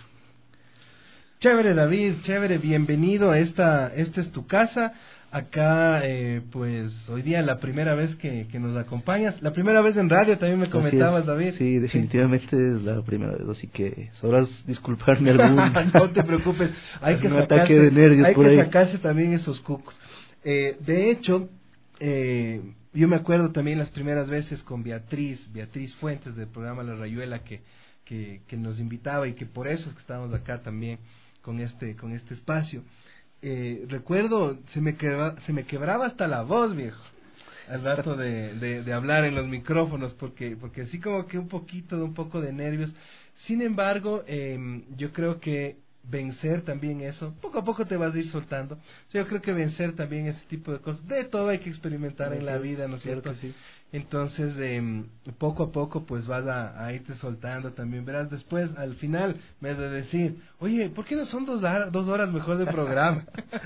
Chévere, David, chévere, bienvenido a esta, esta es tu casa. Acá, eh, pues, hoy día la primera vez que, que nos acompañas. La primera vez en radio también me comentabas, David. Sí, definitivamente sí. Es la primera vez, así que sabrás disculparme algún... No te preocupes, hay que, sacarse, de nervios hay por que ahí. sacarse también esos cucos. Eh, de hecho, eh, yo me acuerdo también las primeras veces con Beatriz, Beatriz Fuentes del programa La Rayuela, que, que, que nos invitaba, y que por eso es que estamos acá también con este, con este espacio. Eh, recuerdo, se me, quebra, se me quebraba hasta la voz, viejo, al rato de, de, de hablar en los micrófonos, porque, porque así como que un poquito, de un poco de nervios. Sin embargo, eh, yo creo que vencer también eso, poco a poco te vas a ir soltando. Yo creo que vencer también ese tipo de cosas, de todo hay que experimentar en la vida, ¿no es cierto? Claro que sí. Entonces, eh, poco a poco, pues vas a, a irte soltando también. Verás, después, al final, me has de decir, oye, ¿por qué no son dos, dos horas mejor de programa?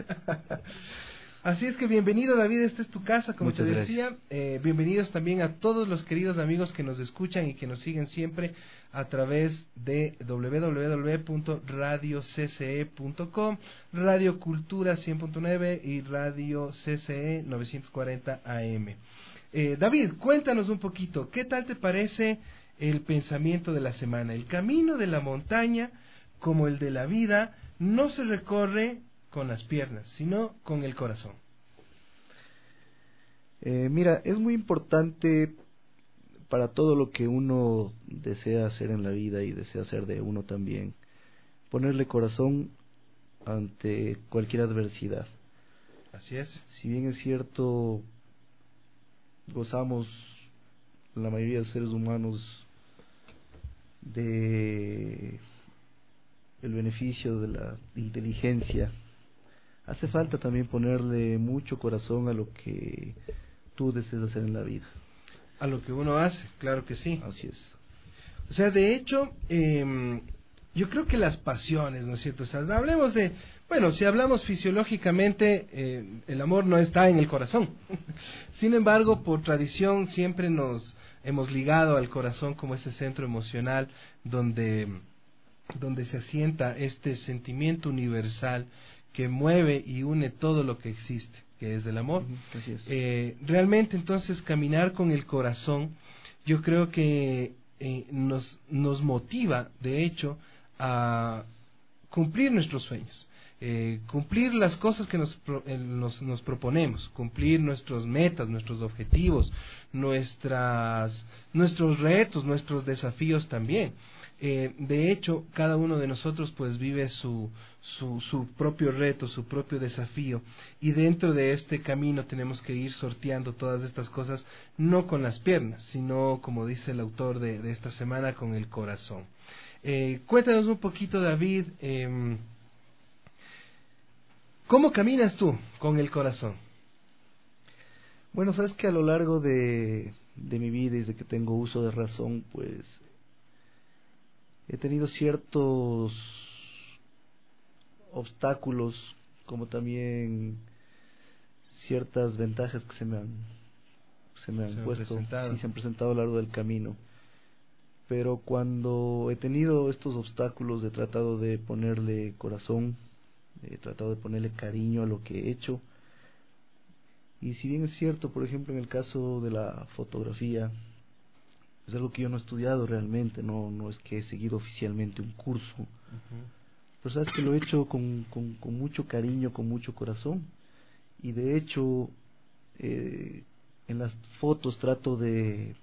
Así es que bienvenido, David, esta es tu casa, como Muchas te decía. Eh, bienvenidos también a todos los queridos amigos que nos escuchan y que nos siguen siempre a través de doble u doble u doble u punto radio c c e punto com, Radio Cultura cien punto nueve y Radio C C E novecientos cuarenta A M. Eh, David, cuéntanos un poquito, ¿qué tal te parece el pensamiento de la semana? El camino de la montaña, como el de la vida, no se recorre con las piernas, sino con el corazón. Eh, mira, es muy importante para todo lo que uno desea hacer en la vida y desea hacer de uno también, ponerle corazón ante cualquier adversidad. Así es. Si bien es cierto, gozamos, la mayoría de seres humanos, de el beneficio de la inteligencia, hace falta también ponerle mucho corazón a lo que tú deseas hacer en la vida. A lo que uno hace, claro que sí. Así es. O sea, de hecho, eh, yo creo que las pasiones, ¿no es cierto? O sea, hablemos de, bueno, si hablamos fisiológicamente, eh, el amor no está en el corazón. Sin embargo, por tradición siempre nos hemos ligado al corazón como ese centro emocional donde, donde se asienta este sentimiento universal que mueve y une todo lo que existe, que es el amor. Uh-huh, así es. Eh, realmente, entonces, caminar con el corazón, yo creo que eh, nos, nos motiva, de hecho, a cumplir nuestros sueños, eh, cumplir las cosas que nos, pro, eh, nos, nos proponemos, cumplir nuestros metas, nuestros objetivos, nuestras, nuestros retos, nuestros desafíos también. Eh, de hecho, cada uno de nosotros pues vive su, su, su propio reto, su propio desafío, y dentro de este camino tenemos que ir sorteando todas estas cosas, no con las piernas, sino, como dice el autor de, de esta semana, con el corazón. Eh, cuéntanos un poquito, David, eh, ¿cómo caminas tú con el corazón? Bueno, sabes que a lo largo de, de mi vida, desde que tengo uso de razón, pues he tenido ciertos obstáculos, como también ciertas ventajas que se me han, se me han se puesto, han sí, se han presentado a lo largo del camino. Pero cuando he tenido estos obstáculos, he tratado de ponerle corazón, he tratado de ponerle cariño a lo que he hecho. Y si bien es cierto, por ejemplo, en el caso de la fotografía, es algo que yo no he estudiado realmente, no, no es que he seguido oficialmente un curso, uh-huh. pero sabes que lo he hecho con, con, con mucho cariño, con mucho corazón, y de hecho eh, en las fotos trato de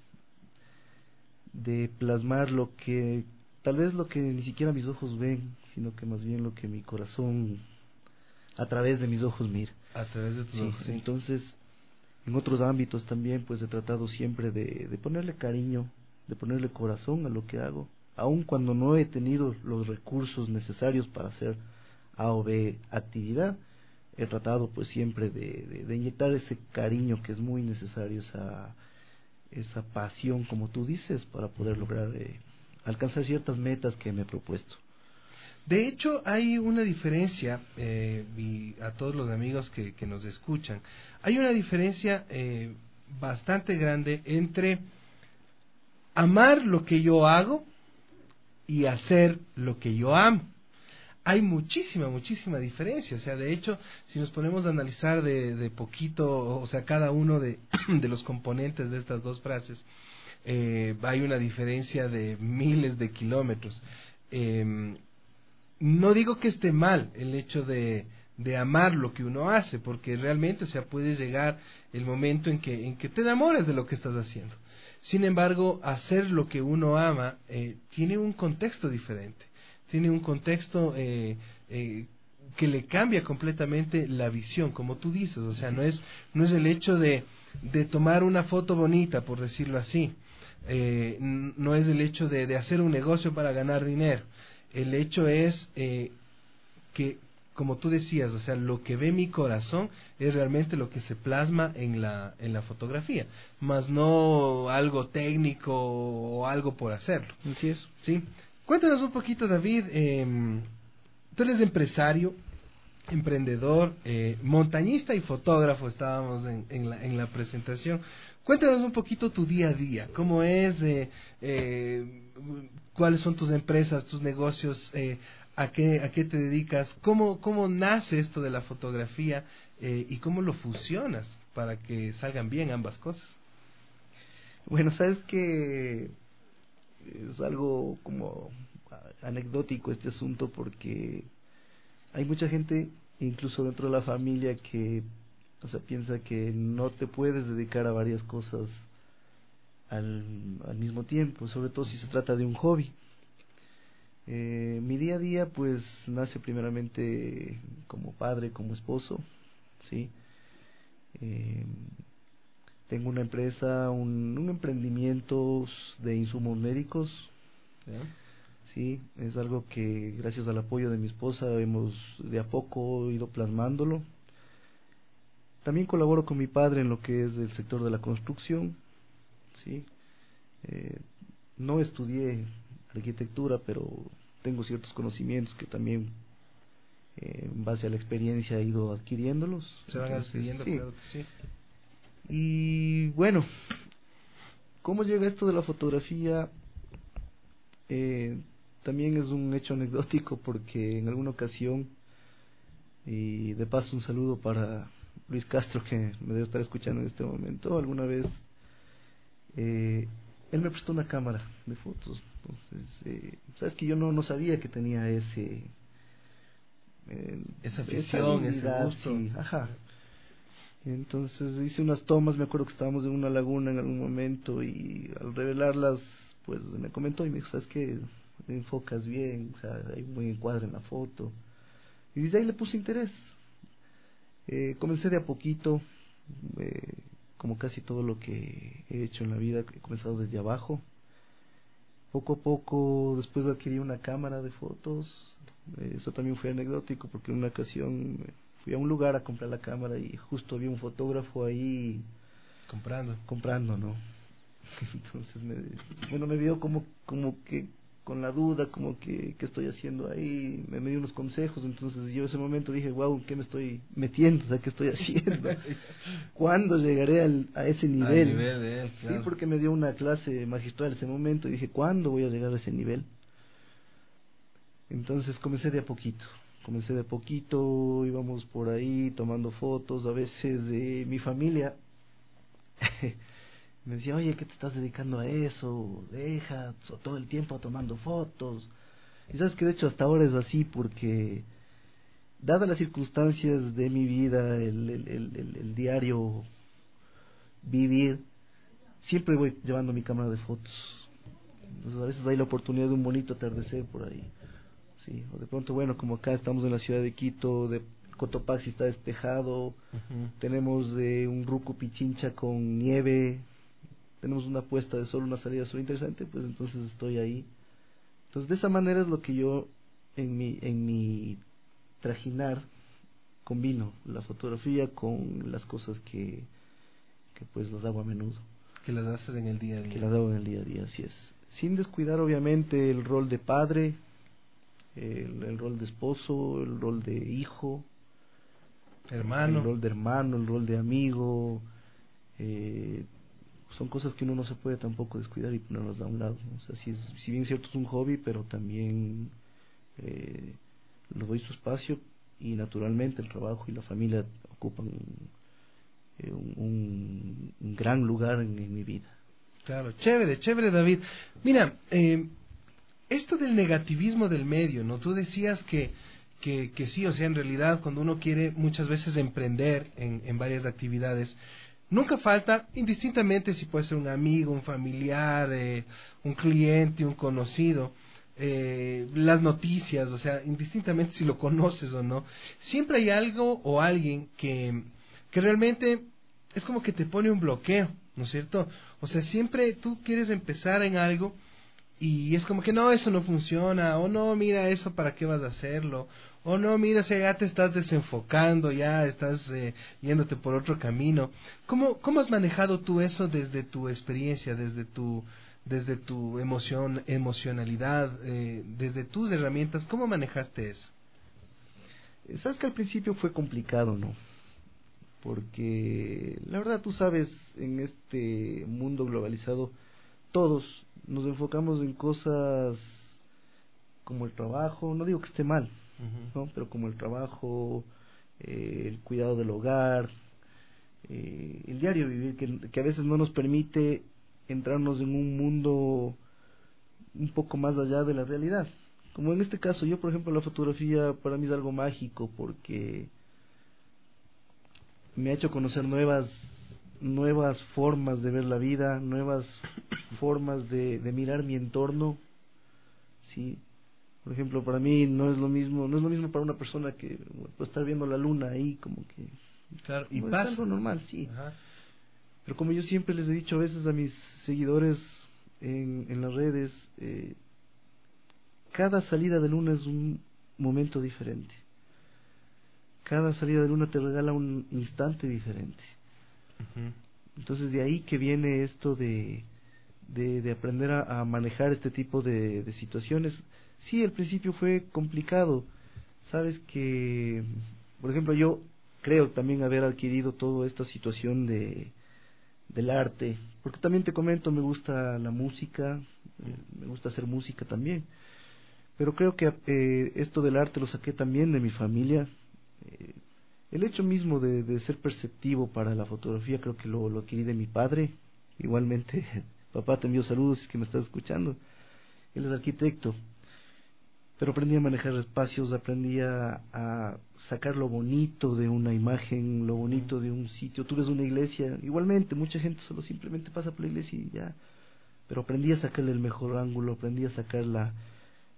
de plasmar lo que, tal vez lo que ni siquiera mis ojos ven, sino que más bien lo que mi corazón a través de mis ojos mira. A través de tus sí, ojos, sí. Entonces, en otros ámbitos también, pues he tratado siempre de, de ponerle cariño, de ponerle corazón a lo que hago, aun cuando no he tenido los recursos necesarios para hacer A o B actividad, he tratado pues siempre de, de, de inyectar ese cariño que es muy necesario, esa, esa pasión, como tú dices, para poder lograr eh, alcanzar ciertas metas que me he propuesto. De hecho, hay una diferencia, eh, y a todos los amigos que, que nos escuchan, hay una diferencia eh, bastante grande entre amar lo que yo hago y hacer lo que yo amo. Hay muchísima, muchísima diferencia. O sea, de hecho, si nos ponemos a analizar de, de poquito, o sea, cada uno de, de los componentes de estas dos frases, eh, hay una diferencia de miles de kilómetros. Eh, No digo que esté mal el hecho de, de amar lo que uno hace, porque realmente, o sea, puede llegar el momento en que, en que te enamoras de lo que estás haciendo. Sin embargo, hacer lo que uno ama eh, tiene un contexto diferente, tiene un contexto eh, eh, que le cambia completamente la visión, como tú dices. O sea, no es, no es el hecho de, de tomar una foto bonita, por decirlo así, eh, no es el hecho de, de hacer un negocio para ganar dinero. El hecho es eh, que, como tú decías, o sea, lo que ve mi corazón es realmente lo que se plasma en la en la fotografía, más no algo técnico o algo por hacerlo. Así es. ¿Sí? Cuéntanos un poquito, David. Eh, tú eres empresario, emprendedor, eh, montañista y fotógrafo. Estábamos en, en, la, en la presentación. Cuéntanos un poquito tu día a día, cómo es, eh, eh, cuáles son tus empresas, tus negocios, eh, a qué a qué te dedicas, cómo cómo nace esto de la fotografía eh, y cómo lo fusionas para que salgan bien ambas cosas. Bueno, sabes que es algo como anecdótico este asunto, porque hay mucha gente, incluso dentro de la familia, que o sea, piensa que no te puedes dedicar a varias cosas al, al mismo tiempo, sobre todo si se trata de un hobby. Eh, mi día a día pues nace primeramente como padre, como esposo, ¿sí? Eh, tengo una empresa, un, un emprendimiento de insumos médicos, ¿ya? Sí, es algo que gracias al apoyo de mi esposa hemos de a poco ido plasmándolo. También colaboro con mi padre en lo que es el sector de la construcción, ¿sí? Eh, no estudié arquitectura, pero tengo ciertos conocimientos que también, eh, en base a la experiencia, he ido adquiriéndolos. Se van Entonces, adquiriendo, sí. claro que sí. Y bueno, ¿cómo llega esto de la fotografía? Eh, también es un hecho anecdótico, porque en alguna ocasión, y de paso un saludo para Luis Castro, que me debe estar escuchando en este momento, alguna vez eh, él me prestó una cámara de fotos. Entonces, eh, sabes que yo no, no sabía que tenía ese eh, esa afición, ese gusto. Sí, ajá. Entonces hice unas tomas, me acuerdo que estábamos en una laguna en algún momento, y al revelarlas pues me comentó y me dijo, ¿sabes qué? enfocas bien, o sea, hay un buen encuadre en la foto. Y desde ahí le puse interés. Eh, comencé de a poquito, eh, como casi todo lo que he hecho en la vida, he comenzado desde abajo. Poco a poco, después adquirí una cámara de fotos. Eh, eso también fue anecdótico, porque en una ocasión fui a un lugar a comprar la cámara y justo había un fotógrafo ahí comprando, comprando, ¿no? Entonces, me, bueno, me vio como, como que con la duda, como que, ¿qué estoy haciendo ahí? Me, me dio unos consejos, entonces yo en ese momento dije, wow, ¿qué me estoy metiendo? O sea, ¿qué estoy haciendo? ¿Cuándo llegaré al, a ese nivel? Al nivel de él, claro. Sí, porque me dio una clase magistral en ese momento y dije, ¿cuándo voy a llegar a ese nivel? Entonces comencé de a poquito, comencé de a poquito, íbamos por ahí tomando fotos, a veces de mi familia. Me decía, oye, ¿qué te estás dedicando a eso? Deja, todo el tiempo tomando fotos. Y sabes que de hecho hasta ahora es así, porque dadas las circunstancias de mi vida, el, el, el, el, el diario vivir, siempre voy llevando mi cámara de fotos. Entonces a veces hay la oportunidad de un bonito atardecer por ahí. Sí, o de pronto, bueno, como acá estamos en la ciudad de Quito, de Cotopaxi está despejado, uh-huh. Tenemos de un Rucu Pichincha con nieve, tenemos una puesta de sol, una salida de sol interesante, pues entonces estoy ahí. Entonces de esa manera es lo que yo en mi en mi trajinar combino la fotografía con las cosas que que pues las hago a menudo. Que las haces en el día a día. Que las hago en el día a día, así es. Sin descuidar obviamente el rol de padre, el, el rol de esposo, el rol de hijo, hermano, el rol de hermano, el rol de amigo. Eh, son cosas que uno no se puede tampoco descuidar y ponerlas a un lado, ¿no? O sea, si, es, si bien cierto es un hobby, pero también eh, le doy su espacio y naturalmente el trabajo y la familia ocupan eh, un, un, un gran lugar en, en mi vida. Claro, chévere, chévere, David. Mira, eh, esto del negativismo del medio, ¿no? Tú decías que, que, que sí, o sea, en realidad cuando uno quiere muchas veces emprender en, en varias actividades, nunca falta, indistintamente si puede ser un amigo, un familiar, eh, un cliente, un conocido, eh, las noticias, o sea, indistintamente si lo conoces o no, siempre hay algo o alguien que, que realmente es como que te pone un bloqueo, ¿no es cierto? O sea, siempre tú quieres empezar en algo y es como que no, eso no funciona, o no, mira, eso para qué vas a hacerlo, o no, mira, o sea, ya te estás desenfocando, ya estás eh, yéndote por otro camino. ¿Cómo, ¿Cómo has manejado tú eso desde tu experiencia, desde tu desde tu emoción, emocionalidad, eh, desde tus herramientas? ¿Cómo manejaste eso? Sabes que al principio fue complicado, ¿no? Porque la verdad tú sabes, en este mundo globalizado, todos nos enfocamos en cosas como el trabajo, no digo que esté mal, ¿no? Pero como el trabajo, eh, el cuidado del hogar, eh, el diario vivir, que, que a veces no nos permite entrarnos en un mundo un poco más allá de la realidad. Como en este caso, yo por ejemplo la fotografía para mí es algo mágico porque me ha hecho conocer nuevas nuevas formas de ver la vida, nuevas formas de, de mirar mi entorno, sí. Por ejemplo, para mí no es lo mismo, no es lo mismo para una persona que puede estar viendo la luna ahí como que claro, y no pasa. Es algo normal, sí. Ajá. Pero como yo siempre les he dicho a veces a mis seguidores en, en las redes, eh, cada salida de luna es un momento diferente. Cada salida de luna te regala un instante diferente. Uh-huh. Entonces de ahí que viene esto de de, de aprender a, a manejar este tipo de, de situaciones. Sí, al principio fue complicado. Sabes que, por ejemplo, yo creo también haber adquirido toda esta situación de del arte, porque también te comento, me gusta la música, eh, me gusta hacer música también, pero creo que eh, esto del arte lo saqué también de mi familia. Eh, el hecho mismo de, de ser perceptivo para la fotografía creo que lo, lo adquirí de mi padre. Igualmente, papá, te envío saludos si es que me estás escuchando. Él es arquitecto, pero aprendí a manejar espacios, aprendí a, a sacar lo bonito de una imagen, lo bonito de un sitio. Tú ves una iglesia, igualmente, mucha gente solo simplemente pasa por la iglesia y ya, pero aprendí a sacarle el mejor ángulo, aprendí a sacar la,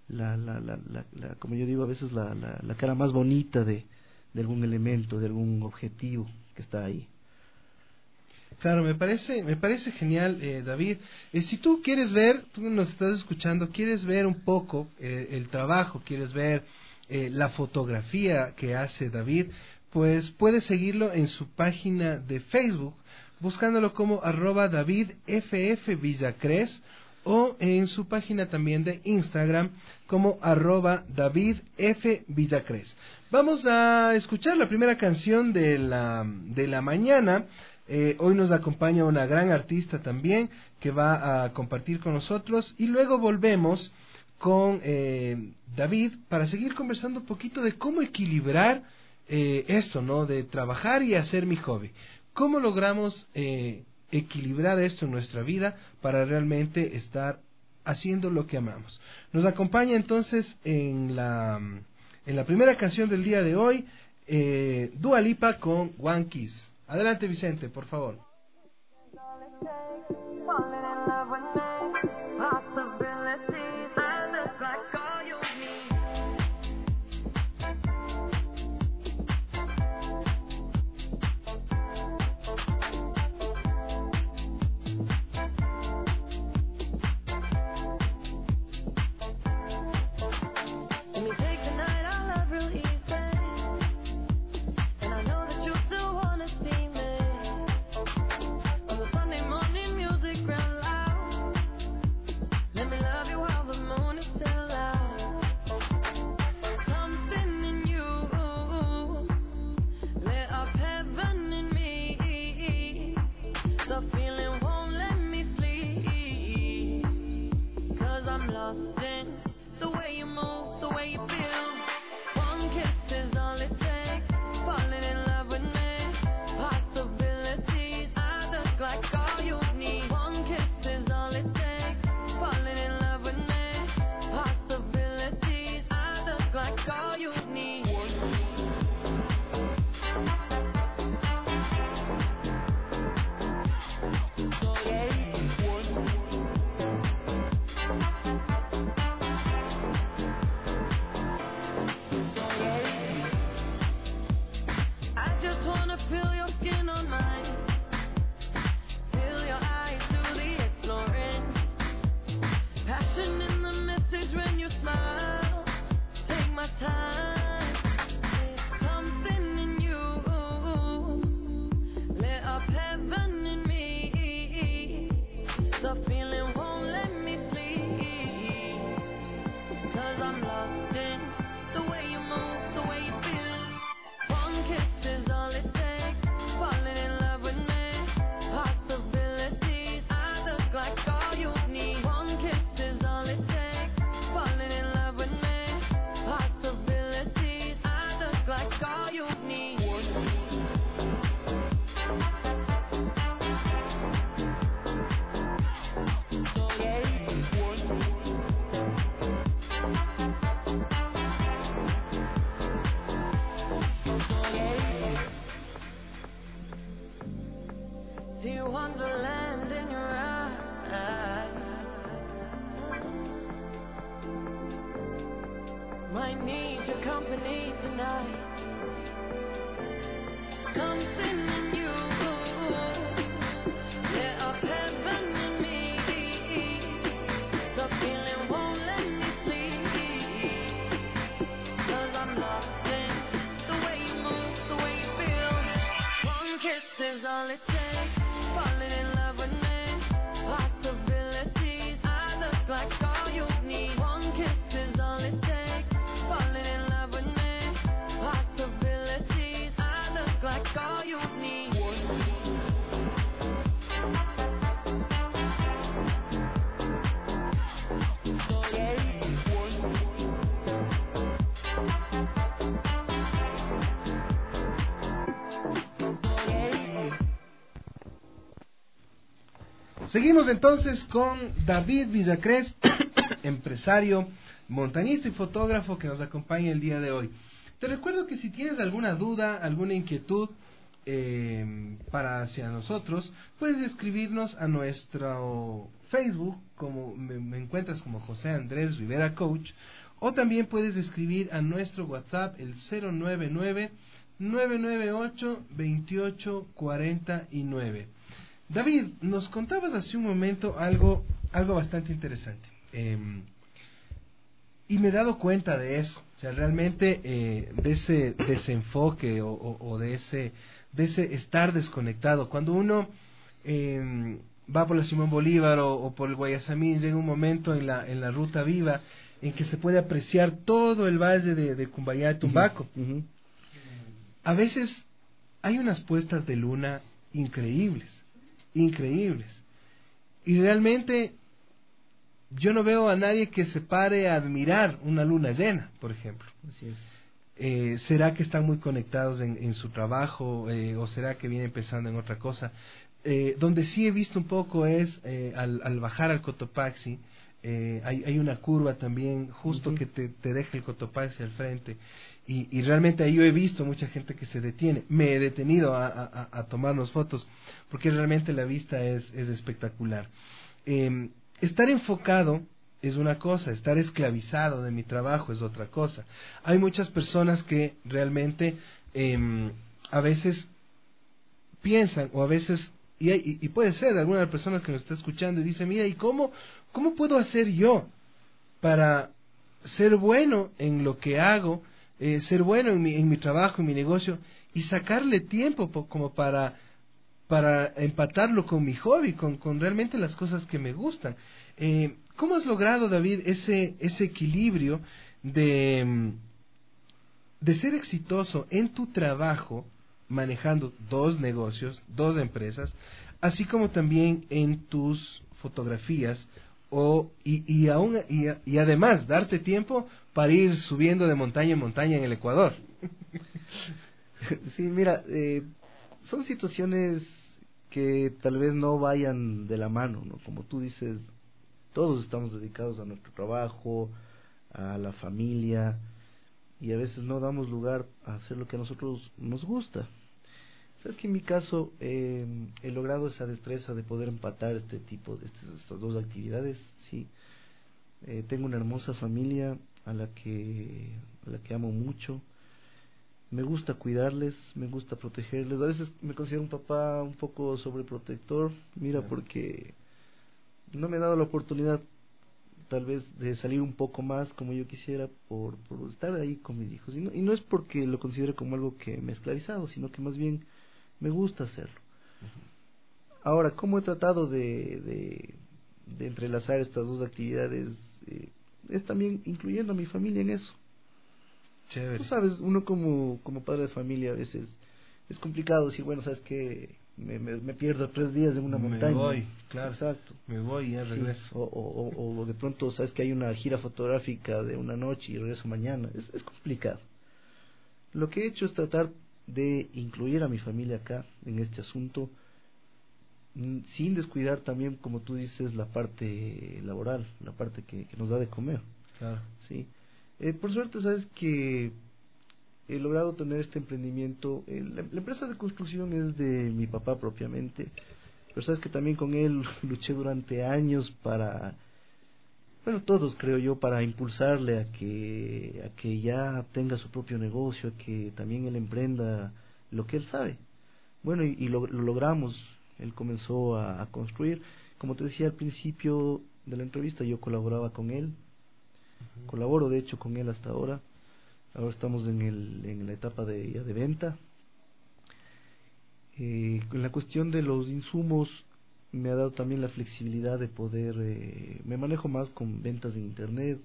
la, la, la, la, la como yo digo a veces, la, la, la cara más bonita de, de algún elemento, de algún objetivo que está ahí. Claro, me parece, me parece genial, eh, David. Eh, si tú quieres ver, tú nos estás escuchando, quieres ver un poco eh, el trabajo, quieres ver eh, la fotografía que hace David, pues puedes seguirlo en su página de Facebook, buscándolo como arroba David F F Villacres, o en su página también de Instagram como arroba David F Villacres. Vamos a escuchar la primera canción de la, de la mañana. Eh, hoy nos acompaña una gran artista también que va a compartir con nosotros, y luego volvemos con eh, David para seguir conversando un poquito de cómo equilibrar eh, esto, ¿no? De trabajar y hacer mi hobby. ¿Cómo logramos eh, equilibrar esto en nuestra vida para realmente estar haciendo lo que amamos? Nos acompaña entonces en la, en la primera canción del día de hoy, eh, Dua Lipa con One Kiss. Adelante, Vicente, por favor. Seguimos entonces con David Villacres, empresario, montañista y fotógrafo que nos acompaña el día de hoy. Te recuerdo que si tienes alguna duda, alguna inquietud eh, para hacia nosotros, puedes escribirnos a nuestro Facebook, como me, me encuentras como José Andrés Rivera Coach, o también puedes escribir a nuestro WhatsApp el cero nueve nueve, nueve nueve ocho, dos ocho cuatro nueve. David, nos contabas hace un momento algo, algo bastante interesante. Eh, y me he dado cuenta de eso, o sea, realmente eh, de ese desenfoque o, o, o de ese de ese estar desconectado. Cuando uno eh, va por la Simón Bolívar o, o por el Guayasamín, llega un momento en la en la ruta viva en que se puede apreciar todo el valle de, de Cumbayá y Tumbaco. Uh-huh. Uh-huh. A veces hay unas puestas de luna increíbles, increíbles, y realmente yo no veo a nadie que se pare a admirar una luna llena, por ejemplo. Así es. Eh, ¿Será que están muy conectados en, en su trabajo eh, o será que vienen pensando en otra cosa? Eh, donde sí he visto un poco es eh, al, al bajar al Cotopaxi, eh, hay, hay una curva también justo uh-huh. que te, te deja el Cotopaxi al frente y, y realmente ahí yo he visto mucha gente que se detiene. Me he detenido a, a, a tomarnos fotos porque realmente la vista es, es espectacular. Eh, Estar enfocado es una cosa, estar esclavizado de mi trabajo es otra cosa. Hay muchas personas que realmente eh, a veces piensan o a veces, y, y, y puede ser alguna de las personas que nos está escuchando y dice, mira, ¿y cómo, cómo puedo hacer yo para ser bueno en lo que hago, eh, ser bueno en mi, en mi trabajo, en mi negocio y sacarle tiempo po, como para... para empatarlo con mi hobby, con, con realmente las cosas que me gustan? Eh, ¿Cómo has logrado, David, ese, ese equilibrio de, de ser exitoso en tu trabajo, manejando dos negocios, dos empresas, así como también en tus fotografías, o, y, y, aún, y, y además darte tiempo para ir subiendo de montaña en montaña en el Ecuador? Sí, mira, eh, son situaciones que tal vez no vayan de la mano, ¿no? Como tú dices, todos estamos dedicados a nuestro trabajo, a la familia, y a veces no damos lugar a hacer lo que a nosotros nos gusta. Sabes que en mi caso eh, he logrado esa destreza de poder empatar este tipo de estas, estas dos actividades, sí. Eh, tengo una hermosa familia a la que a la que amo mucho. Me gusta cuidarles, me gusta protegerles. A veces me considero un papá un poco sobreprotector, mira, porque no me he dado la oportunidad tal vez de salir un poco más como yo quisiera por, por estar ahí con mis hijos. Y no, y no es porque lo considere como algo que me ha esclavizado, sino que más bien me gusta hacerlo. Uh-huh. Ahora, ¿cómo he tratado de, de, de entrelazar estas dos actividades? Eh, es también incluyendo a mi familia en eso. Chévere. Tú sabes, uno como, como padre de familia a veces es complicado decir, bueno, sabes que me, me, me pierdo tres días en una montaña. Me voy, claro. Exacto. Me voy y ya regreso. Sí. O, o, o de pronto sabes que hay una gira fotográfica de una noche y regreso mañana. Es, es complicado. Lo que he hecho es tratar de incluir a mi familia acá en este asunto, sin descuidar también, como tú dices, la parte laboral, la parte que, que nos da de comer. Claro. Sí. Eh, por suerte, sabes que he logrado tener este emprendimiento. Eh, la, la empresa de construcción es de mi papá propiamente, pero sabes que también con él luché durante años para, bueno, todos creo yo, para impulsarle a que a que ya tenga su propio negocio, a que también él emprenda lo que él sabe. Bueno, y, y lo, lo logramos. Él comenzó a, a construir. Como te decía al principio de la entrevista, yo colaboraba con él. Uh-huh. Colaboro de hecho con él hasta ahora. Ahora estamos en, el, en la etapa de, ya de venta. Eh, en la cuestión de los insumos me ha dado también la flexibilidad de poder, eh, me manejo más con ventas en internet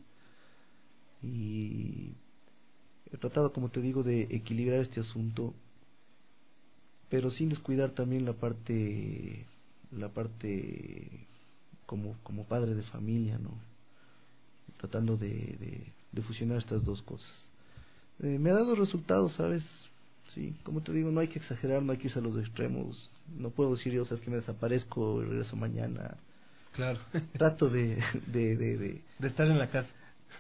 y he tratado, como te digo, de equilibrar este asunto, pero sin descuidar también la parte la parte como como padre de familia, ¿no? Tratando de, de, de fusionar estas dos cosas. Eh, me ha dado resultados, ¿sabes? Sí, como te digo, no hay que exagerar, no hay que irse a los extremos. No puedo decir yo, sabes que me desaparezco y regreso mañana. Claro. Trato de de, de, de... de estar en la casa.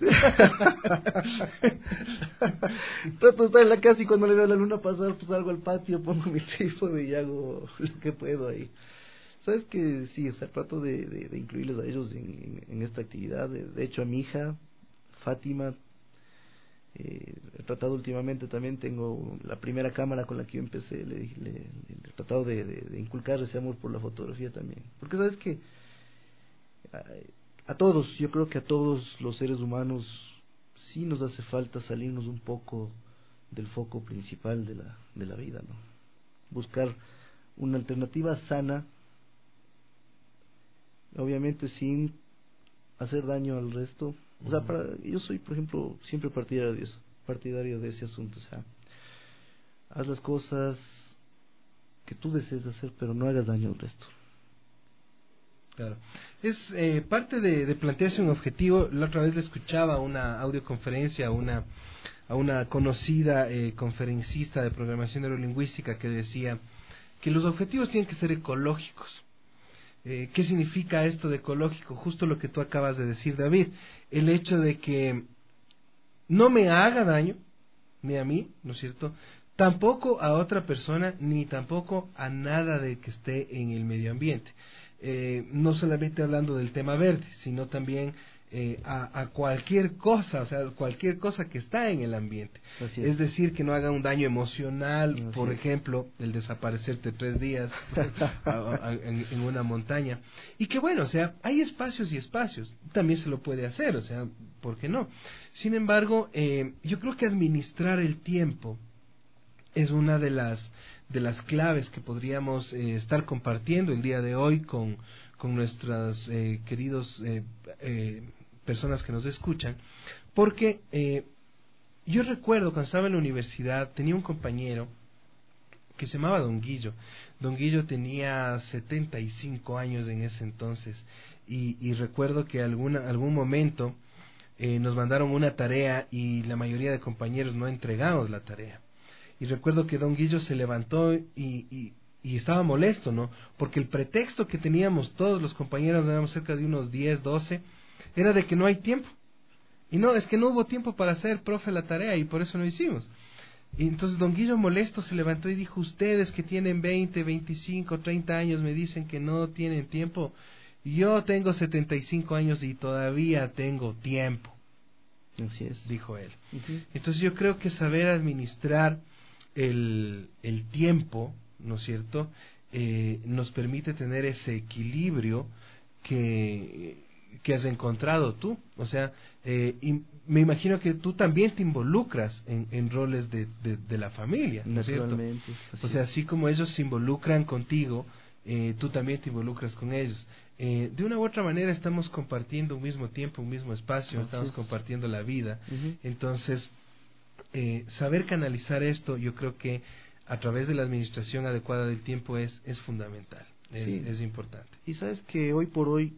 Trato de estar en la casa y cuando le veo la luna pasar, pues salgo al patio, pongo mi trípode y hago lo que puedo ahí. Sabes que sí, o sea, trato de, de, de incluirles a ellos en, en, en esta actividad. De, de hecho, a mi hija, Fátima, eh, he tratado últimamente también, tengo la primera cámara con la que yo empecé, le, le, le, le he tratado de, de, de inculcar ese amor por la fotografía también. Porque sabes que a, a todos, yo creo que a todos los seres humanos sí nos hace falta salirnos un poco del foco principal de la, de la vida, ¿no? Buscar una alternativa sana, obviamente sin hacer daño al resto. O sea, para, yo soy, por ejemplo, siempre partidario de eso, partidario de ese asunto. O sea, haz las cosas que tú desees hacer, pero no hagas daño al resto. Claro. Es eh, parte de, de plantearse un objetivo. La otra vez le escuchaba una audioconferencia a una, a una conocida eh, conferencista de programación neurolingüística que decía que los objetivos tienen que ser ecológicos. Eh, ¿Qué significa esto de ecológico? Justo lo que tú acabas de decir, David. El hecho de que no me haga daño, ni a mí, ¿no es cierto?, tampoco a otra persona, ni tampoco a nada de que esté en el medio ambiente. Eh, no solamente hablando del tema verde, sino también eh, a, a cualquier cosa, o sea, cualquier cosa que está en el ambiente. Así es. es. decir, que no haga un daño emocional, Así por es. ejemplo, el desaparecerte tres días a, a, en, en una montaña. Y que bueno, o sea, hay espacios y espacios, también se lo puede hacer, o sea, ¿por qué no? Sin embargo, eh, yo creo que administrar el tiempo es una de las de las claves que podríamos eh, estar compartiendo el día de hoy con, con nuestras eh, queridos eh, eh, personas que nos escuchan, porque eh, yo recuerdo cuando estaba en la universidad, tenía un compañero que se llamaba Don Guillo. Don Guillo tenía setenta y cinco años en ese entonces, y, y recuerdo que alguna, algún momento eh, nos mandaron una tarea y la mayoría de compañeros no entregamos la tarea. Y recuerdo que Don Guillo se levantó y, y, y estaba molesto, ¿no? Porque el pretexto que teníamos todos los compañeros, éramos cerca de unos diez, doce, era de que no hay tiempo. Y no, es que no hubo tiempo para hacer, profe, la tarea, y por eso no hicimos. Y entonces Don Guillo molesto se levantó y dijo: ustedes que tienen veinte, veinticinco, treinta años me dicen que no tienen tiempo. Yo tengo setenta y cinco años y todavía tengo tiempo. Así es. Dijo él. Uh-huh. Entonces yo creo que saber administrar el, el tiempo, ¿no es cierto?, eh, nos permite tener ese equilibrio que, que has encontrado tú. O sea, eh, y me imagino que tú también te involucras en, en roles de, de, de la familia, ¿no es cierto? O sea, así como ellos se involucran contigo, eh, tú también te involucras con ellos. Eh, de una u otra manera estamos compartiendo un mismo tiempo, un mismo espacio, Así estamos es. compartiendo la vida. Uh-huh. Entonces, eh, saber canalizar esto, yo creo que a través de la administración adecuada del tiempo es, es fundamental, es, Sí. es importante. Y sabes que hoy por hoy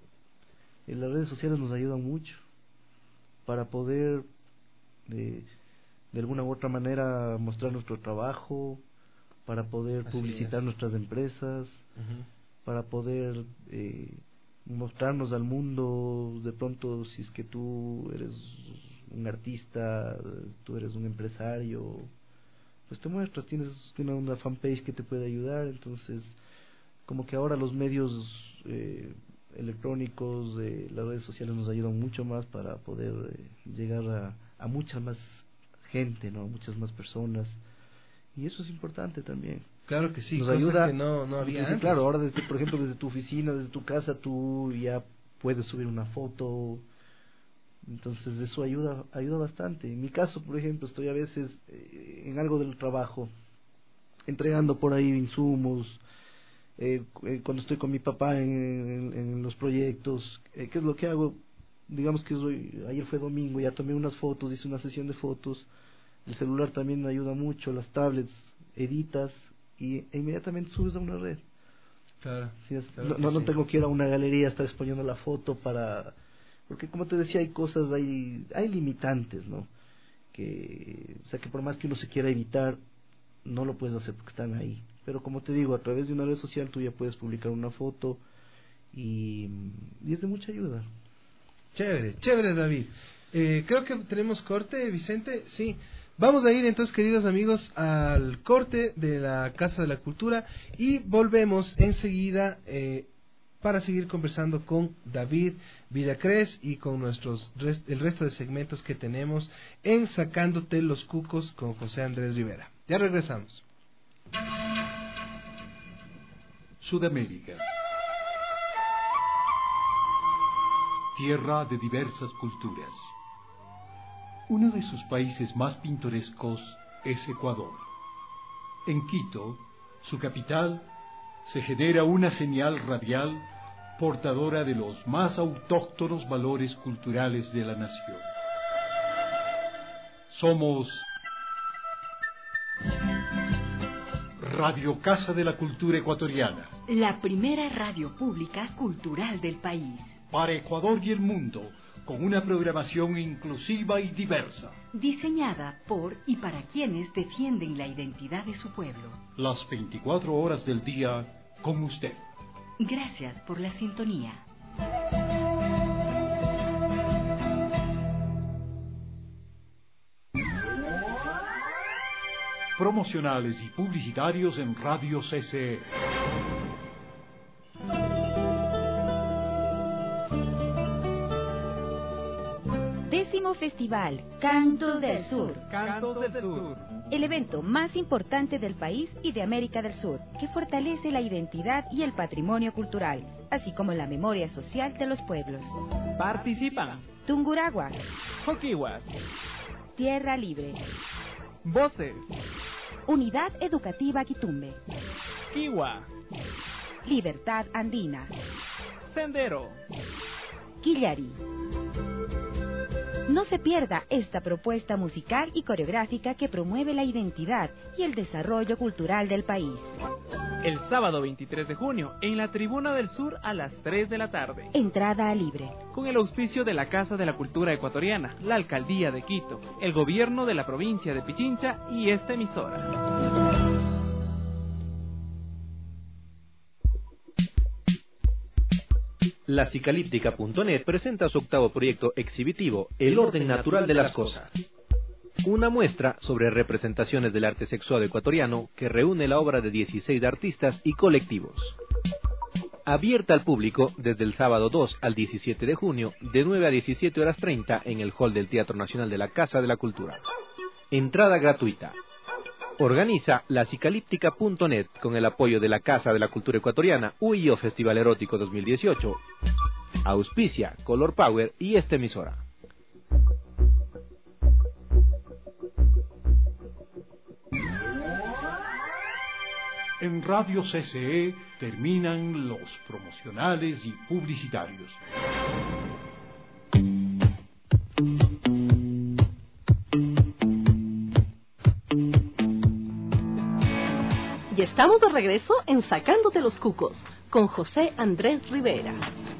eh, las redes sociales nos ayudan mucho para poder eh, de alguna u otra manera mostrar nuestro trabajo, para poder Así publicitar es. nuestras empresas, Ujú. para poder eh, mostrarnos al mundo. De pronto, si es que tú eres un artista, tú eres un empresario, pues te muestras, tienes una, una fanpage que te puede ayudar. Entonces, como que ahora los medios eh, electrónicos, eh, las redes sociales nos ayudan mucho más para poder eh, llegar a, a mucha más gente, ¿no? Muchas más personas, y eso es importante también. Claro que sí, Nos cosas ayuda, que no, no había sí, antes. claro, ahora desde, por ejemplo, desde tu oficina, desde tu casa, tú ya puedes subir una foto. Entonces eso ayuda ayuda bastante. En mi caso, por ejemplo, estoy a veces eh, en algo del trabajo, entregando por ahí insumos, eh, eh, cuando estoy con mi papá en, en, en los proyectos, eh, ¿qué es lo que hago? Digamos que soy, ayer fue domingo, ya tomé unas fotos, hice una sesión de fotos. El celular también me ayuda mucho, las tablets, editas y e inmediatamente subes a una red. Claro, Sí, es- claro no, que no, no sí. tengo que ir a una galería a estar exponiendo la foto para... Porque como te decía, hay cosas, hay, hay limitantes, ¿no? Que, o sea, que por más que uno se quiera evitar, no lo puedes hacer porque están ahí. Pero como te digo, a través de una red social tú ya puedes publicar una foto y, y es de mucha ayuda. Chévere, chévere, David. Eh, creo que tenemos corte, Vicente. Sí, Vamos a ir entonces, queridos amigos, al corte de la Casa de la Cultura y volvemos enseguida eh, para seguir conversando con David Villacrés y con nuestros el resto de segmentos que tenemos en Sacándote los Cucos con José Andrés Rivera. Ya regresamos. Sudamérica. Tierra de diversas culturas. Uno de sus países más pintorescos es Ecuador. En Quito, su capital, se genera una señal radial portadora de los más autóctonos valores culturales de la nación. Somos Radio Casa de la Cultura Ecuatoriana, la primera radio pública cultural del país. Para Ecuador y el mundo, con una programación inclusiva y diversa. Diseñada por y para quienes defienden la identidad de su pueblo. Las veinticuatro horas del día con usted. Gracias por la sintonía. Promocionales y publicitarios en Radio C C E. Décimo Festival Cantos del Sur. Cantos del Sur. El evento más importante del país y de América del Sur, que fortalece la identidad y el patrimonio cultural, así como la memoria social de los pueblos. Participan Tungurahua, Joquiwas, Tierra Libre, Voces, Unidad Educativa Quitumbe, Kiwa, Libertad Andina, Sendero, Quillari. No se pierda esta propuesta musical y coreográfica que promueve la identidad y el desarrollo cultural del país. El sábado veintitrés de junio, en la Tribuna del Sur a las tres de la tarde. Entrada libre. Con el auspicio de la Casa de la Cultura Ecuatoriana, la Alcaldía de Quito, el Gobierno de la Provincia de Pichincha y esta emisora. La Cicalíptica punto net presenta su octavo proyecto exhibitivo, El orden natural de las cosas. Una muestra sobre representaciones del arte sexual ecuatoriano que reúne la obra de dieciséis artistas y colectivos. Abierta al público desde el sábado dos al diecisiete de junio, de nueve a diecisiete horas treinta en el hall del Teatro Nacional de la Casa de la Cultura. Entrada gratuita. Organiza la Cicalíptica punto net con el apoyo de la Casa de la Cultura Ecuatoriana, U I O Festival Erótico dos mil dieciocho. Auspicia Color Power y esta emisora. En Radio C C E terminan los promocionales y publicitarios. Y estamos de regreso en Sacándote los Cucos con José Andrés Rivera.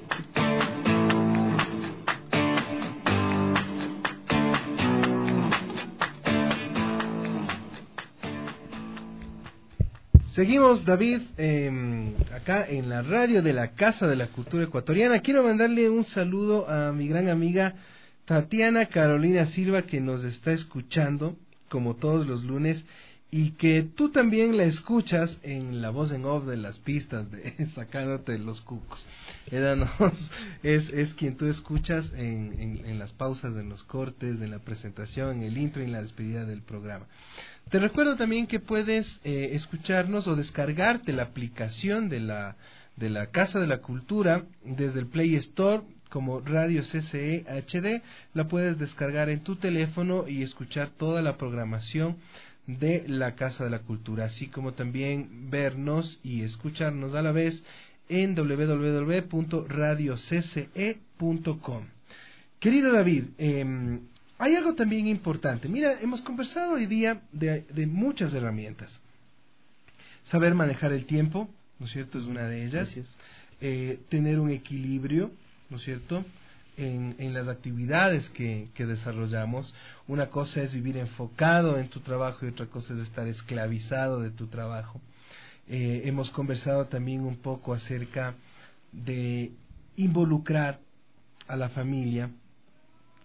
Seguimos, David, eh, acá en la radio de la Casa de la Cultura Ecuatoriana. Quiero mandarle un saludo a mi gran amiga Tatiana Carolina Silva, que nos está escuchando como todos los lunes, y que tú también la escuchas en la voz en off de las pistas de Sacándote los Cucos. Ella nos, es, es quien tú escuchas en, en, en las pausas, en los cortes, en la presentación, en el intro y en la despedida del programa. Te recuerdo también que puedes eh, escucharnos o descargarte la aplicación de la, de la Casa de la Cultura desde el Play Store como Radio C C E H D. La puedes descargar en tu teléfono y escuchar toda la programación de la Casa de la Cultura, así como también vernos y escucharnos a la vez en doble u doble u doble u punto radio c c e punto com. Querido David, eh, hay algo también importante. Mira, hemos conversado hoy día de, de muchas herramientas. Saber manejar el tiempo, ¿no es cierto?, es una de ellas. Eh, tener un equilibrio, ¿no es cierto?, En, en las actividades que, que desarrollamos. Una cosa es vivir enfocado en tu trabajo y otra cosa es estar esclavizado de tu trabajo. Eh, hemos conversado también un poco acerca de involucrar a la familia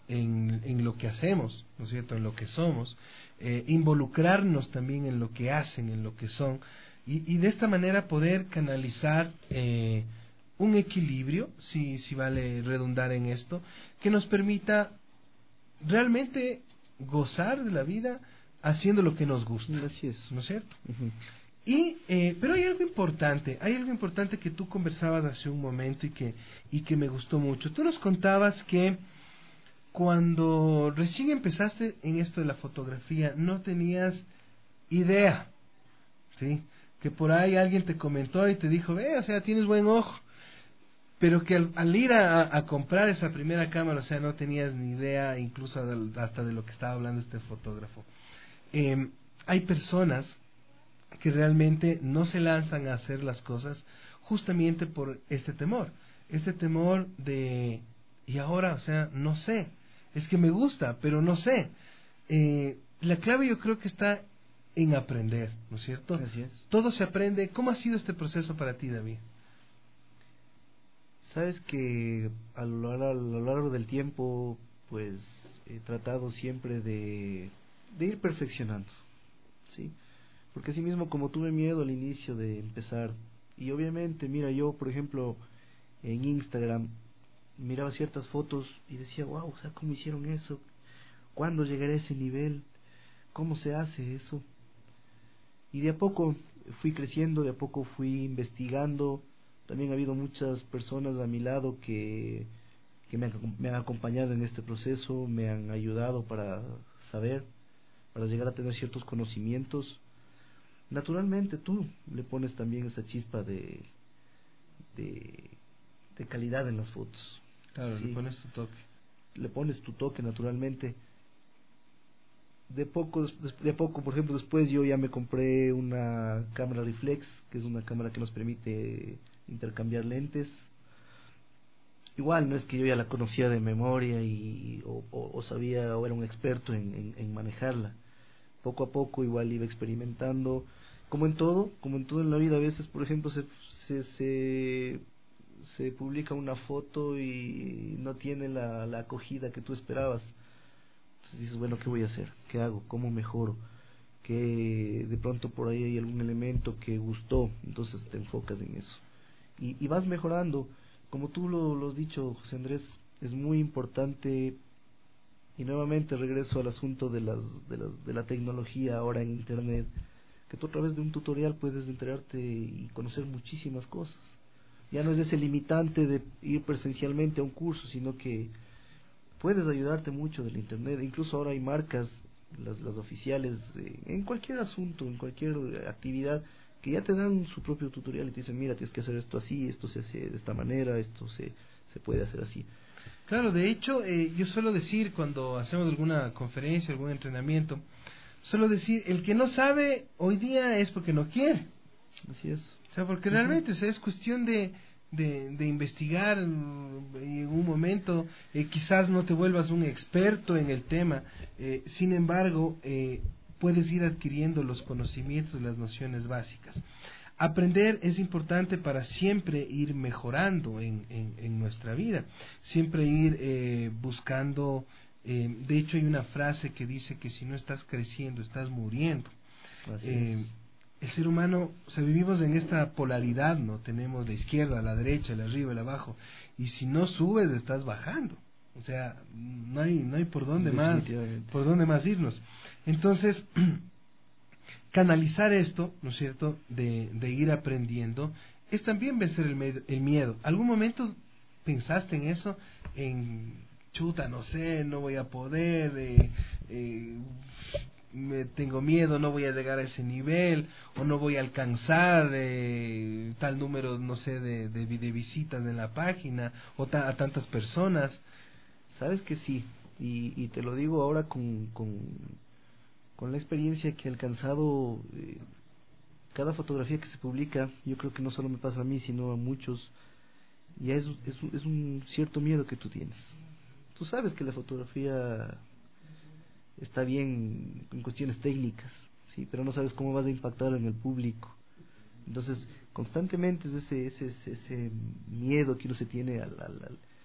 en, en lo que hacemos, ¿no es cierto?, en lo que somos, eh, involucrarnos también en lo que hacen, en lo que son, y, y de esta manera poder canalizar eh, un equilibrio, si, si vale redundar en esto, que nos permita realmente gozar de la vida haciendo lo que nos gusta. Así es. ¿No es cierto? Uh-huh. Y, eh, pero hay algo importante, hay algo importante que tú conversabas hace un momento y que, y que me gustó mucho. Tú nos contabas que cuando recién empezaste en esto de la fotografía no tenías idea, ¿sí? Que por ahí alguien te comentó y te dijo, ve, o sea, tienes buen ojo, pero que al, al ir a, a comprar esa primera cámara, o sea, no tenías ni idea incluso de, hasta de lo que estaba hablando este fotógrafo. Eh, hay personas que realmente no se lanzan a hacer las cosas justamente por este temor, este temor de, y ahora, o sea, no sé, es que me gusta, pero no sé. Eh, la clave yo creo que está en aprender, ¿no es cierto? Así es. Todo se aprende. ¿Cómo ha sido este proceso para ti, David? Sabes que a lo, a lo largo del tiempo, pues, he tratado siempre de, de ir perfeccionando, ¿sí? Porque así mismo como tuve miedo al inicio de empezar, y obviamente, mira, yo por ejemplo en Instagram miraba ciertas fotos y decía, wow, o sea, ¿cómo hicieron eso? ¿Cuándo llegaré a ese nivel? ¿Cómo se hace eso? Y de a poco fui creciendo, de a poco fui investigando. También ha habido muchas personas a mi lado que, que me, han, me han acompañado en este proceso, me han ayudado para saber, para llegar a tener ciertos conocimientos. Naturalmente tú le pones también esa chispa de, de, de calidad en las fotos. Claro, ¿sí? Le pones tu toque. Le pones tu toque naturalmente. De poco, de poco, por ejemplo, después yo ya me compré una cámara reflex, que es una cámara que nos permite intercambiar lentes. Igual no es que yo ya la conocía de memoria y o, o, o sabía o era un experto en, en, en manejarla. Poco a poco igual iba experimentando, como en todo, como en todo en la vida. A veces, por ejemplo, se se se, se publica una foto y no tiene la, la acogida que tú esperabas. Entonces dices, bueno, ¿qué voy a hacer? ¿Qué hago? ¿Cómo mejoro? Que de pronto por ahí hay algún elemento que gustó, entonces te enfocas en eso. Y, y vas mejorando. Como tú lo, lo has dicho, José Andrés, es muy importante. Y nuevamente regreso al asunto de, las, de, las, de la tecnología ahora en Internet, que tú a través de un tutorial puedes enterarte y conocer muchísimas cosas. Ya no es ese limitante de ir presencialmente a un curso, sino que puedes ayudarte mucho del Internet. Incluso ahora hay marcas, las, las oficiales, eh, en cualquier asunto, en cualquier actividad, que ya te dan su propio tutorial y te dicen, mira, tienes que hacer esto así, esto se hace de esta manera, esto se, se puede hacer así. Claro, de hecho, eh, yo suelo decir cuando hacemos alguna conferencia, algún entrenamiento, suelo decir, el que no sabe hoy día es porque no quiere. Así es. O sea, porque realmente, o sea, es cuestión de, de, de investigar y en un momento eh, quizás no te vuelvas un experto en el tema, eh, sin embargo, eh, puedes ir adquiriendo los conocimientos, las nociones básicas. Aprender es importante para siempre ir mejorando en, en, en nuestra vida, siempre ir eh, buscando, eh, de hecho hay una frase que dice que si no estás creciendo, estás muriendo. Eh, el ser humano, o sea, vivimos en esta polaridad, ¿no? Tenemos la izquierda, la derecha, el arriba, el abajo, y si no subes, estás bajando. O sea, no hay, no hay por dónde más, por dónde más irnos. Entonces, canalizar esto, ¿no es cierto?, de, de ir aprendiendo, es también vencer el, med- el miedo. ¿Algún momento pensaste en eso? En, chuta, no sé, no voy a poder, eh, eh, me tengo miedo, no voy a llegar a ese nivel, o no voy a alcanzar eh, tal número, no sé, de, de, de visitas en la página, o ta- a tantas personas? Sabes que sí, y, y te lo digo ahora con... con con la experiencia que he alcanzado, eh, cada fotografía que se publica, yo creo que no solo me pasa a mí, sino a muchos, ya es, es, es un cierto miedo que tú tienes. Tú sabes que la fotografía está bien en cuestiones técnicas, sí, pero no sabes cómo vas a impactar en el público. Entonces, constantemente es ese, ese, ese, ese miedo que uno se tiene al, al,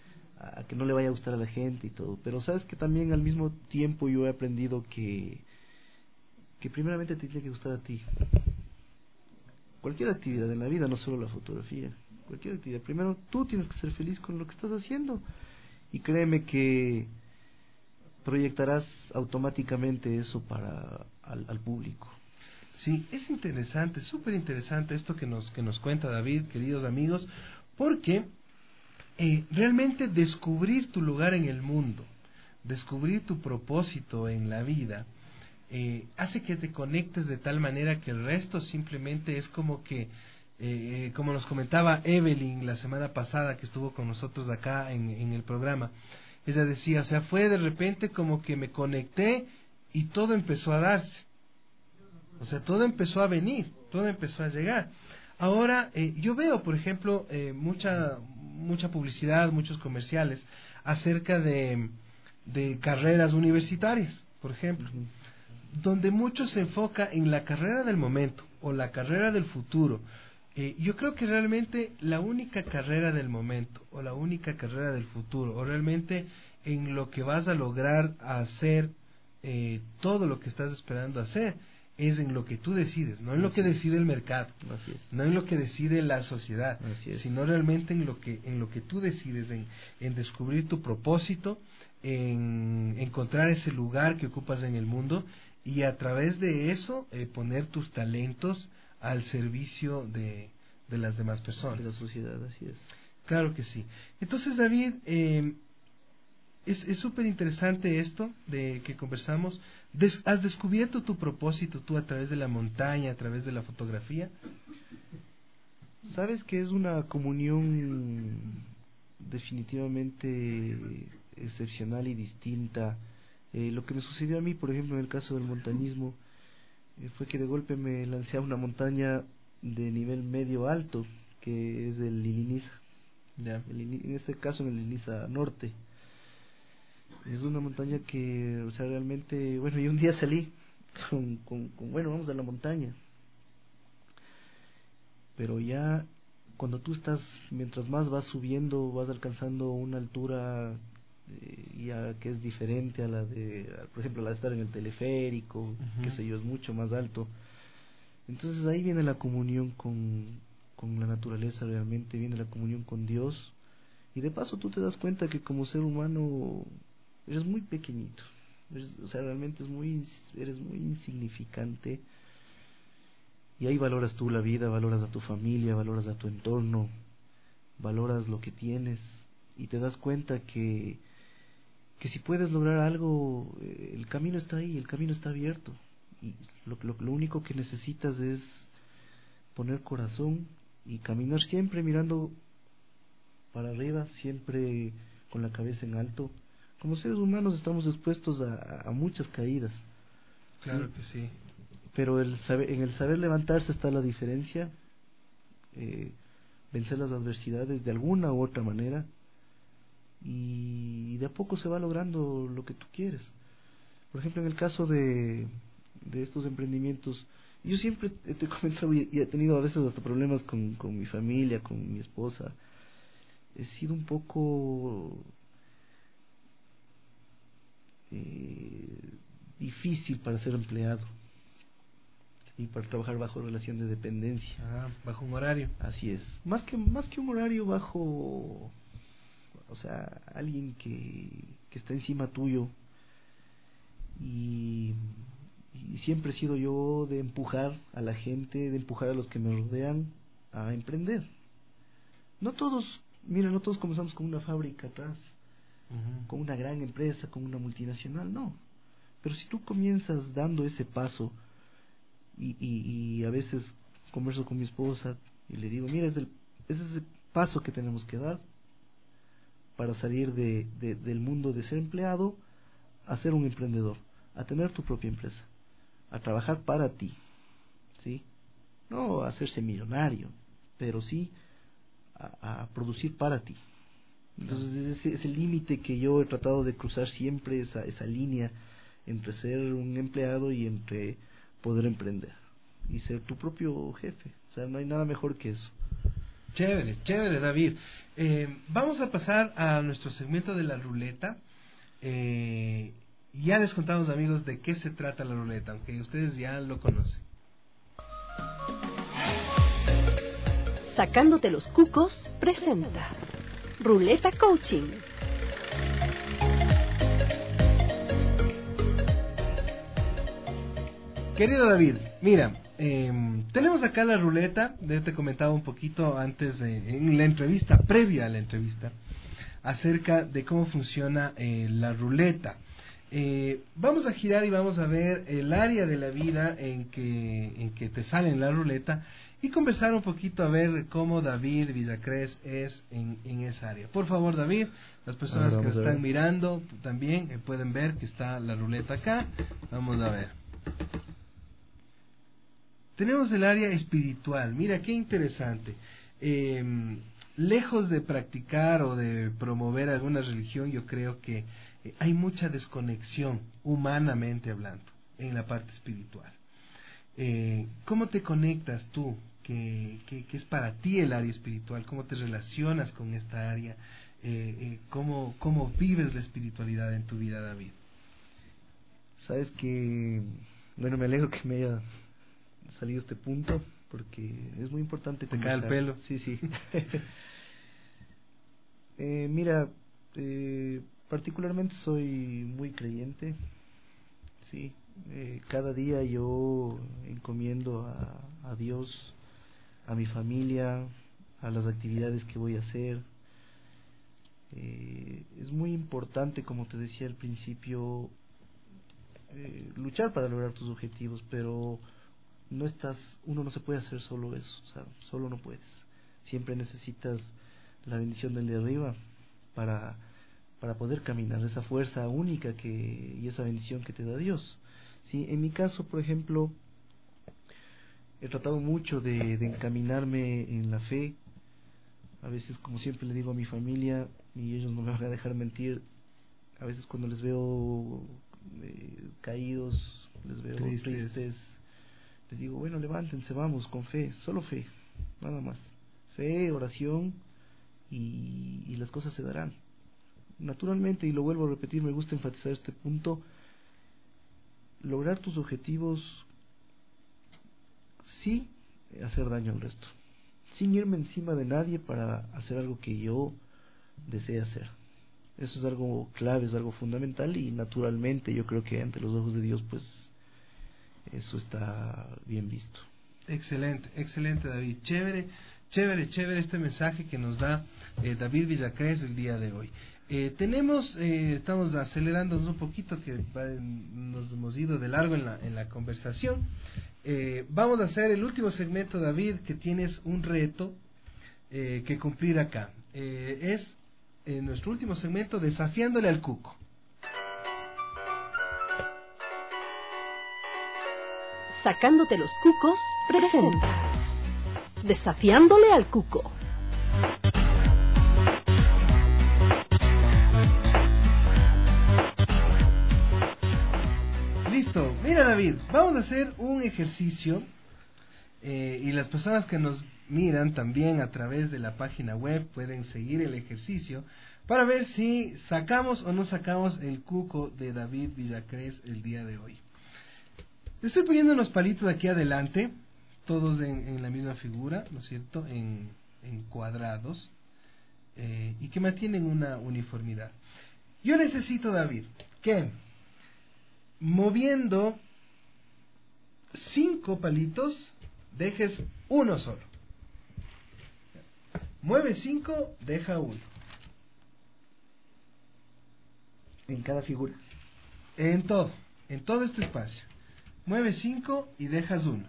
a que no le vaya a gustar a la gente y todo. Pero sabes que también al mismo tiempo yo he aprendido que, que primeramente te tiene que gustar a ti. Cualquier actividad en la vida, no solo la fotografía, cualquier actividad. Primero tú tienes que ser feliz con lo que estás haciendo. Y créeme que proyectarás automáticamente eso para al, al público. Sí, es interesante, súper interesante esto que nos, que nos cuenta David, queridos amigos, porque eh, realmente descubrir tu lugar en el mundo, descubrir tu propósito en la vida, eh, hace que te conectes de tal manera que el resto simplemente es como que, eh, como nos comentaba Evelyn la semana pasada que estuvo con nosotros acá en, en el programa, ella decía, o sea, fue de repente como que me conecté y todo empezó a darse. O sea, todo empezó a venir, todo empezó a llegar. Ahora, eh, yo veo, por ejemplo, eh, mucha mucha publicidad, muchos comerciales acerca de, de carreras universitarias, por ejemplo, uh-huh. donde mucho se enfoca en la carrera del momento o la carrera del futuro. Eh, yo creo que realmente la única carrera del momento o la única carrera del futuro o realmente en lo que vas a lograr hacer eh, todo lo que estás esperando hacer es en lo que tú decides, no en lo que decide el mercado, no en lo que decide la sociedad, sino realmente en lo que en lo que tú decides, en, en descubrir tu propósito, en encontrar ese lugar que ocupas en el mundo y a través de eso eh, poner tus talentos al servicio de, de las demás personas. De la sociedad, así es. Claro que sí. Entonces, David, eh, es súper interesante esto de que conversamos. Des, ¿Has descubierto tu propósito tú a través de la montaña, a través de la fotografía? Sabes que es una comunión definitivamente excepcional y distinta. Eh, lo que me sucedió a mí, por ejemplo, en el caso del montañismo, eh, fue que de golpe me lancé a una montaña de nivel medio alto, que es el Iliniza. Yeah. El, en este caso en el Iliniza Norte. Es una montaña que, o sea, realmente, bueno, yo un día salí con, con, con, bueno, vamos a la montaña. Pero ya, cuando tú estás, mientras más vas subiendo, vas alcanzando una altura eh, ya que es diferente a la de, por ejemplo, la de estar en el teleférico, uh-huh. qué sé yo, es mucho más alto. Entonces ahí viene la comunión con, con la naturaleza realmente, viene la comunión con Dios. Y de paso tú te das cuenta que como ser humano eres muy pequeñito, eres, o sea, realmente es muy, eres muy insignificante, y ahí valoras tú la vida, valoras a tu familia, valoras a tu entorno, valoras lo que tienes, y te das cuenta que, que si puedes lograr algo, eh, el camino está ahí, el camino está abierto, y lo, lo, lo único que necesitas es poner corazón y caminar siempre mirando para arriba, siempre con la cabeza en alto. Como seres humanos estamos expuestos a, a muchas caídas. Claro ¿sí? que sí. Pero el saber, en el saber levantarse está la diferencia, eh, vencer las adversidades de alguna u otra manera, y, y de a poco se va logrando lo que tú quieres. Por ejemplo, en el caso de, de estos emprendimientos, yo siempre te he comentado y he tenido a veces hasta problemas con, con mi familia, con mi esposa. He sido un poco eh, difícil para ser empleado y para trabajar bajo relación de dependencia. Ah, bajo un horario. Así es. Más que más que un horario, bajo, o sea, alguien que, que está encima tuyo. Y, y siempre he sido yo de empujar a la gente, de empujar a los que me rodean a emprender. No todos, mira, no todos comenzamos con una fábrica atrás, uh-huh. con una gran empresa, con una multinacional, no. Pero si tú comienzas dando ese paso, y, y, y a veces converso con mi esposa y le digo, mira, es el, ese es el paso que tenemos que dar para salir de, de, del mundo de ser empleado a ser un emprendedor, a tener tu propia empresa, a trabajar para ti, ¿sí? No a hacerse millonario, pero sí a, a producir para ti. Entonces ese es el límite que yo he tratado de cruzar siempre, esa, esa línea entre ser un empleado y entre poder emprender y ser tu propio jefe. O sea, no hay nada mejor que eso. Chévere, chévere, David. Eh, vamos a pasar a nuestro segmento de la ruleta. Eh, ya les contamos, amigos, de qué se trata la ruleta, aunque ustedes ya lo conocen. Sacándote los cucos presenta Ruleta Coaching. Querido David, mira, eh, tenemos acá la ruleta. Yo te comentaba un poquito antes de, en la entrevista, previa a la entrevista, acerca de cómo funciona eh, la ruleta. Eh, vamos a girar y vamos a ver el área de la vida en que, en que te sale en la ruleta y conversar un poquito a ver cómo David Villacrés es en, en esa área. Por favor, David, las personas que nos están mirando también eh, pueden ver que está la ruleta acá. Vamos a ver. Tenemos el área espiritual. Mira, qué interesante. Eh, lejos de practicar o de promover alguna religión, yo creo que eh, hay mucha desconexión, humanamente hablando, en la parte espiritual. Eh, ¿Cómo te conectas tú? ¿Qué, qué, qué es para ti el área espiritual? ¿Cómo te relacionas con esta área? Eh, eh, ¿cómo, ¿Cómo vives la espiritualidad en tu vida, David? Sabes que, bueno, me alegro que me haya salido este punto, porque es muy importante. ¿Te cae el pelo? Sí, sí. eh, mira, eh, particularmente soy muy creyente, sí. Eh, cada día yo encomiendo a, a Dios, a mi familia, a las actividades que voy a hacer. Eh, es muy importante, como te decía al principio, eh, luchar para lograr tus objetivos, pero no estás, uno no se puede hacer solo eso, o sea, solo no puedes. Siempre necesitas la bendición del de arriba para, para poder caminar, esa fuerza única que, y esa bendición que te da Dios. Sí, en mi caso, por ejemplo, he tratado mucho de, de encaminarme en la fe. A veces, como siempre le digo a mi familia, y ellos no me van a dejar mentir, a veces cuando les veo eh, caídos, les veo tristes. tristes, les digo, bueno, levántense, vamos, con fe, solo fe, nada más. Fe, oración, y, y las cosas se darán. Naturalmente, y lo vuelvo a repetir, me gusta enfatizar este punto, lograr tus objetivos, sí, hacer daño al resto, sin irme encima de nadie para hacer algo que yo desee hacer. Eso es algo clave, es algo fundamental, y naturalmente yo creo que ante los ojos de Dios, pues, eso está bien visto. Excelente, excelente, David. Chévere, chévere, chévere este mensaje que nos da eh, David Villacrés el día de hoy. Eh, tenemos, eh, estamos acelerándonos un poquito, que nos hemos ido de largo en la, en la conversación. Eh, vamos a hacer el último segmento, David, que tienes un reto eh, que cumplir acá. Eh, es eh, nuestro último segmento, Desafiándole al Cuco. Sacándote los cucos presenta Desafiándole al Cuco. Listo, mira, David, vamos a hacer un ejercicio eh, y las personas que nos miran también a través de la página web pueden seguir el ejercicio para ver si sacamos o no sacamos el cuco de David Villacrés el día de hoy. Estoy poniendo unos palitos aquí adelante, todos en, en la misma figura, ¿no es cierto?, en, en cuadrados, eh, y que mantienen una uniformidad. Yo necesito, David, que moviendo cinco palitos, dejes uno solo. Mueve cinco, deja uno. En cada figura. En todo, en todo este espacio. Mueve cinco y dejas uno.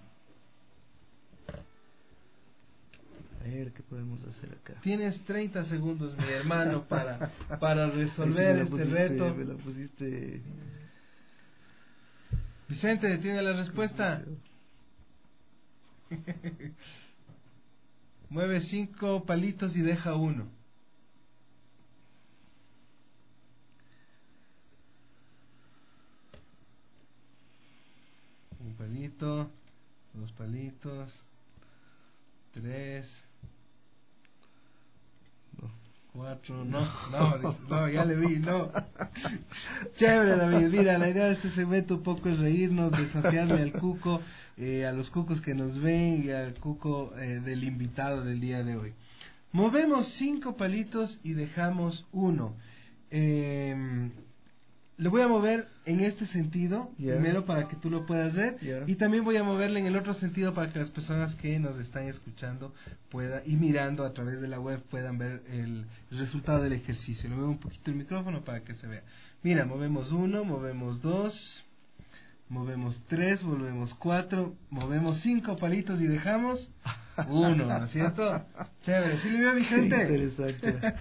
A ver, ¿qué podemos hacer acá? Tienes treinta segundos, mi hermano, para, para resolver este pusiste, reto. Me la pusiste... Vicente, ¿tiene la respuesta? Mueve cinco palitos y deja uno. Un palito, dos palitos, tres, cuatro, no, no, no, ya le vi, no. Chévere, David. Mira, la idea de este segmento un poco es reírnos, desafiarle al cuco, eh, a los cucos que nos ven y al cuco eh, del invitado del día de hoy. Movemos cinco palitos y dejamos uno. Eh, le voy a mover en este sentido, yeah. primero para que tú lo puedas ver, yeah. y también voy a moverle en el otro sentido para que las personas que nos están escuchando puedan y mirando a través de la web puedan ver el, el resultado del ejercicio. Le muevo un poquito el micrófono para que se vea. Mira, movemos uno, movemos dos, movemos tres, movemos cuatro, movemos cinco palitos y dejamos uno, ¿no es cierto? Chévere, ¿sí le veo, Vicente? Sí, interesante.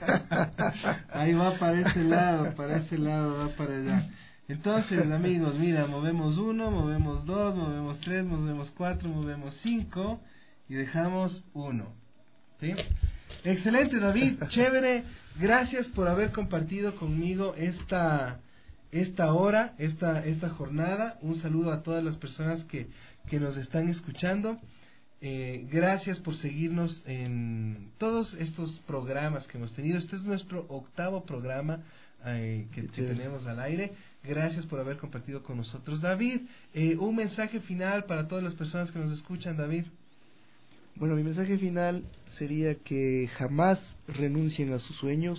Ahí va para ese lado, para ese lado, va para allá. Entonces, amigos, mira, movemos uno, movemos dos, movemos tres, movemos cuatro, movemos cinco y dejamos uno. ¿Sí? Excelente, David, chévere. Gracias por haber compartido conmigo esta esta hora, esta esta jornada. Un saludo a todas las personas que, que nos están escuchando. Eh, gracias por seguirnos en todos estos programas que hemos tenido. Este es nuestro octavo programa eh, que, que tenemos al aire. Gracias por haber compartido con nosotros. David, eh, un mensaje final para todas las personas que nos escuchan, David. Bueno, mi mensaje final sería que jamás renuncien a sus sueños.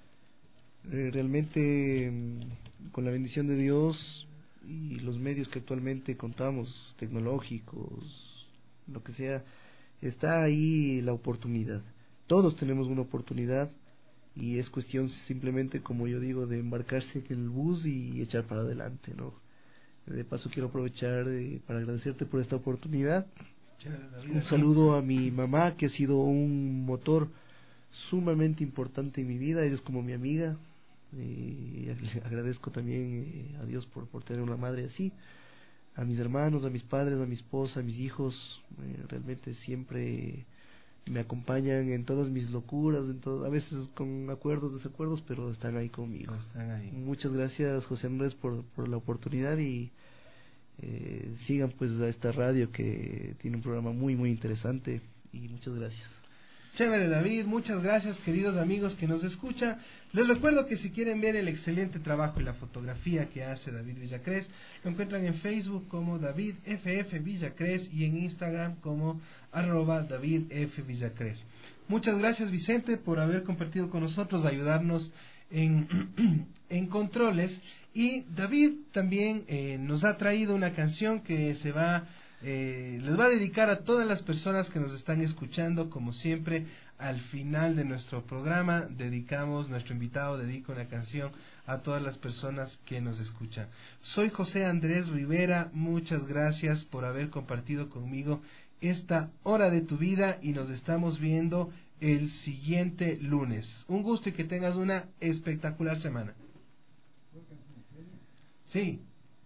Eh, realmente, con la bendición de Dios y los medios que actualmente contamos, tecnológicos, lo que sea, está ahí la oportunidad. Todos tenemos una oportunidad y es cuestión simplemente, como yo digo, de embarcarse en el bus y echar para adelante, ¿no? De paso quiero aprovechar eh, para agradecerte por esta oportunidad. Un saludo a mi mamá, que ha sido un motor sumamente importante en mi vida. Ella es como mi amiga. Eh, agradezco también eh, a Dios por, por tener una madre así. A mis hermanos, a mis padres, a mi esposa, a mis hijos, eh, realmente siempre me acompañan en todas mis locuras, en todo, a veces con acuerdos, desacuerdos, pero están ahí conmigo. Están ahí. Muchas gracias, José Andrés, por, por la oportunidad y eh, sigan pues a esta radio que tiene un programa muy muy interesante y muchas gracias. Chévere, David, muchas gracias, queridos amigos que nos escuchan. Les recuerdo que si quieren ver el excelente trabajo y la fotografía que hace David Villacrés, lo encuentran en Facebook como David F F Villacrés y en Instagram como arroba David F Villacrés. Muchas gracias, Vicente, por haber compartido con nosotros, ayudarnos en, en controles. Y David también eh, nos ha traído una canción que se va... Eh, les va a dedicar a todas las personas que nos están escuchando. Como siempre, al final de nuestro programa dedicamos, nuestro invitado dedica una canción a todas las personas que nos escuchan. Soy José Andrés Rivera, muchas gracias por haber compartido conmigo esta hora de tu vida y nos estamos viendo el siguiente lunes. Un gusto y que tengas una espectacular semana. Sí.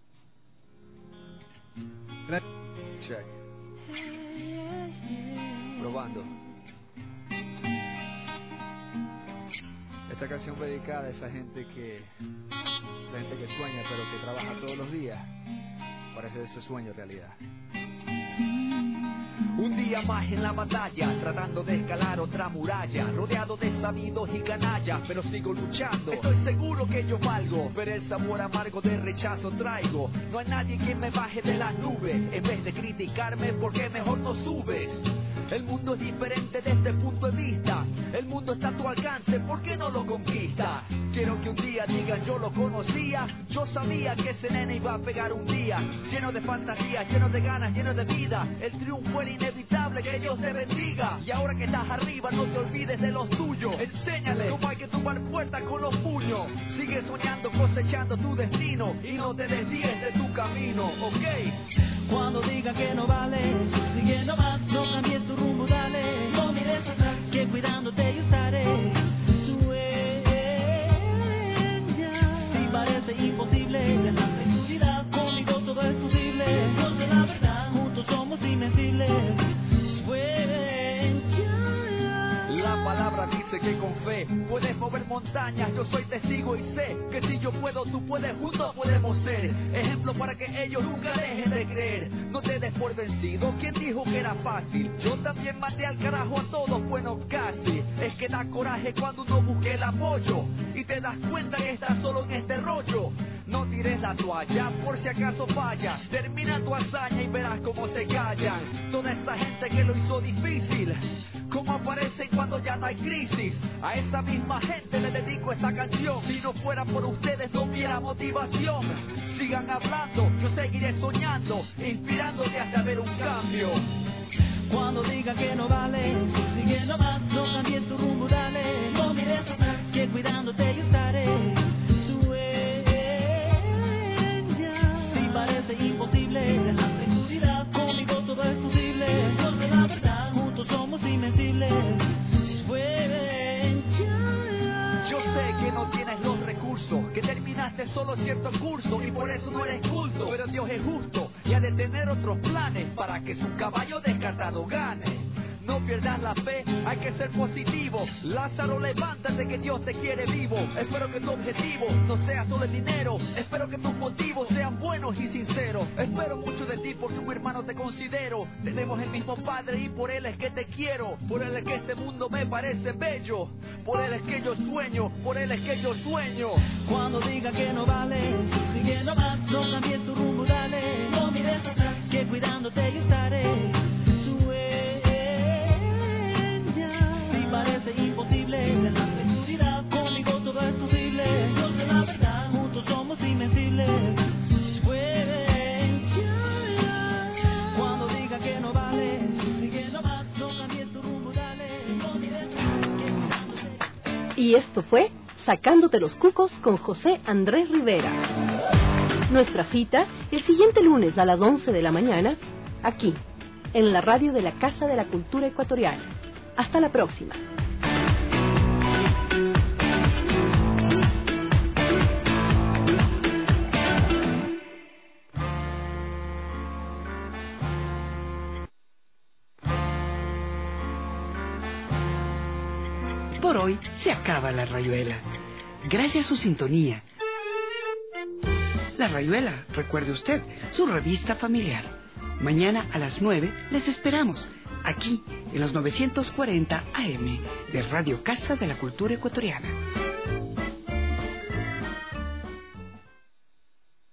Gracias. Check. Probando. Esta canción fue dedicada a esa gente que esa gente que sueña pero que trabaja todos los días para hacer ese sueño realidad. Un día más en la batalla, tratando de escalar otra muralla, rodeado de sabidos y canallas, pero sigo luchando. Estoy seguro que yo valgo, pero el sabor amargo de rechazo traigo. No hay nadie que me baje de las nubes, en vez de criticarme, ¿por qué mejor no subes? El mundo es diferente desde el punto de vista. El mundo está a tu alcance, ¿por qué no lo conquista? Quiero que un día digan yo lo conocía. Yo sabía que ese nene iba a pegar un día. Lleno de fantasías, lleno de ganas, lleno de vida. El triunfo era inevitable, que Dios te bendiga. Y ahora que estás arriba no te olvides de los tuyos. Enséñale cómo hay que tumbar puertas con los puños. Sigue soñando, cosechando tu destino y no te desvíes de tu camino, ¿ok? Cuando digan que no vale, sigue nomás, no cambies tu rumbo, dale. No mires atrás, que cuidándote yo estaré. Sueña, si parece imposible, la felicidad, conmigo todo es posible. Dios de la verdad, juntos somos invencibles. Sueña. La palabra dice que con fe puedes mover montañas. hazañas, yo soy testigo y sé que si yo puedo, tú puedes, juntos podemos ser ejemplo para que ellos nunca dejen de creer. No te des por vencido, ¿quién dijo que era fácil? Yo también mandé al carajo a todos, bueno casi. Es que da coraje cuando uno busque el apoyo y te das cuenta que estás solo en este rollo. No tires la toalla por si acaso fallas. Termina tu hazaña y verás cómo se callan toda esa gente que lo hizo difícil. Cómo aparecen cuando ya no hay crisis. A esa misma gente le dedico esta canción. Si no fuera por ustedes no hubiera motivación. Sigan hablando, yo seguiré soñando, inspirándote hasta ver un cambio. Cuando digan que no vale, sigue nomás, no cambies tu rumbo, dale. No mires atrás, que cuidándote yo estaré. Parece imposible, en la seguridad, conmigo todo es posible. Dios de la verdad, juntos somos invencibles. Yo sé que no tienes los recursos, que terminaste solo cierto curso y por eso no eres culto. Pero Dios es justo y ha de tener otros planes para que su caballo descartado gane. No pierdas la fe, hay que ser positivo. Lázaro, levántate que Dios te quiere vivo. Espero que tu objetivo no sea solo el dinero. Espero que tus motivos sean buenos y sinceros. Espero mucho de ti porque un hermano te considero. Tenemos el mismo padre y por él es que te quiero. Por él es que este mundo me parece bello. Por él es que yo sueño, por él es que yo sueño. Cuando diga que no vale, sigue nomás, no cambies tu rumbo, dale. No mires atrás, que cuidándote yo estaré. Parece imposible, en la seguridad, conmigo todo es posible. Dios de la verdad, juntos somos invencibles. Cuando diga que no vale, sigue nomás, no cambies tu rumbo, dale. No mires atrás. Y esto fue Sacándote los Cucos con José Andrés Rivera. Nuestra cita el siguiente lunes a las once de la mañana, aquí, en la radio de la Casa de la Cultura Ecuatoriana. Hasta la próxima. Por hoy se acaba La Rayuela. Gracias a su sintonía. La Rayuela, recuerde usted, su revista familiar. Mañana a las nueve les esperamos, aquí en los novecientos cuarenta A M de Radio Casa de la Cultura Ecuatoriana.